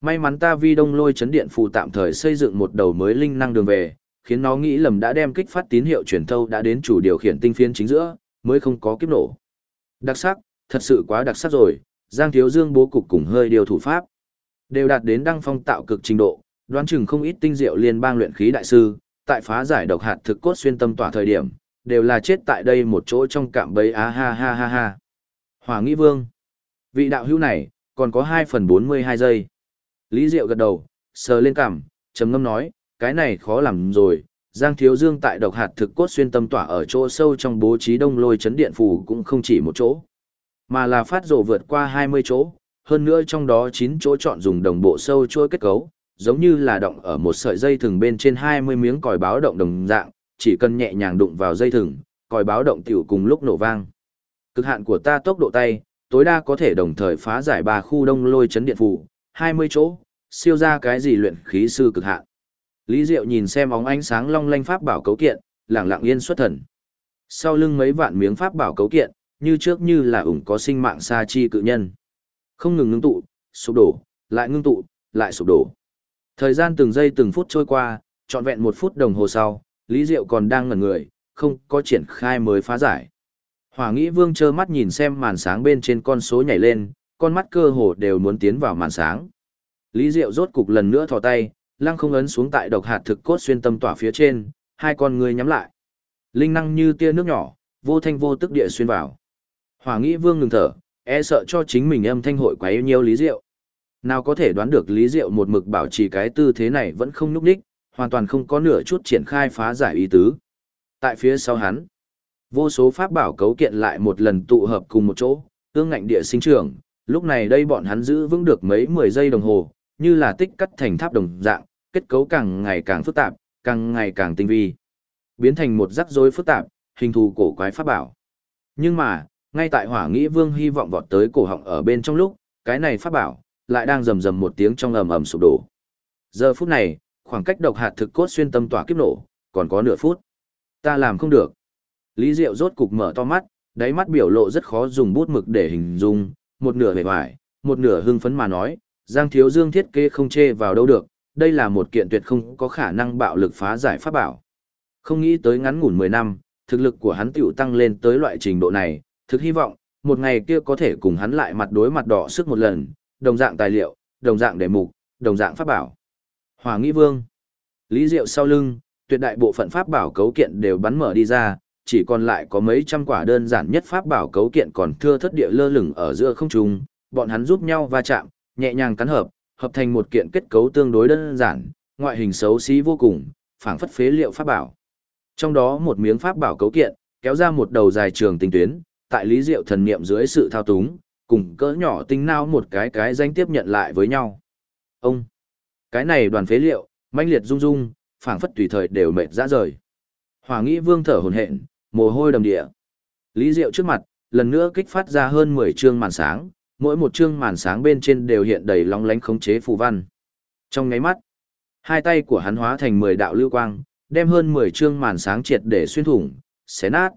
A: May mắn ta vi đông lôi chấn điện phù tạm thời xây dựng một đầu mới linh năng đường về, khiến nó nghĩ lầm đã đem kích phát tín hiệu truyền thâu đã đến chủ điều khiển tinh phiến chính giữa, mới không có kiếp nổ. Đặc sắc, thật sự quá đặc sắc rồi, Giang Thiếu Dương bố cục cùng hơi điều thủ pháp đều đạt đến đăng phong tạo cực trình độ, đoán chừng không ít tinh diệu liên bang luyện khí đại sư, tại phá giải độc hạt thực cốt xuyên tâm tỏa thời điểm, đều là chết tại đây một chỗ trong cạm bẫy á ha ha ha ha. Hỏa Nghĩ Vương, vị đạo hữu này, còn có 2/42 giây. Lý Diệu gật đầu, sờ lên cằm, trầm ngâm nói, cái này khó làm rồi, Giang Thiếu Dương tại độc hạt thực cốt xuyên tâm tỏa ở chỗ sâu trong bố trí đông lôi chấn điện phù cũng không chỉ một chỗ, mà là phát rồ vượt qua 20 chỗ, hơn nữa trong đó 9 chỗ chọn dùng đồng bộ sâu chuỗi kết cấu, giống như là động ở một sợi dây thừng bên trên 20 miếng còi báo động đồng dạng, chỉ cần nhẹ nhàng đụng vào dây thừng, còi báo động tiểu cùng lúc nổ vang. Cực hạn của ta tốc độ tay, tối đa có thể đồng thời phá giải 3 khu đông lôi chấn điện phù, 20 chỗ, siêu ra cái gì luyện khí sư cực hạn. Lý Diệu nhìn xem óng ánh sáng long lanh pháp bảo cấu kiện, lặng lặng yên xuất thần. Sau lưng mấy vạn miếng pháp bảo cấu kiện, như trước như là ủng có sinh mạng sa chi cự nhân. Không ngừng ngưng tụ, sụp đổ, lại ngưng tụ, lại sụp đổ. Thời gian từng giây từng phút trôi qua, trọn vẹn 1 phút đồng hồ sau, Lý Diệu còn đang ngẩn người, không có triển khai mới phá giải. Hỏa Nghĩ Vương trơ mắt nhìn xem màn sáng bên trên con số nhảy lên, con mắt cơ hồ đều muốn tiến vào màn sáng. Lý Diệu rốt cục lần nữa thò tay, lăng không ấn xuống tại độc hạt thực cốt xuyên tâm tỏa phía trên, hai con người nhắm lại. Linh năng như tia nước nhỏ, vô thanh vô tức địa xuyên vào. Hỏa Nghĩ Vương ngừng thở, e sợ cho chính mình âm thanh hội quá yêu nhiều Lý Diệu. Nào có thể đoán được Lý Diệu một mực bảo trì cái tư thế này vẫn không nhúc nhích, hoàn toàn không có nửa chút triển khai phá giải ý tứ. Tại phía sau hắn, vô số pháp bảo cấu kiện lại một lần tụ hợp cùng một chỗ, ương ngạnh địa sinh trưởng, lúc này đây bọn hắn giữ vững được mấy 10 giây đồng hồ, như là tích cắt thành tháp đồng dạng, kết cấu càng ngày càng phức tạp, càng ngày càng tinh vi, biến thành một rắc rối phức tạp, hình thù cổ quái pháp bảo. Nhưng mà, ngay tại Hỏa Nghĩ Vương hy vọng vọt tới cổ họng ở bên trong lúc, cái này pháp bảo lại đang rầm rầm một tiếng trong ầm ầm sụp đổ. Giờ phút này, khoảng cách độc hạt thực cốt xuyên tâm tỏa kiếp nổ, còn có nửa phút. Ta làm không được. Lý Diệu rốt cục mở to mắt, đáy mắt biểu lộ rất khó dùng bút mực để hình dung, một nửa bề ngoài, một nửa hưng phấn mà nói, Giang Thiếu Dương thiết kế không chê vào đâu được, đây là một kiện tuyệt không có khả năng bạo lực phá giải pháp bảo. Không nghĩ tới ngắn ngủn 10 năm, thực lực của hắn tiểu tăng lên tới loại trình độ này, thực hy vọng, một ngày kia có thể cùng hắn lại mặt đối mặt đỏ sức một lần, đồng dạng tài liệu, đồng dạng đề mục, đồng dạng pháp bảo. Hỏa Nghĩ Vương, Lý Diệu sau lưng, tuyệt đại bộ phận pháp bảo cấu kiện đều bắn mở đi ra, chỉ còn lại có mấy trăm quả đơn giản nhất pháp bảo cấu kiện còn thưa thất địa lơ lửng ở giữa không trung, bọn hắn giúp nhau va chạm, nhẹ nhàng cắn hợp, hợp thành một kiện kết cấu tương đối đơn giản, ngoại hình xấu xí vô cùng, phảng phất phế liệu pháp bảo. Trong đó một miếng pháp bảo cấu kiện, kéo ra một đầu dài trường tinh tuyến, tại Lý Diệu thần niệm dưới sự thao túng, cùng cỡ nhỏ tinh não một cái danh tiếp nhận lại với nhau. Ông, cái này đoàn phế liệu, mãnh liệt rung rung, phảng phất tùy thời đều mệt rã rời. Hỏa Nghĩ Vương thở hổn hển, mồ hôi đầm địa. Lý Diệu trước mặt, lần nữa kích phát ra hơn 10 chương màn sáng, mỗi một chương màn sáng bên trên đều hiện đầy lóng lánh khống chế phù văn. Trong nháy mắt, hai tay của hắn hóa thành 10 đạo lưu quang, đem hơn 10 chương màn sáng triệt để xuyên thủng, xé nát.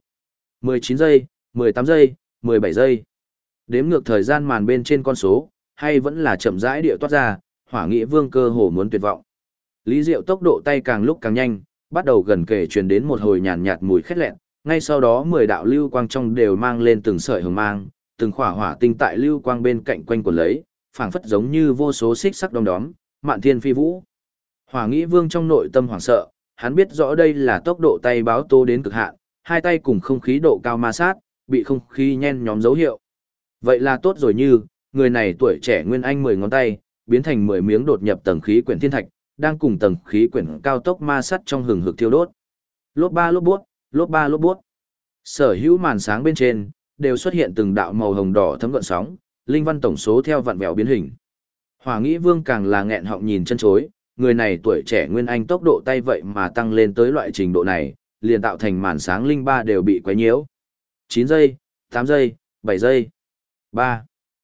A: 19 giây, 18 giây, 17 giây. Đếm ngược thời gian màn bên trên con số, hay vẫn là chậm rãi địa toát ra, Hỏa Nghĩ Vương cơ hồ muốn tuyệt vọng. Lý Diệu tốc độ tay càng lúc càng nhanh, bắt đầu gần kề truyền đến một hồi nhàn nhạt mùi khét lẹn, ngay sau đó 10 đạo lưu quang trong đều mang lên từng sợi hồng mang, từng khỏa hỏa tinh tại lưu quang bên cạnh quanh quẩn lấy, phảng phất giống như vô số xích sắc đom đóm, mạn thiên phi vũ. Hỏa Nghĩ Vương trong nội tâm hoảng sợ, hắn biết rõ đây là tốc độ tay báo tố đến cực hạn, hai tay cùng không khí độ cao ma sát, bị không khí nhen nhóm dấu hiệu. Vậy là tốt rồi, như người này tuổi trẻ nguyên anh 10 ngón tay, biến thành 10 miếng đột nhập tầng khí quyển thiên thạch, đang cùng tầng khí quyển cao tốc ma sát trong hừng hực thiêu đốt. Lốp ba lốp bút, lốp ba lốp bút. Sở hữu màn sáng bên trên đều xuất hiện từng đạo màu hồng đỏ thấm gợn sóng, linh văn tổng số theo vặn vẹo biến hình. Hỏa Nghĩ Vương càng là nghẹn họng nhìn chân chối, người này tuổi trẻ nguyên anh tốc độ tay vậy mà tăng lên tới loại trình độ này, liền tạo thành màn sáng linh ba đều bị quấy nhiễu. 9 giây, 8 giây, 7 giây. 3,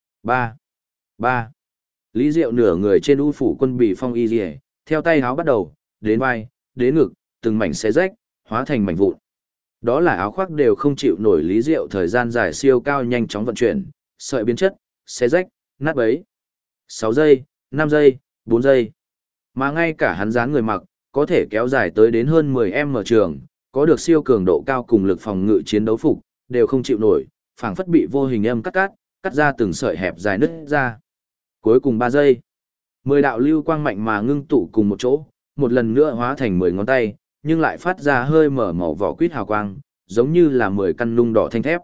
A: 3, 3. Lý Diệu nửa người trên u phủ quân bị phong y liễu, theo tay háo bắt đầu, đến vai, đến ngực, từng mảnh xé rách, hóa thành mảnh vụn. Đó là áo khoác đều không chịu nổi Lý Diệu thời gian dài siêu cao nhanh chóng vận chuyển, sợi biến chất, xé rách, nát bấy. 6 giây, 5 giây, 4 giây. Mà ngay cả hắn dán người mặc, có thể kéo dài tới đến hơn 10m trường, có được siêu cường độ cao cùng lực phòng ngự chiến đấu phục, đều không chịu nổi, phảng phất bị vô hình âm cắt ra từng sợi hẹp dài nứt ra. Cuối cùng 3 giây. 10 đạo lưu quang mạnh mà ngưng tụ cùng một chỗ, một lần nữa hóa thành 10 ngón tay, nhưng lại phát ra hơi mở màu vỏ quýt hào quang, giống như là 10 căn nung đỏ thanh thép.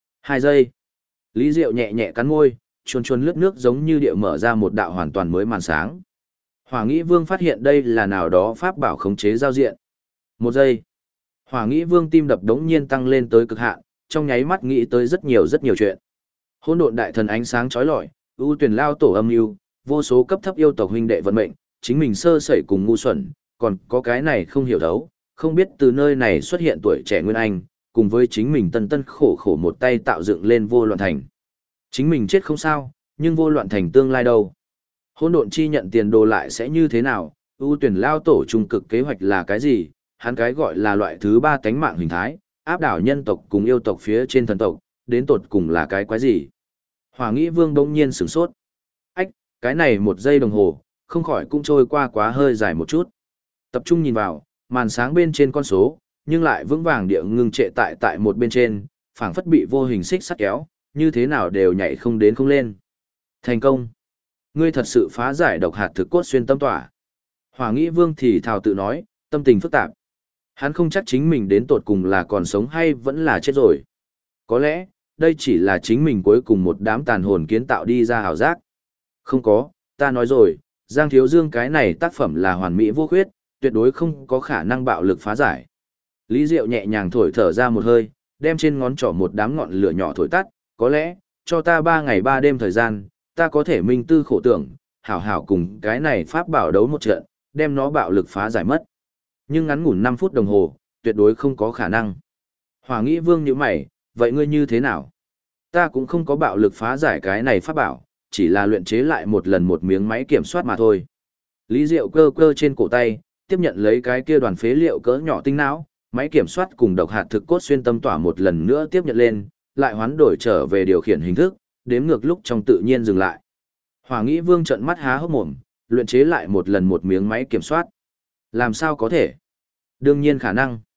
A: 2 giây. Lý Diệu nhẹ nhẹ cắn môi, chuồn chuồn lướt nước giống như địa mở ra một đạo hoàn toàn mới màn sáng. Hỏa Nghĩ Vương phát hiện đây là nào đó pháp bảo khống chế giao diện. 1 giây. Hỏa Nghĩ Vương tim đập đống nhiên tăng lên tới cực hạn, trong nháy mắt nghĩ tới rất nhiều chuyện. Hỗn độn đại thần ánh sáng chói lọi, ưu tuyển lao tổ âm mưu, vô số cấp thấp yêu tộc huynh đệ vận mệnh, chính mình sơ sẩy cùng ngu xuẩn, còn có cái này không hiểu thấu, không biết từ nơi này xuất hiện tuổi trẻ Nguyên Anh, cùng với chính mình tân tân khổ khổ một tay tạo dựng lên vô loạn thành. Chính mình chết không sao, nhưng vô loạn thành tương lai đâu? Hỗn độn chi nhận tiền đồ lại sẽ như thế nào? Ưu tuyển lao tổ trung cực kế hoạch là cái gì? Hắn cái gọi là loại thứ 3 tánh mạng hình thái, áp đảo nhân tộc cùng yêu tộc phía trên thần tộc, đến tột cùng là cái quái gì? Hỏa Nghĩ Vương bỗng nhiên sửng sốt. Ách, cái này 1 giây đồng hồ, không khỏi cũng trôi qua quá hơi dài một chút. Tập trung nhìn vào, màn sáng bên trên con số, nhưng lại vững vàng địa ngưng trệ tại một bên trên, phảng phất bị vô hình xích sắt kéo, như thế nào đều nhảy không đến không lên. Thành công. Ngươi thật sự phá giải độc hạt thực cốt xuyên tâm tỏa. Hỏa Nghĩ Vương thì thào tự nói, tâm tình phức tạp. Hắn không chắc chính mình đến tột cùng là còn sống hay vẫn là chết rồi. Có lẽ, đây chỉ là chính mình cuối cùng một đám tàn hồn kiến tạo đi ra hào giác. Không có, ta nói rồi, Giang Thiếu Dương cái này tác phẩm là hoàn mỹ vô khuyết, tuyệt đối không có khả năng bạo lực phá giải. Lý Diệu nhẹ nhàng thổi thở ra một hơi, đem trên ngón trỏ một đám ngọn lửa nhỏ thổi tắt, có lẽ, cho ta 3 ngày 3 đêm thời gian, ta có thể minh tư khổ tưởng, hảo hảo cùng cái này pháp bảo đấu một trận, đem nó bạo lực phá giải mất. Nhưng ngắn ngủn 5 phút đồng hồ, tuyệt đối không có khả năng. Hỏa Nghĩ Vương nhíu mày, vậy ngươi như thế nào? Ta cũng không có bạo lực phá giải cái này pháp bảo, chỉ là luyện chế lại một lần một miếng máy kiểm soát mà thôi. Lý Diệu cơ cơ trên cổ tay, tiếp nhận lấy cái kia đoàn phế liệu cỡ nhỏ tinh não, máy kiểm soát cùng độc hạt thực cốt xuyên tâm tỏa một lần nữa tiếp nhận lên, lại hoán đổi trở về điều khiển hình thức, đếm ngược lúc trong tự nhiên dừng lại. Hỏa Nghĩ Vương trợn mắt há hốc mồm, luyện chế lại một lần một miếng máy kiểm soát. Làm sao có thể? Đương nhiên khả năng.